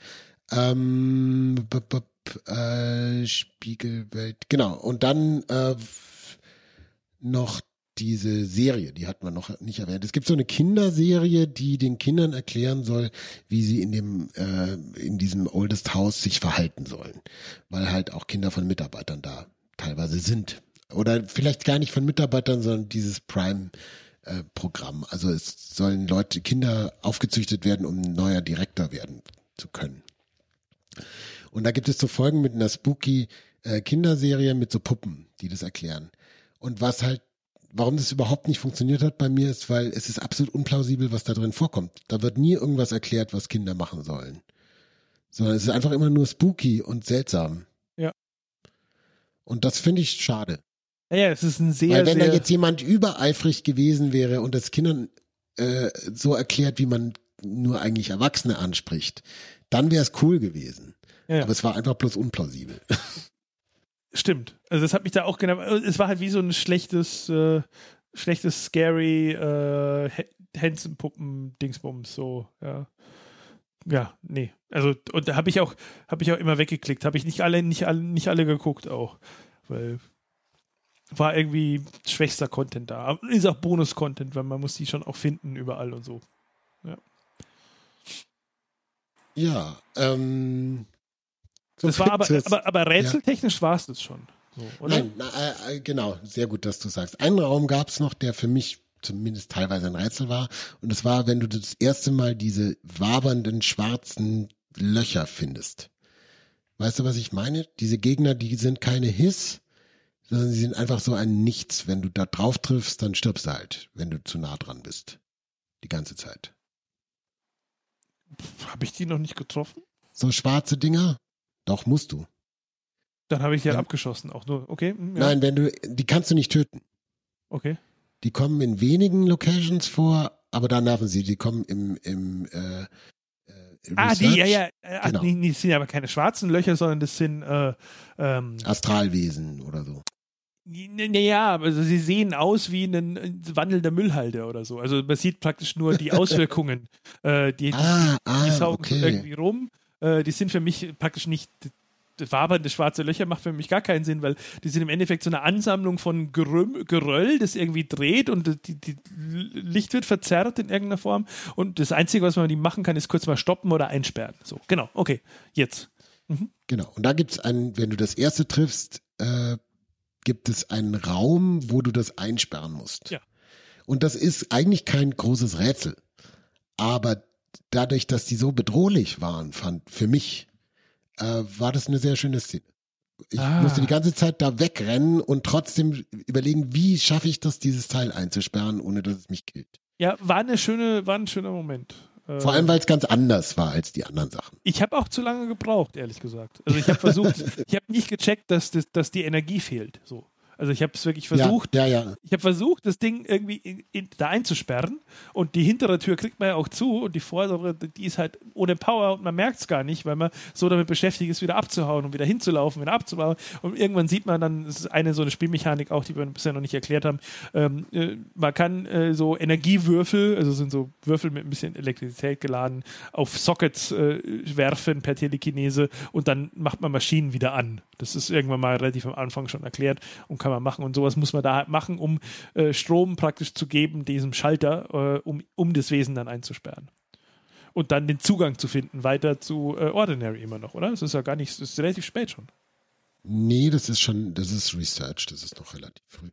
Spiegelwelt, genau. Und dann noch diese Serie, die hatten wir noch nicht erwähnt. Es gibt so eine Kinderserie, die den Kindern erklären soll, wie sie in diesem Oldest House sich verhalten sollen. Weil halt auch Kinder von Mitarbeitern da teilweise sind. Oder vielleicht gar nicht von Mitarbeitern, sondern dieses Prime-Programm. Also es sollen Kinder aufgezüchtet werden, um ein neuer Direktor werden zu können. Und da gibt es so Folgen mit einer spooky Kinderserie mit so Puppen, die das erklären. Und warum das überhaupt nicht funktioniert hat bei mir, ist, weil es ist absolut unplausibel, was da drin vorkommt. Da wird nie irgendwas erklärt, was Kinder machen sollen. Sondern es ist einfach immer nur spooky und seltsam. Ja. Und das finde ich schade. Ja, es ist ein weil wenn da jetzt jemand übereifrig gewesen wäre und das Kindern so erklärt, wie man nur eigentlich Erwachsene anspricht, dann wäre es cool gewesen. Ja. Aber es war einfach bloß unplausibel. Stimmt. Also das hat mich da auch genervt. Es war halt wie so ein schlechtes scary Hansen-Puppen-Dingsbums. So, ja. Ja, nee. Also, und da habe ich auch immer weggeklickt. Habe ich nicht alle geguckt auch. Weil war irgendwie schwächster Content da. Aber ist auch Bonus-Content, weil man muss die schon auch finden überall und so. Ja. Ja, das war aber rätseltechnisch war es das schon. So, oder? Nein, genau, sehr gut, dass du sagst. Einen Raum gab es noch, der für mich zumindest teilweise ein Rätsel war. Und das war, wenn du das erste Mal diese wabernden schwarzen Löcher findest. Weißt du, was ich meine? Diese Gegner, die sind keine Hiss, sondern sie sind einfach so ein Nichts. Wenn du da drauf triffst, dann stirbst du halt, wenn du zu nah dran bist. Die ganze Zeit. Habe ich die noch nicht getroffen? So schwarze Dinger? Doch, musst du. Dann habe ich die abgeschossen, auch nur, okay. Ja. Nein, die kannst du nicht töten. Okay. Die kommen in wenigen Locations vor, aber da nerven sie. Die kommen im Research. Genau. Die sind aber keine schwarzen Löcher, sondern das sind Astralwesen oder so. Naja, also sie sehen aus wie ein wandelnder Müllhalde oder so. Also man sieht praktisch nur die Auswirkungen. Die saugen okay. so irgendwie rum. Die sind für mich praktisch nicht. Wabernde schwarze Löcher macht für mich gar keinen Sinn, weil die sind im Endeffekt so eine Ansammlung von Geröll, das irgendwie dreht und die Licht wird verzerrt in irgendeiner Form. Und das Einzige, was man mit ihm machen kann, ist kurz mal stoppen oder einsperren. So, genau, okay, jetzt. Mhm. Genau, und da gibt es wenn du das erste triffst, gibt es einen Raum, wo du das einsperren musst. Ja. Und das ist eigentlich kein großes Rätsel. Aber dadurch, dass die so bedrohlich waren, für mich, war das eine sehr schöne Szene. Ich musste die ganze Zeit da wegrennen und trotzdem überlegen, wie schaffe ich das, dieses Teil einzusperren, ohne dass es mich killt. Ja, war ein schöner Moment. Vor allem, weil es ganz anders war als die anderen Sachen. Ich habe auch zu lange gebraucht, ehrlich gesagt. Also ich habe nicht gecheckt, dass die Energie fehlt. So. Also ich habe es wirklich versucht. Ja. Ich habe versucht, das Ding irgendwie da einzusperren und die hintere Tür kriegt man ja auch zu und die vordere, die ist halt ohne Power und man merkt es gar nicht, weil man so damit beschäftigt ist, wieder abzuhauen und wieder hinzulaufen, wieder abzubauen und irgendwann sieht man dann, das ist so eine Spielmechanik auch, die wir bisher noch nicht erklärt haben, man kann so Energiewürfel, also sind so Würfel mit ein bisschen Elektrizität geladen, auf Sockets werfen per Telekinese und dann macht man Maschinen wieder an. Das ist irgendwann mal relativ am Anfang schon erklärt und kann man machen. Und sowas muss man da halt machen, um Strom praktisch zu geben, diesem Schalter, um das Wesen dann einzusperren. Und dann den Zugang zu finden, weiter zu Ordinary immer noch, oder? Das ist ja gar nicht, das ist relativ spät schon. Nee, das ist Research, das ist noch relativ früh.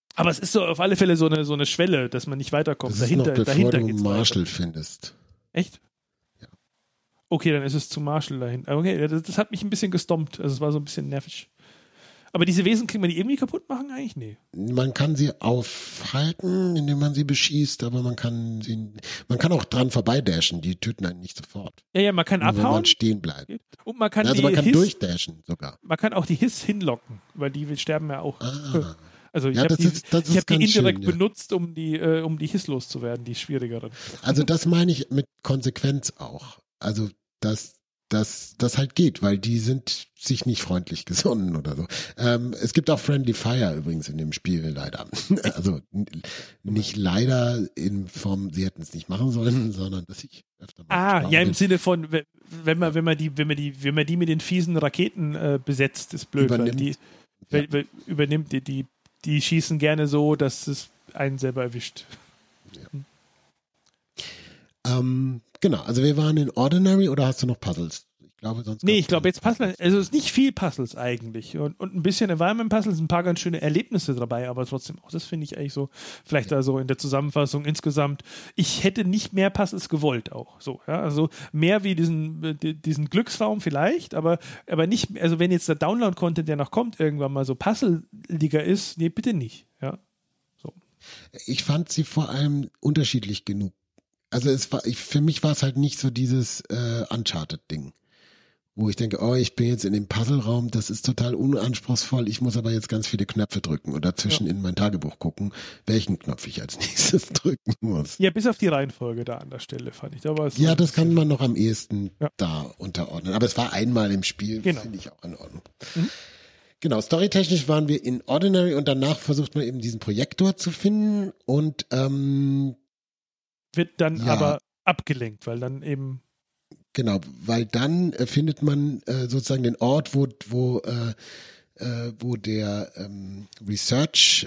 Aber es ist so auf alle Fälle so eine Schwelle, dass man nicht weiterkommt. Das ist noch bevor dahinter du geht's Marshall weiter. findest. Echt? Ja. Okay, dann ist es zu Marshall dahin. Okay, das hat mich ein bisschen gestompt. Also es war so ein bisschen nervig. Aber diese Wesen, kann man die irgendwie kaputt machen? Eigentlich? Nee. Man kann sie aufhalten, indem man sie beschießt, aber man kann auch dran vorbeidashen, die töten einen nicht sofort. Ja, man kann Nur wenn abhauen. man stehen bleibt. Und man kann Also man kann durchdashen sogar. Man kann auch die Hiss hinlocken, weil die sterben ja auch. Ah. Also ich Ja, habe das ist die indirekt schön, ja. benutzt, um die Hiss loszuwerden, die schwierigeren. Also das meine ich mit Konsequenz auch. Also dass das halt geht, weil die sind sich nicht freundlich gesonnen oder so. Es gibt auch Friendly Fire übrigens in dem Spiel leider. Also nicht leider in Form, sie hätten es nicht machen sollen, sondern dass ich öfter mal ja, im Sinne von, wenn man die mit den fiesen Raketen besetzt, ist blöd, übernimmt. weil übernimmt die schießen gerne so, dass es einen selber erwischt. Ja. Genau, also wir waren in Ordinary oder hast du noch Puzzles? Ich glaube jetzt Puzzles, also es ist nicht viel Puzzles eigentlich und ein bisschen Environment-Puzzles, ein paar ganz schöne Erlebnisse dabei, aber trotzdem auch, das finde ich eigentlich so, vielleicht da so in der Zusammenfassung insgesamt, ich hätte nicht mehr Puzzles gewollt auch, so, ja, also mehr wie diesen Glücksraum vielleicht, aber nicht, also wenn jetzt der Download-Content, der noch kommt, irgendwann mal so puzzeliger ist, nee, bitte nicht, ja, so. Ich fand sie vor allem unterschiedlich genug. Also für mich war es halt nicht so dieses Uncharted-Ding, wo ich denke, oh, ich bin jetzt in dem Puzzleraum, das ist total unanspruchsvoll, ich muss aber jetzt ganz viele Knöpfe drücken und dazwischen in mein Tagebuch gucken, welchen Knopf ich als nächstes drücken muss. Ja, bis auf die Reihenfolge da an der Stelle, fand ich. Aber ja, das kann man noch am ehesten da unterordnen. Aber es war einmal im Spiel, genau. Finde ich auch in Ordnung. Mhm. Genau, storytechnisch waren wir in Ordinary und danach versucht man eben diesen Projektor zu finden und wird dann aber abgelenkt, weil dann eben genau, weil dann findet man sozusagen den Ort, wo der Research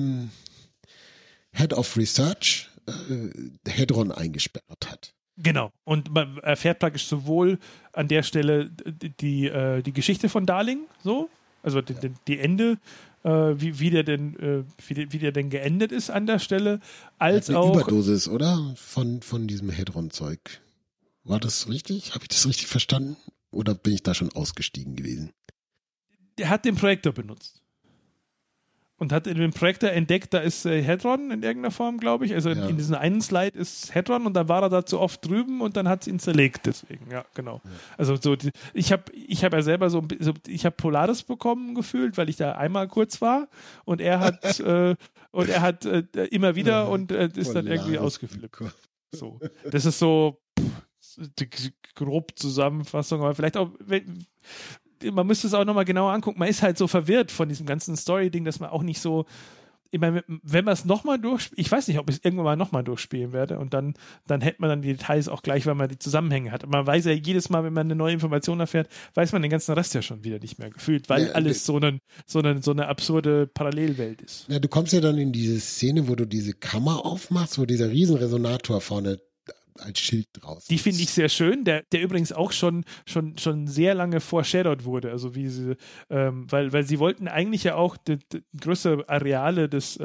Head of Research Hedron eingesperrt hat. Genau. Und man erfährt praktisch sowohl an der Stelle die Geschichte von Darling, so, also die Ende, wie der denn geendet ist an der Stelle, als eine auch Überdosis, oder? Von diesem Hedron-Zeug. War das richtig? Habe ich das richtig verstanden? Oder bin ich da schon ausgestiegen gewesen? Der hat den Projektor benutzt. Und hat in dem Projektor entdeckt, da ist Hedron in irgendeiner Form, glaube ich. Also in diesem einen Slide ist Hedron und dann war er da zu oft drüben und dann hat es ihn zerlegt. Deswegen, ja, genau. Ja. Also so, ich hab ja selber ich habe Polaris bekommen gefühlt, weil ich da einmal kurz war und er hat immer wieder und ist dann irgendwie ausgeflippt. So, das ist so die grob Zusammenfassung, aber vielleicht auch, man müsste es auch nochmal genauer angucken. Man ist halt so verwirrt von diesem ganzen Story-Ding, dass man auch nicht so, ich meine, wenn man es nochmal durchspielt, ich weiß nicht, ob ich es irgendwann mal nochmal durchspielen werde und dann hätte man dann die Details auch gleich, weil man die Zusammenhänge hat. Man weiß ja jedes Mal, wenn man eine neue Information erfährt, weiß man den ganzen Rest ja schon wieder nicht mehr gefühlt, weil alles so eine absurde Parallelwelt ist. Ja, du kommst ja dann in diese Szene, wo du diese Kammer aufmachst, wo dieser Riesenresonator vorne als Schild draus. Die finde ich sehr schön, der übrigens auch schon sehr lange foreshadowed wurde, also wie sie, weil sie wollten eigentlich ja auch die größere Areale des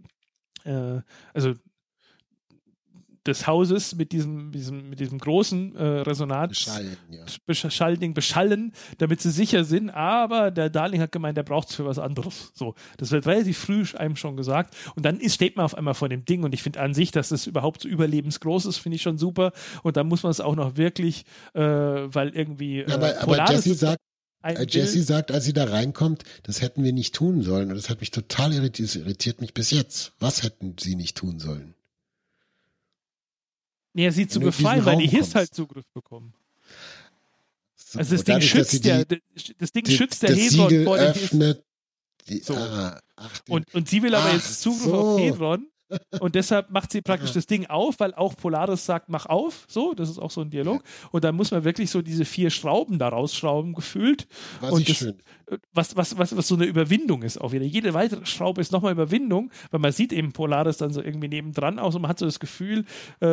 des Hauses mit diesem großen Resonanzschallding beschallen, damit sie sicher sind, aber der Darling hat gemeint, der braucht es für was anderes. So, das wird relativ früh einem schon gesagt und dann steht man auf einmal vor dem Ding und ich finde an sich, dass das überhaupt so überlebensgroß ist, finde ich schon super und dann muss man es auch noch wirklich, weil irgendwie aber Jesse sagt, als sie da reinkommt, das hätten wir nicht tun sollen und das hat mich total irritiert mich bis jetzt. Was hätten sie nicht tun sollen? Ja, sie zu befreien, weil die Hiss halt Zugriff bekommen. So, also das Ding schützt der Hedron vor dem Hiss. So. Und sie will aber jetzt Zugriff auf Hedron und deshalb macht sie praktisch das Ding auf, weil auch Polaris sagt, mach auf, so, das ist auch so ein Dialog und dann muss man wirklich so diese 4 Schrauben da rausschrauben, gefühlt. Und das, schön. Was so eine Überwindung ist auch wieder. Jede weitere Schraube ist nochmal Überwindung, weil man sieht eben Polaris dann so irgendwie nebendran aus und man hat so das Gefühl,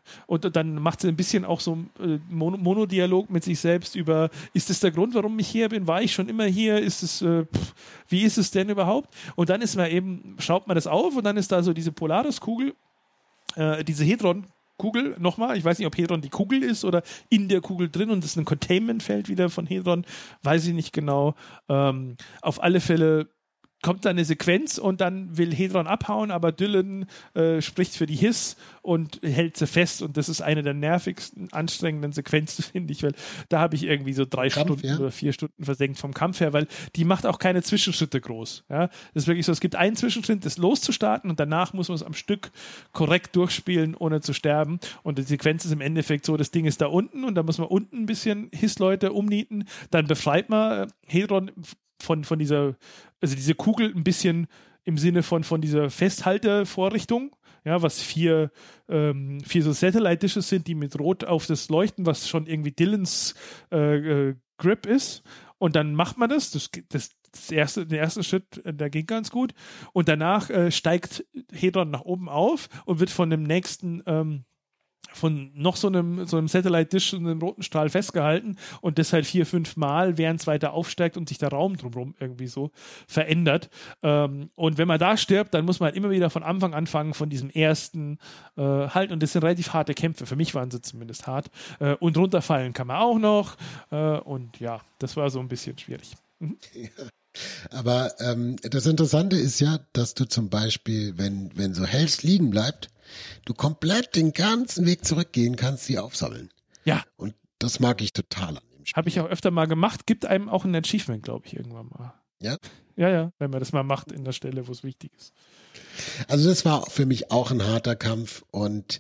Und dann macht sie ein bisschen auch so Monodialog mit sich selbst über, ist das der Grund, warum ich hier bin? War ich schon immer hier? Wie ist es denn überhaupt? Und dann schaut man das auf und dann ist da so diese Polaris-Kugel, diese Hedron-Kugel nochmal. Ich weiß nicht, ob Hedron die Kugel ist oder in der Kugel drin und das ist ein Containment-Feld wieder von Hedron. Weiß ich nicht genau. Auf alle Fälle kommt da eine Sequenz und dann will Hedron abhauen, aber Dylan spricht für die Hiss und hält sie fest und das ist eine der nervigsten, anstrengenden Sequenzen, finde ich, weil da habe ich irgendwie so 3 Stunden oder 4 Stunden versenkt vom Kampf her, weil die macht auch keine Zwischenschritte groß. Ja? Das ist wirklich so, es gibt einen Zwischenschritt, das loszustarten und danach muss man es am Stück korrekt durchspielen, ohne zu sterben und die Sequenz ist im Endeffekt so, das Ding ist da unten und da muss man unten ein bisschen Hiss-Leute umnieten, dann befreit man Hedron von dieser, also diese Kugel ein bisschen im Sinne von dieser Festhaltevorrichtung, ja, was 4 so Satellite-Dishes sind, die mit Rot auf das leuchten, was schon irgendwie Dylans Grip ist. Und dann macht man das. Der erste Schritt, der ging ganz gut. Und danach steigt Hedron nach oben auf und wird von dem nächsten von noch so einem Satellite-Dish in einem roten Strahl festgehalten und das halt 4-5 Mal, während es weiter aufsteigt und sich der Raum drumherum irgendwie so verändert. Und wenn man da stirbt, dann muss man halt immer wieder von Anfang anfangen, von diesem ersten halt, und das sind relativ harte Kämpfe. Für mich waren sie zumindest hart. Und runterfallen kann man auch noch. Und ja, das war so ein bisschen schwierig. Mhm. Ja. Aber das Interessante ist ja, dass du zum Beispiel, wenn so Hells liegen bleibt, du komplett den ganzen Weg zurückgehen kannst, sie aufsammeln. Ja. Und das mag ich total an dem Spiel. Habe ich auch öfter mal gemacht. Gibt einem auch ein Achievement, glaube ich, irgendwann mal. Ja? Ja, wenn man das mal macht in der Stelle, wo es wichtig ist. Also das war für mich auch ein harter Kampf und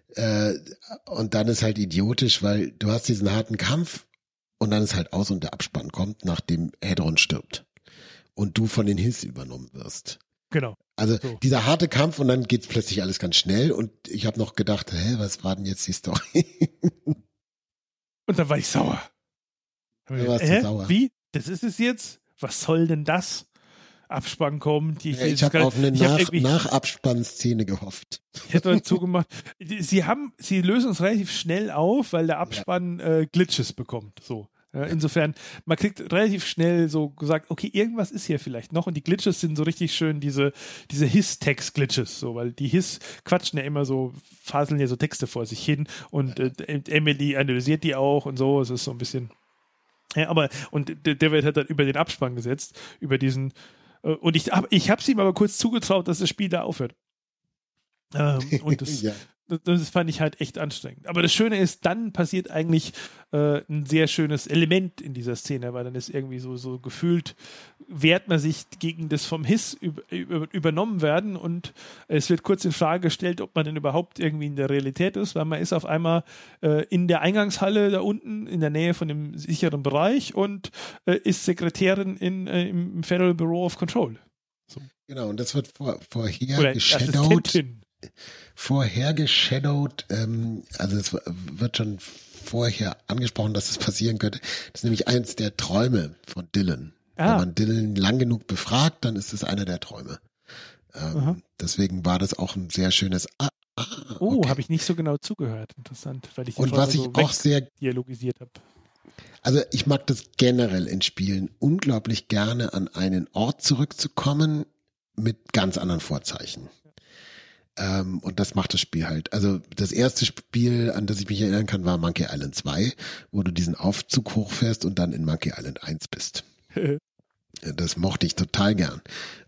dann ist halt idiotisch, weil du hast diesen harten Kampf und dann ist halt aus und der Abspann kommt, nachdem Hedron stirbt und du von den Hiss übernommen wirst. Genau. Also dieser harte Kampf und dann geht's plötzlich alles ganz schnell und ich habe noch gedacht, was war denn jetzt die Story? Und dann war ich sauer. Da warst du sauer. Wie? Das ist es jetzt? Was soll denn das? Abspann kommt. Ich habe auf eine Nachabspannszene gehofft. Ich hätte heute zugemacht. Sie lösen es relativ schnell auf, weil der Abspann Glitches bekommt. So. Ja, insofern, man kriegt relativ schnell so gesagt, okay, irgendwas ist hier vielleicht noch und die Glitches sind so richtig schön, diese Hiss-Text-Glitches, so, weil die Hiss quatschen ja immer so, faseln ja so Texte vor sich hin und Emily analysiert die auch und so, es ist so ein bisschen, ja, aber, und der wird halt dann über den Abspann gesetzt, über diesen, und ich hab's ihm aber kurz zugetraut, dass das Spiel da aufhört. Und das, ja. Das fand ich halt echt anstrengend. Aber das Schöne ist, dann passiert eigentlich ein sehr schönes Element in dieser Szene, weil dann ist irgendwie so gefühlt, wehrt man sich gegen das vom Hiss übernommen werden und es wird kurz in Frage gestellt, ob man denn überhaupt irgendwie in der Realität ist, weil man ist auf einmal in der Eingangshalle da unten in der Nähe von dem sicheren Bereich und ist Sekretärin im Federal Bureau of Control. So. Genau, und das wird vorher geshadowed, also es wird schon vorher angesprochen, dass es passieren könnte. Das ist nämlich eins der Träume von Dylan. Wenn man Dylan lang genug befragt, dann ist es einer der Träume. Deswegen war das auch ein sehr schönes okay. Habe ich nicht so genau zugehört. Interessant, weil ich die und was ich so auch sehr dialogisiert habe. Also ich mag das generell in Spielen unglaublich gerne, an einen Ort zurückzukommen mit ganz anderen Vorzeichen. Und das macht das Spiel halt. Also das erste Spiel, an das ich mich erinnern kann, war Monkey Island 2, wo du diesen Aufzug hochfährst und dann in Monkey Island 1 bist. Das mochte ich total gern.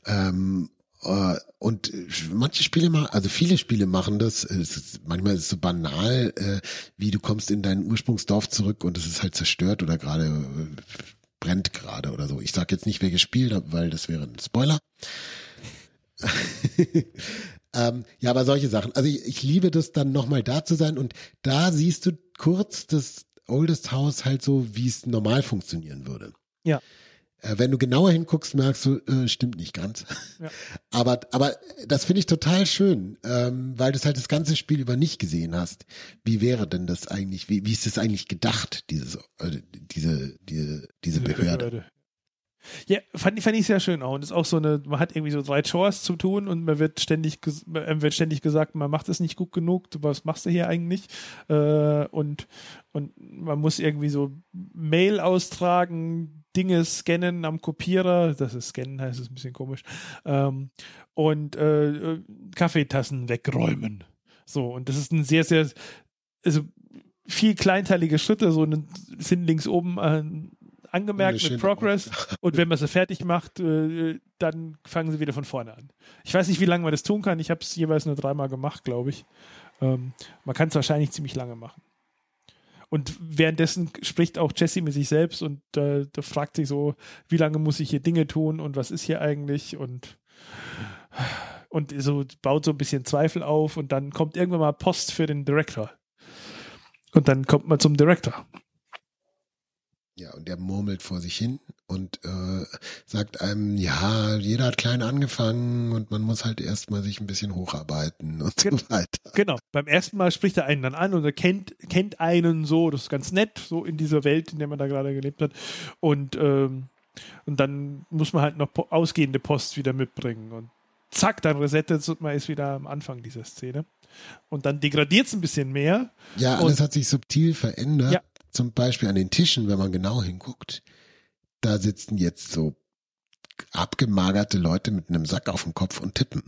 Und manche Spiele also viele Spiele machen das. Manchmal ist es so banal, wie du kommst in dein Ursprungsdorf zurück und es ist halt zerstört oder gerade brennt gerade oder so. Ich sag jetzt nicht, wer gespielt hat, weil das wäre ein Spoiler. Ja, aber solche Sachen. Also ich liebe das dann nochmal da zu sein und da siehst du kurz das Oldest House halt so, wie es normal funktionieren würde. Ja. Wenn du genauer hinguckst, merkst du, stimmt nicht ganz. Ja. Aber das finde ich total schön, weil du es halt das ganze Spiel über nicht gesehen hast. Wie wäre denn das eigentlich, wie ist das eigentlich gedacht, diese Behörde? Ja, fand ich sehr schön auch. Und ist auch so man hat irgendwie so 3 Chores zu tun und man wird ständig gesagt, man macht es nicht gut genug, was machst du hier eigentlich? Und man muss irgendwie so Mail austragen, Dinge scannen am Kopierer, das ist scannen, heißt es ein bisschen komisch, und Kaffeetassen wegräumen. So, und das ist ein sehr, sehr, also viel kleinteilige Schritte, sind links oben angemerkt mit Progress und wenn man sie fertig macht, dann fangen sie wieder von vorne an. Ich weiß nicht, wie lange man das tun kann. Ich habe es jeweils nur 3-mal gemacht, glaube ich. Man kann es wahrscheinlich ziemlich lange machen. Und währenddessen spricht auch Jesse mit sich selbst und da fragt sich so, wie lange muss ich hier Dinge tun und was ist hier eigentlich und so baut so ein bisschen Zweifel auf und dann kommt irgendwann mal Post für den Director. Und dann kommt man zum Director. Ja, und der murmelt vor sich hin und sagt einem, ja, jeder hat klein angefangen und man muss halt erstmal sich ein bisschen hocharbeiten und so weiter. Genau, beim ersten Mal spricht er einen dann an und er kennt einen so, das ist ganz nett, so in dieser Welt, in der man da gerade gelebt hat. Und dann muss man halt noch ausgehende Post wieder mitbringen und zack, dann resettet und man ist wieder am Anfang dieser Szene. Und dann degradiert es ein bisschen mehr. Ja, alles hat sich subtil verändert. Ja. Zum Beispiel an den Tischen, wenn man genau hinguckt, da sitzen jetzt so abgemagerte Leute mit einem Sack auf dem Kopf und tippen.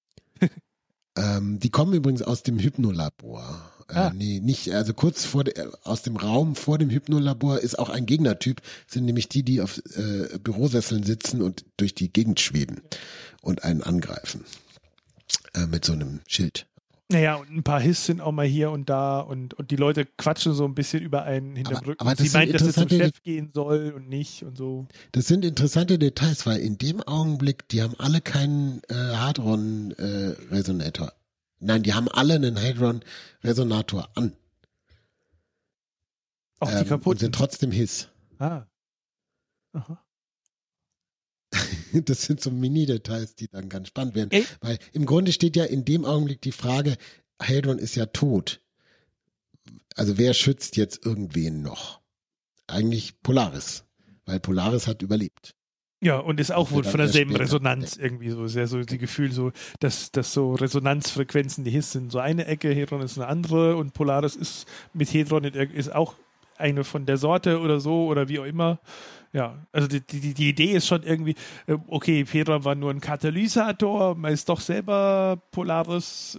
Die kommen übrigens aus dem Hypnolabor. Also kurz aus dem Raum vor dem Hypnolabor ist auch ein Gegnertyp, sind nämlich die auf Bürosesseln sitzen und durch die Gegend schweben und einen angreifen. Mit so einem Schild. Naja, und ein paar Hiss sind auch mal hier und da und die Leute quatschen so ein bisschen über einen hinterm Rücken. Aber sie meint, dass es zum Chef gehen soll und nicht und so. Das sind interessante Details, weil in dem Augenblick, die haben alle keinen Hadron-Resonator. Nein, die haben alle einen Hadron-Resonator an. Auch die kaputten. Und sind trotzdem Hiss. Ah. Aha. Das sind so Mini-Details, die dann ganz spannend werden. Weil im Grunde steht ja in dem Augenblick die Frage, Hadron ist ja tot. Also wer schützt jetzt irgendwen noch? Eigentlich Polaris. Weil Polaris hat überlebt. Ja, und ist auch wohl von derselben Resonanz irgendwie so. Sehr so die Gefühl so, dass so Resonanzfrequenzen, die Hiss sind so eine Ecke, Hadron ist eine andere und Polaris ist mit Hadron ist auch eine von der Sorte oder so oder wie auch immer. Ja, also die Idee ist schon irgendwie, okay, Hadron war nur ein Katalysator, man ist doch selber Polaris.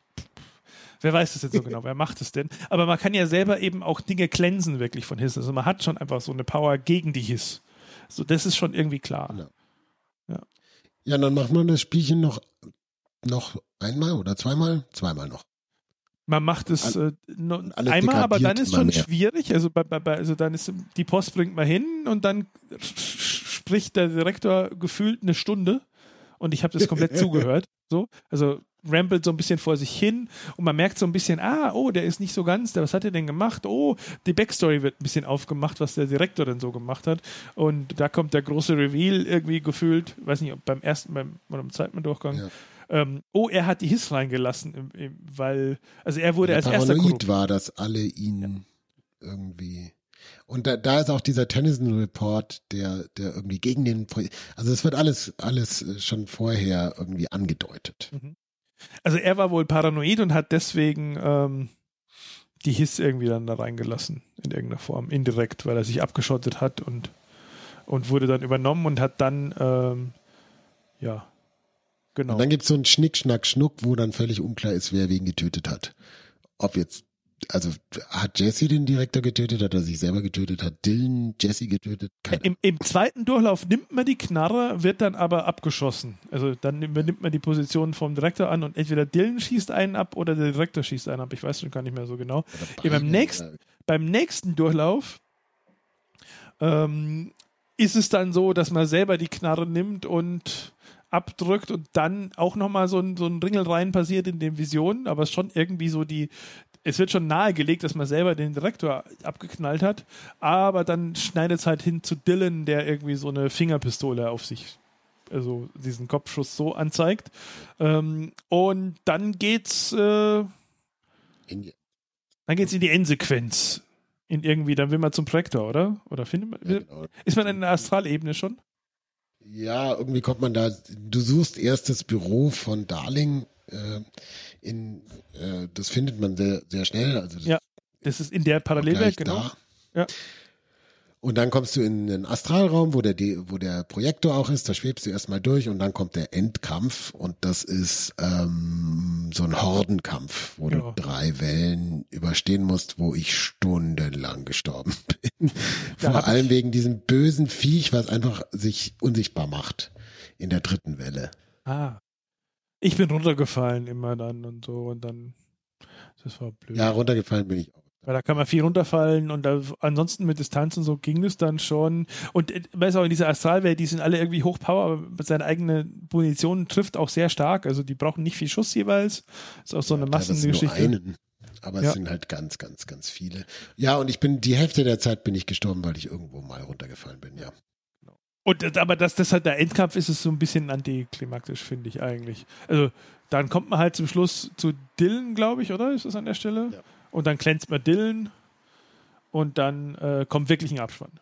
Wer weiß das jetzt so genau, wer macht es denn? Aber man kann ja selber eben auch Dinge cleansen wirklich von Hiss. Also man hat schon einfach so eine Power gegen die Hiss. So, das ist schon irgendwie klar. Genau. Ja, dann macht man das Spielchen noch einmal oder zweimal? Zweimal noch. Man macht es einmal, aber dann ist schon schwierig. Also dann ist die Post bringt man hin und dann spricht der Direktor gefühlt eine Stunde und ich habe das komplett zugehört. So, also rampelt so ein bisschen vor sich hin und man merkt so ein bisschen, der ist nicht so ganz, was hat er denn gemacht? Oh, die Backstory wird ein bisschen aufgemacht, was der Direktor denn so gemacht hat und da kommt der große Reveal irgendwie gefühlt, weiß nicht, ob beim ersten oder beim zweiten Durchgang. Ja. Er hat die Hiss reingelassen, weil, also er wurde als erster paranoid war, dass alle ihn irgendwie. Und da ist auch dieser Tennyson-Report, der irgendwie gegen den, also es wird alles schon vorher irgendwie angedeutet. Also er war wohl paranoid und hat deswegen die Hiss irgendwie dann da reingelassen, in irgendeiner Form, indirekt, weil er sich abgeschottet hat und wurde dann übernommen und hat dann, genau. Und dann gibt es so einen Schnick, Schnack, Schnuck, wo dann völlig unklar ist, wer wen getötet hat. Ob jetzt, also hat Jesse den Direktor getötet, hat er sich selber getötet, hat Dylan Jesse getötet? Im zweiten Durchlauf nimmt man die Knarre, wird dann aber abgeschossen. Also dann übernimmt man die Position vom Direktor an und entweder Dylan schießt einen ab oder der Direktor schießt einen ab. Ich weiß schon gar nicht mehr so genau. Beim nächsten Durchlauf ist es dann so, dass man selber die Knarre nimmt und abdrückt und dann auch nochmal so ein Ringelreihen passiert in den Visionen, aber es ist schon irgendwie so es wird schon nahegelegt, dass man selber den Direktor abgeknallt hat, aber dann schneidet es halt hin zu Dylan, der irgendwie so eine Fingerpistole auf sich, also diesen Kopfschuss so anzeigt. Und dann geht's in die Endsequenz. Dann will man zum Projektor, oder? Oder findet man, ist man in der Astralebene schon? Ja, irgendwie kommt man da, du suchst erst das Büro von Darling, das findet man sehr, sehr schnell. Also das ist in der Parallelwelt, genau. Da. Ja. Und dann kommst du in den Astralraum, wo der Projektor auch ist, da schwebst du erstmal durch und dann kommt der Endkampf und das ist so ein Hordenkampf, wo du 3 Wellen überstehen musst, wo ich stundenlang gestorben bin. Vor allem wegen diesem bösen Viech, was einfach sich unsichtbar macht in der 3. Welle. Ich bin runtergefallen immer dann und so und dann, das war blöd. Ja, runtergefallen bin ich auch. Weil da kann man viel runterfallen und ansonsten mit Distanz und so ging es dann schon. Und weißt du, in dieser Astralwelt, die sind alle irgendwie Hochpower, aber seine eigene Munition trifft auch sehr stark. Also die brauchen nicht viel Schuss jeweils. Ist auch so eine Massengeschichte. Nur einen, aber es sind halt ganz, ganz, ganz viele. Ja, und die Hälfte der Zeit bin ich gestorben, weil ich irgendwo mal runtergefallen bin, ja. Und aber dass das halt der Endkampf ist, ist so ein bisschen antiklimaktisch, finde ich eigentlich. Also dann kommt man halt zum Schluss zu Dylan, glaube ich, oder? Ist das an der Stelle? Ja. Und dann glänzt man Dylan und dann kommt wirklich ein Abspann.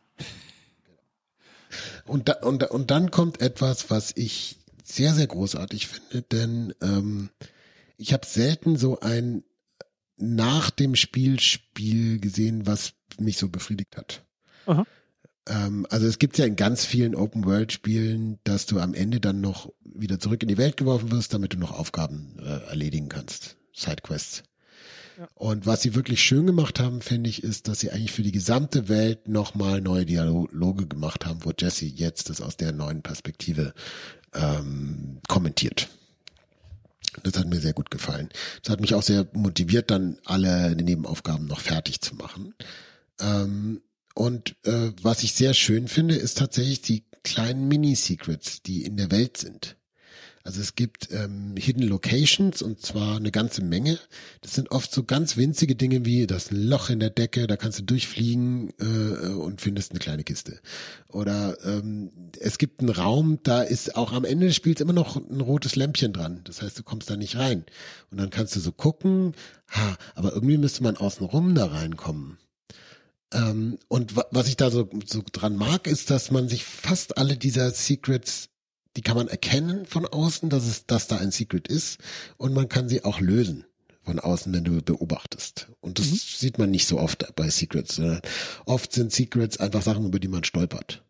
Und dann kommt etwas, was ich sehr, sehr großartig finde, denn ich habe selten so ein nach dem Spiel gesehen, was mich so befriedigt hat. Aha. Also es gibt ja in ganz vielen Open-World-Spielen, dass du am Ende dann noch wieder zurück in die Welt geworfen wirst, damit du noch Aufgaben erledigen kannst, Sidequests. Ja. Und was sie wirklich schön gemacht haben, finde ich, ist, dass sie eigentlich für die gesamte Welt nochmal neue Dialoge gemacht haben, wo Jesse jetzt das aus der neuen Perspektive kommentiert. Das hat mir sehr gut gefallen. Das hat mich auch sehr motiviert, dann alle Nebenaufgaben noch fertig zu machen. Und was ich sehr schön finde, ist tatsächlich die kleinen Mini-Secrets, die in der Welt sind. Also es gibt Hidden Locations und zwar eine ganze Menge. Das sind oft so ganz winzige Dinge wie das ist ein Loch in der Decke, da kannst du durchfliegen und findest eine kleine Kiste. Oder es gibt einen Raum, da ist auch am Ende des Spiels immer noch ein rotes Lämpchen dran. Das heißt, du kommst da nicht rein. Und dann kannst du so gucken, aber irgendwie müsste man außenrum da reinkommen. Und was ich da so dran mag, ist, dass man sich fast alle dieser Secrets, die kann man erkennen von außen, dass da ein Secret ist und man kann sie auch lösen von außen, wenn du beobachtest. Und das sieht man nicht so oft bei Secrets, sondern oft sind Secrets einfach Sachen, über die man stolpert.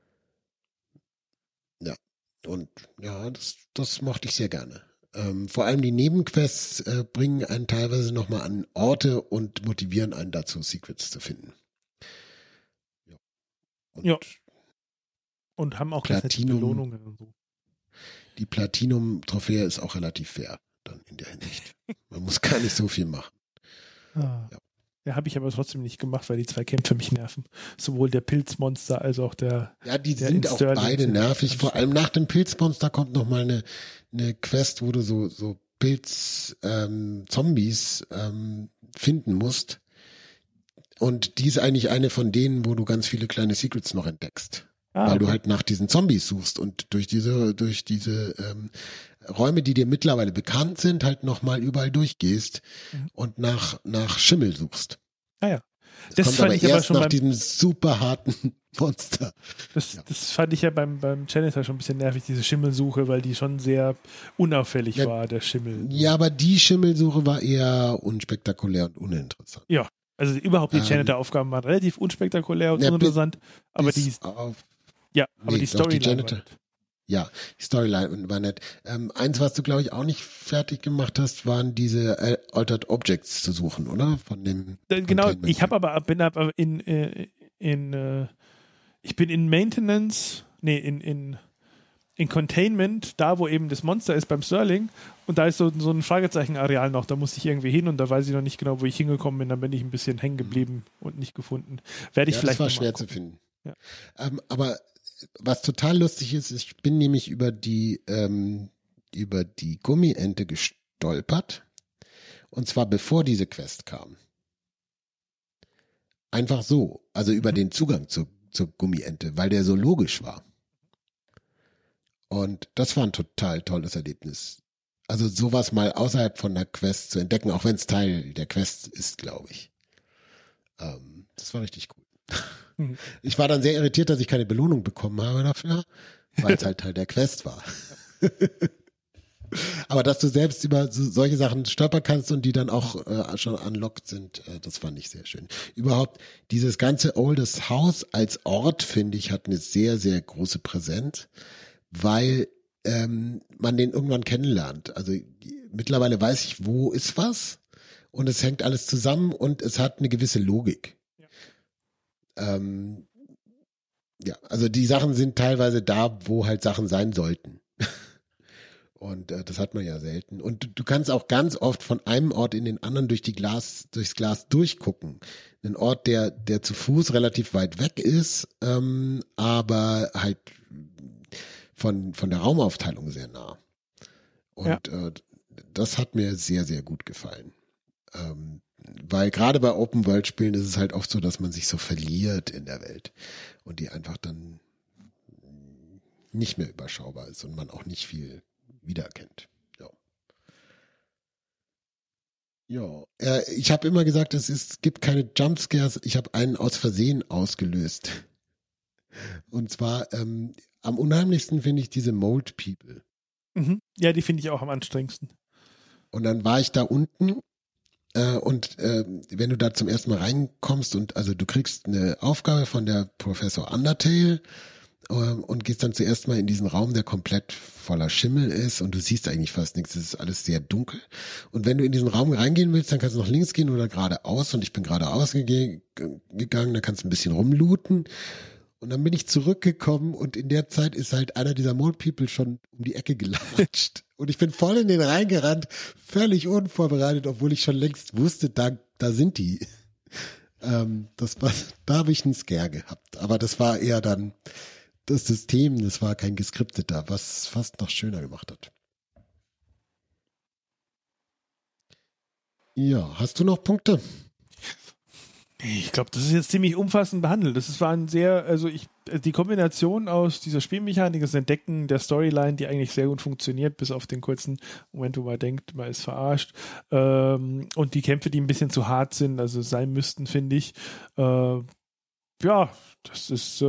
Ja, und ja, das mochte ich sehr gerne. Vor allem die Nebenquests bringen einen teilweise nochmal an Orte und motivieren einen dazu, Secrets zu finden. Und haben auch gleichzeitig Belohnungen und so. Die Platinum-Trophäe ist auch relativ fair dann in der Hinsicht. Man muss gar nicht so viel machen. Ja, habe ich aber trotzdem nicht gemacht, weil die 2 Kämpfe mich nerven. Sowohl der Pilzmonster als auch der. Ja, die sind auch beide nervig. Vor allem nach dem Pilzmonster kommt nochmal eine Quest, wo du so Pilz-Zombies finden musst. Und die ist eigentlich eine von denen, wo du ganz viele kleine Secrets noch entdeckst. Weil du halt nach diesen Zombies suchst und durch diese Räume, die dir mittlerweile bekannt sind, halt nochmal überall durchgehst und nach Schimmel suchst. Ja. Das kommt fand aber ich erst aber schon nach diesem super harten Monster. Das fand ich ja beim Janitor schon ein bisschen nervig, diese Schimmelsuche, weil die schon sehr unauffällig war, der Schimmel. Ja, aber die Schimmelsuche war eher unspektakulär und uninteressant. Ja, also überhaupt die Janitor-Aufgaben waren relativ unspektakulär und uninteressant, aber die Storyline war Ja, die Storyline war nett. Eins, was du, glaube ich, auch nicht fertig gemacht hast, waren diese Altered Objects zu suchen, oder? Von dem genau, ich bin in Maintenance, in Containment, da wo eben das Monster ist beim Sterling und da ist so ein Fragezeichen-Areal noch, da musste ich irgendwie hin und da weiß ich noch nicht genau, wo ich hingekommen bin, dann bin ich ein bisschen hängen geblieben und nicht gefunden. Werde ich vielleicht das war schwer zu finden. Ja. Aber was total lustig ist, ich bin nämlich über die Gummiente gestolpert. Und zwar bevor diese Quest kam. Einfach so. Also über den Zugang zur Gummiente, weil der so logisch war. Und das war ein total tolles Erlebnis. Also sowas mal außerhalb von der Quest zu entdecken, auch wenn es Teil der Quest ist, glaube ich. Das war richtig cool. Ich war dann sehr irritiert, dass ich keine Belohnung bekommen habe dafür. weil es halt Teil der Quest war. Aber dass du selbst über solche Sachen stolpern kannst und die dann auch schon unlocked sind, das fand ich sehr schön. Überhaupt, dieses ganze Oldest House als Ort, finde ich, hat eine sehr, sehr große Präsenz, weil man den irgendwann kennenlernt. Also mittlerweile weiß ich, wo ist was und es hängt alles zusammen und es hat eine gewisse Logik. Ja, also die Sachen sind teilweise da, wo halt Sachen sein sollten. Und das hat man ja selten. Und du kannst auch ganz oft von einem Ort in den anderen durchs Glas durchgucken. Ein Ort, der zu Fuß relativ weit weg ist, aber halt von der Raumaufteilung sehr nah. Und das hat mir sehr, sehr gut gefallen. Weil gerade bei Open-World-Spielen ist es halt oft so, dass man sich so verliert in der Welt und die einfach dann nicht mehr überschaubar ist und man auch nicht viel wiedererkennt. Ja. Ich habe immer gesagt, es gibt keine Jumpscares. Ich habe einen aus Versehen ausgelöst. Und zwar am unheimlichsten finde ich diese Mold People. Mhm. Ja, die finde ich auch am anstrengendsten. Und dann war ich da unten und wenn du da zum ersten Mal reinkommst und also du kriegst eine Aufgabe von der Professor Undertale und gehst dann zuerst mal in diesen Raum, der komplett voller Schimmel ist und du siehst eigentlich fast nichts, es ist alles sehr dunkel. Und wenn du in diesen Raum reingehen willst, dann kannst du nach links gehen oder geradeaus und ich bin geradeaus gegangen, da kannst du ein bisschen rumlooten. Und dann bin ich zurückgekommen und in der Zeit ist halt einer dieser Mold People schon um die Ecke gelatscht. Und ich bin voll in den reingerannt, völlig unvorbereitet, obwohl ich schon längst wusste, da sind die. Da habe ich einen Scare gehabt. Aber das war eher dann das System, das war kein geskripteter, was fast noch schöner gemacht hat. Ja, hast du noch Punkte? Ich glaube, das ist jetzt ziemlich umfassend behandelt. Das war die Kombination aus dieser Spielmechanik, das Entdecken der Storyline, die eigentlich sehr gut funktioniert, bis auf den kurzen Moment, wo man denkt, man ist verarscht, und die Kämpfe, die ein bisschen zu hart sind, also sein müssten, finde ich. Das ist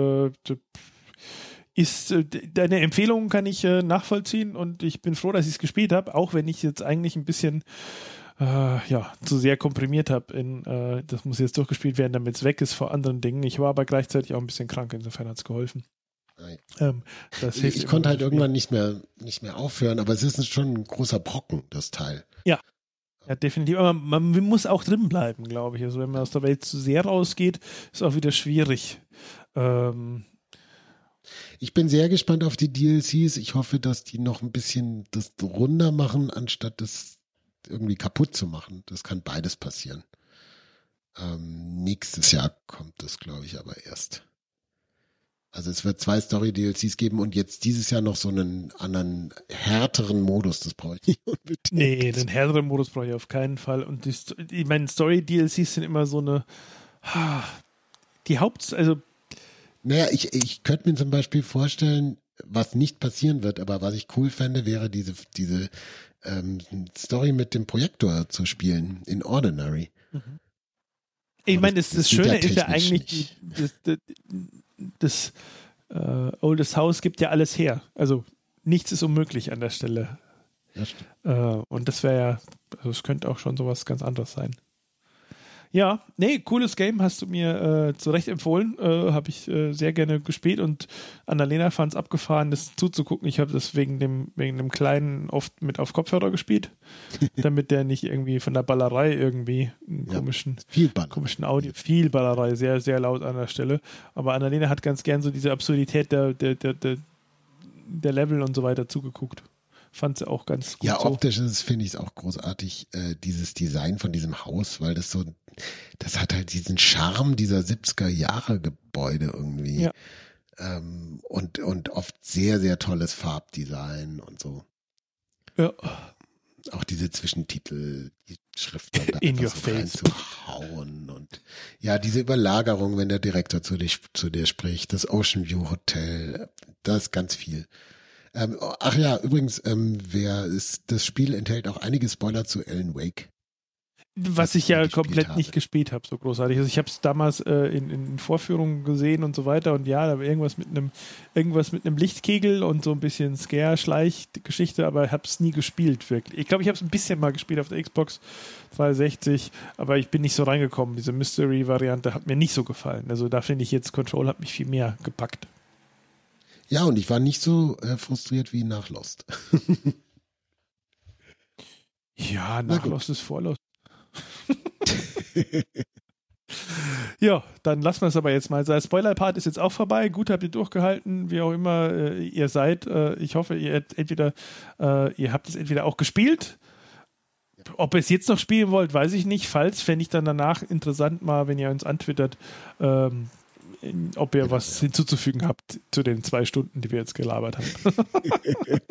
deine Empfehlung kann ich nachvollziehen und ich bin froh, dass ich es gespielt habe, auch wenn ich jetzt eigentlich ein bisschen zu sehr komprimiert habe das muss jetzt durchgespielt werden, damit es weg ist vor anderen Dingen. Ich war aber gleichzeitig auch ein bisschen krank, insofern hat es geholfen. Ich konnte halt irgendwann nicht mehr aufhören, aber es ist schon ein großer Brocken, das Teil. Ja, definitiv. Aber man muss auch drin bleiben, glaube ich. Also wenn man aus der Welt zu sehr rausgeht, ist auch wieder schwierig. Ich bin sehr gespannt auf die DLCs. Ich hoffe, dass die noch ein bisschen das runder machen, anstatt das irgendwie kaputt zu machen. Das kann beides passieren. Nächstes Jahr kommt das, glaube ich, aber erst. Also es wird 2 Story-DLCs geben und jetzt dieses Jahr noch so einen anderen, härteren Modus. Das brauche ich nicht unbedingt. Nee, den härteren Modus brauche ich auf keinen Fall. Und ich meine, Story-DLCs sind immer so eine Naja, ich könnte mir zum Beispiel vorstellen, was nicht passieren wird, aber was ich cool fände, wäre diese Story mit dem Projektor zu spielen in Ordinary. Mhm. Ich meine, das Schöne ist ja eigentlich, das Oldest House gibt ja alles her. Also nichts ist unmöglich an der Stelle. Ja, stimmt. Und das wäre ja, also es könnte auch schon sowas ganz anderes sein. Ja, nee, cooles Game, hast du mir zu Recht empfohlen. Habe ich sehr gerne gespielt und Annalena fand es abgefahren, das zuzugucken. Ich habe das wegen dem Kleinen oft mit auf Kopfhörer gespielt, damit der nicht irgendwie von der Ballerei irgendwie einen komischen Audio, viel Ballerei, sehr, sehr laut an der Stelle. Aber Annalena hat ganz gern so diese Absurdität der Level und so weiter zugeguckt. Fand sie auch ganz gut. Ja, optisch finde ich es auch großartig, dieses Design von diesem Haus, weil das hat halt diesen Charme dieser 70er-Jahre-Gebäude irgendwie. Ja. Und oft sehr, sehr tolles Farbdesign und so. Ja. Auch diese Zwischentitel, die Schrift da in your so face reinzuhauen und ja, diese Überlagerung, wenn der Direktor zu dir spricht, das Ocean View Hotel, da ist ganz viel. Ach ja, übrigens, das Spiel enthält auch einige Spoiler zu Alan Wake. Was ich ja komplett nicht gespielt habe, so großartig. Also ich habe es damals in Vorführungen gesehen und so weiter und ja, da war irgendwas mit einem Lichtkegel und so ein bisschen Scare-Schleich-Geschichte, aber ich habe es nie gespielt, wirklich. Ich glaube, ich habe es ein bisschen mal gespielt auf der Xbox 360, aber ich bin nicht so reingekommen. Diese Mystery-Variante hat mir nicht so gefallen. Also da finde ich jetzt, Control hat mich viel mehr gepackt. Ja, und ich war nicht so frustriert wie nach Lost. Ja, nach Lost ist vor Lost. Ja, dann lassen wir es aber jetzt mal. Der Spoiler-Part ist jetzt auch vorbei. Gut, habt ihr durchgehalten, wie auch immer ihr seid. Ich hoffe, ihr habt es entweder auch gespielt. Ob ihr es jetzt noch spielen wollt, weiß ich nicht. Falls, fände ich dann danach interessant mal, wenn ihr uns antwittert, ob ihr was hinzuzufügen habt zu den 2 Stunden, die wir jetzt gelabert haben.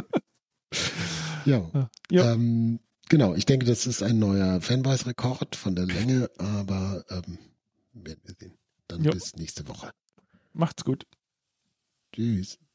Ja. Genau, ich denke, das ist ein neuer Fanbase-Rekord von der Länge, aber werden wir sehen. Dann bis nächste Woche. Macht's gut. Tschüss.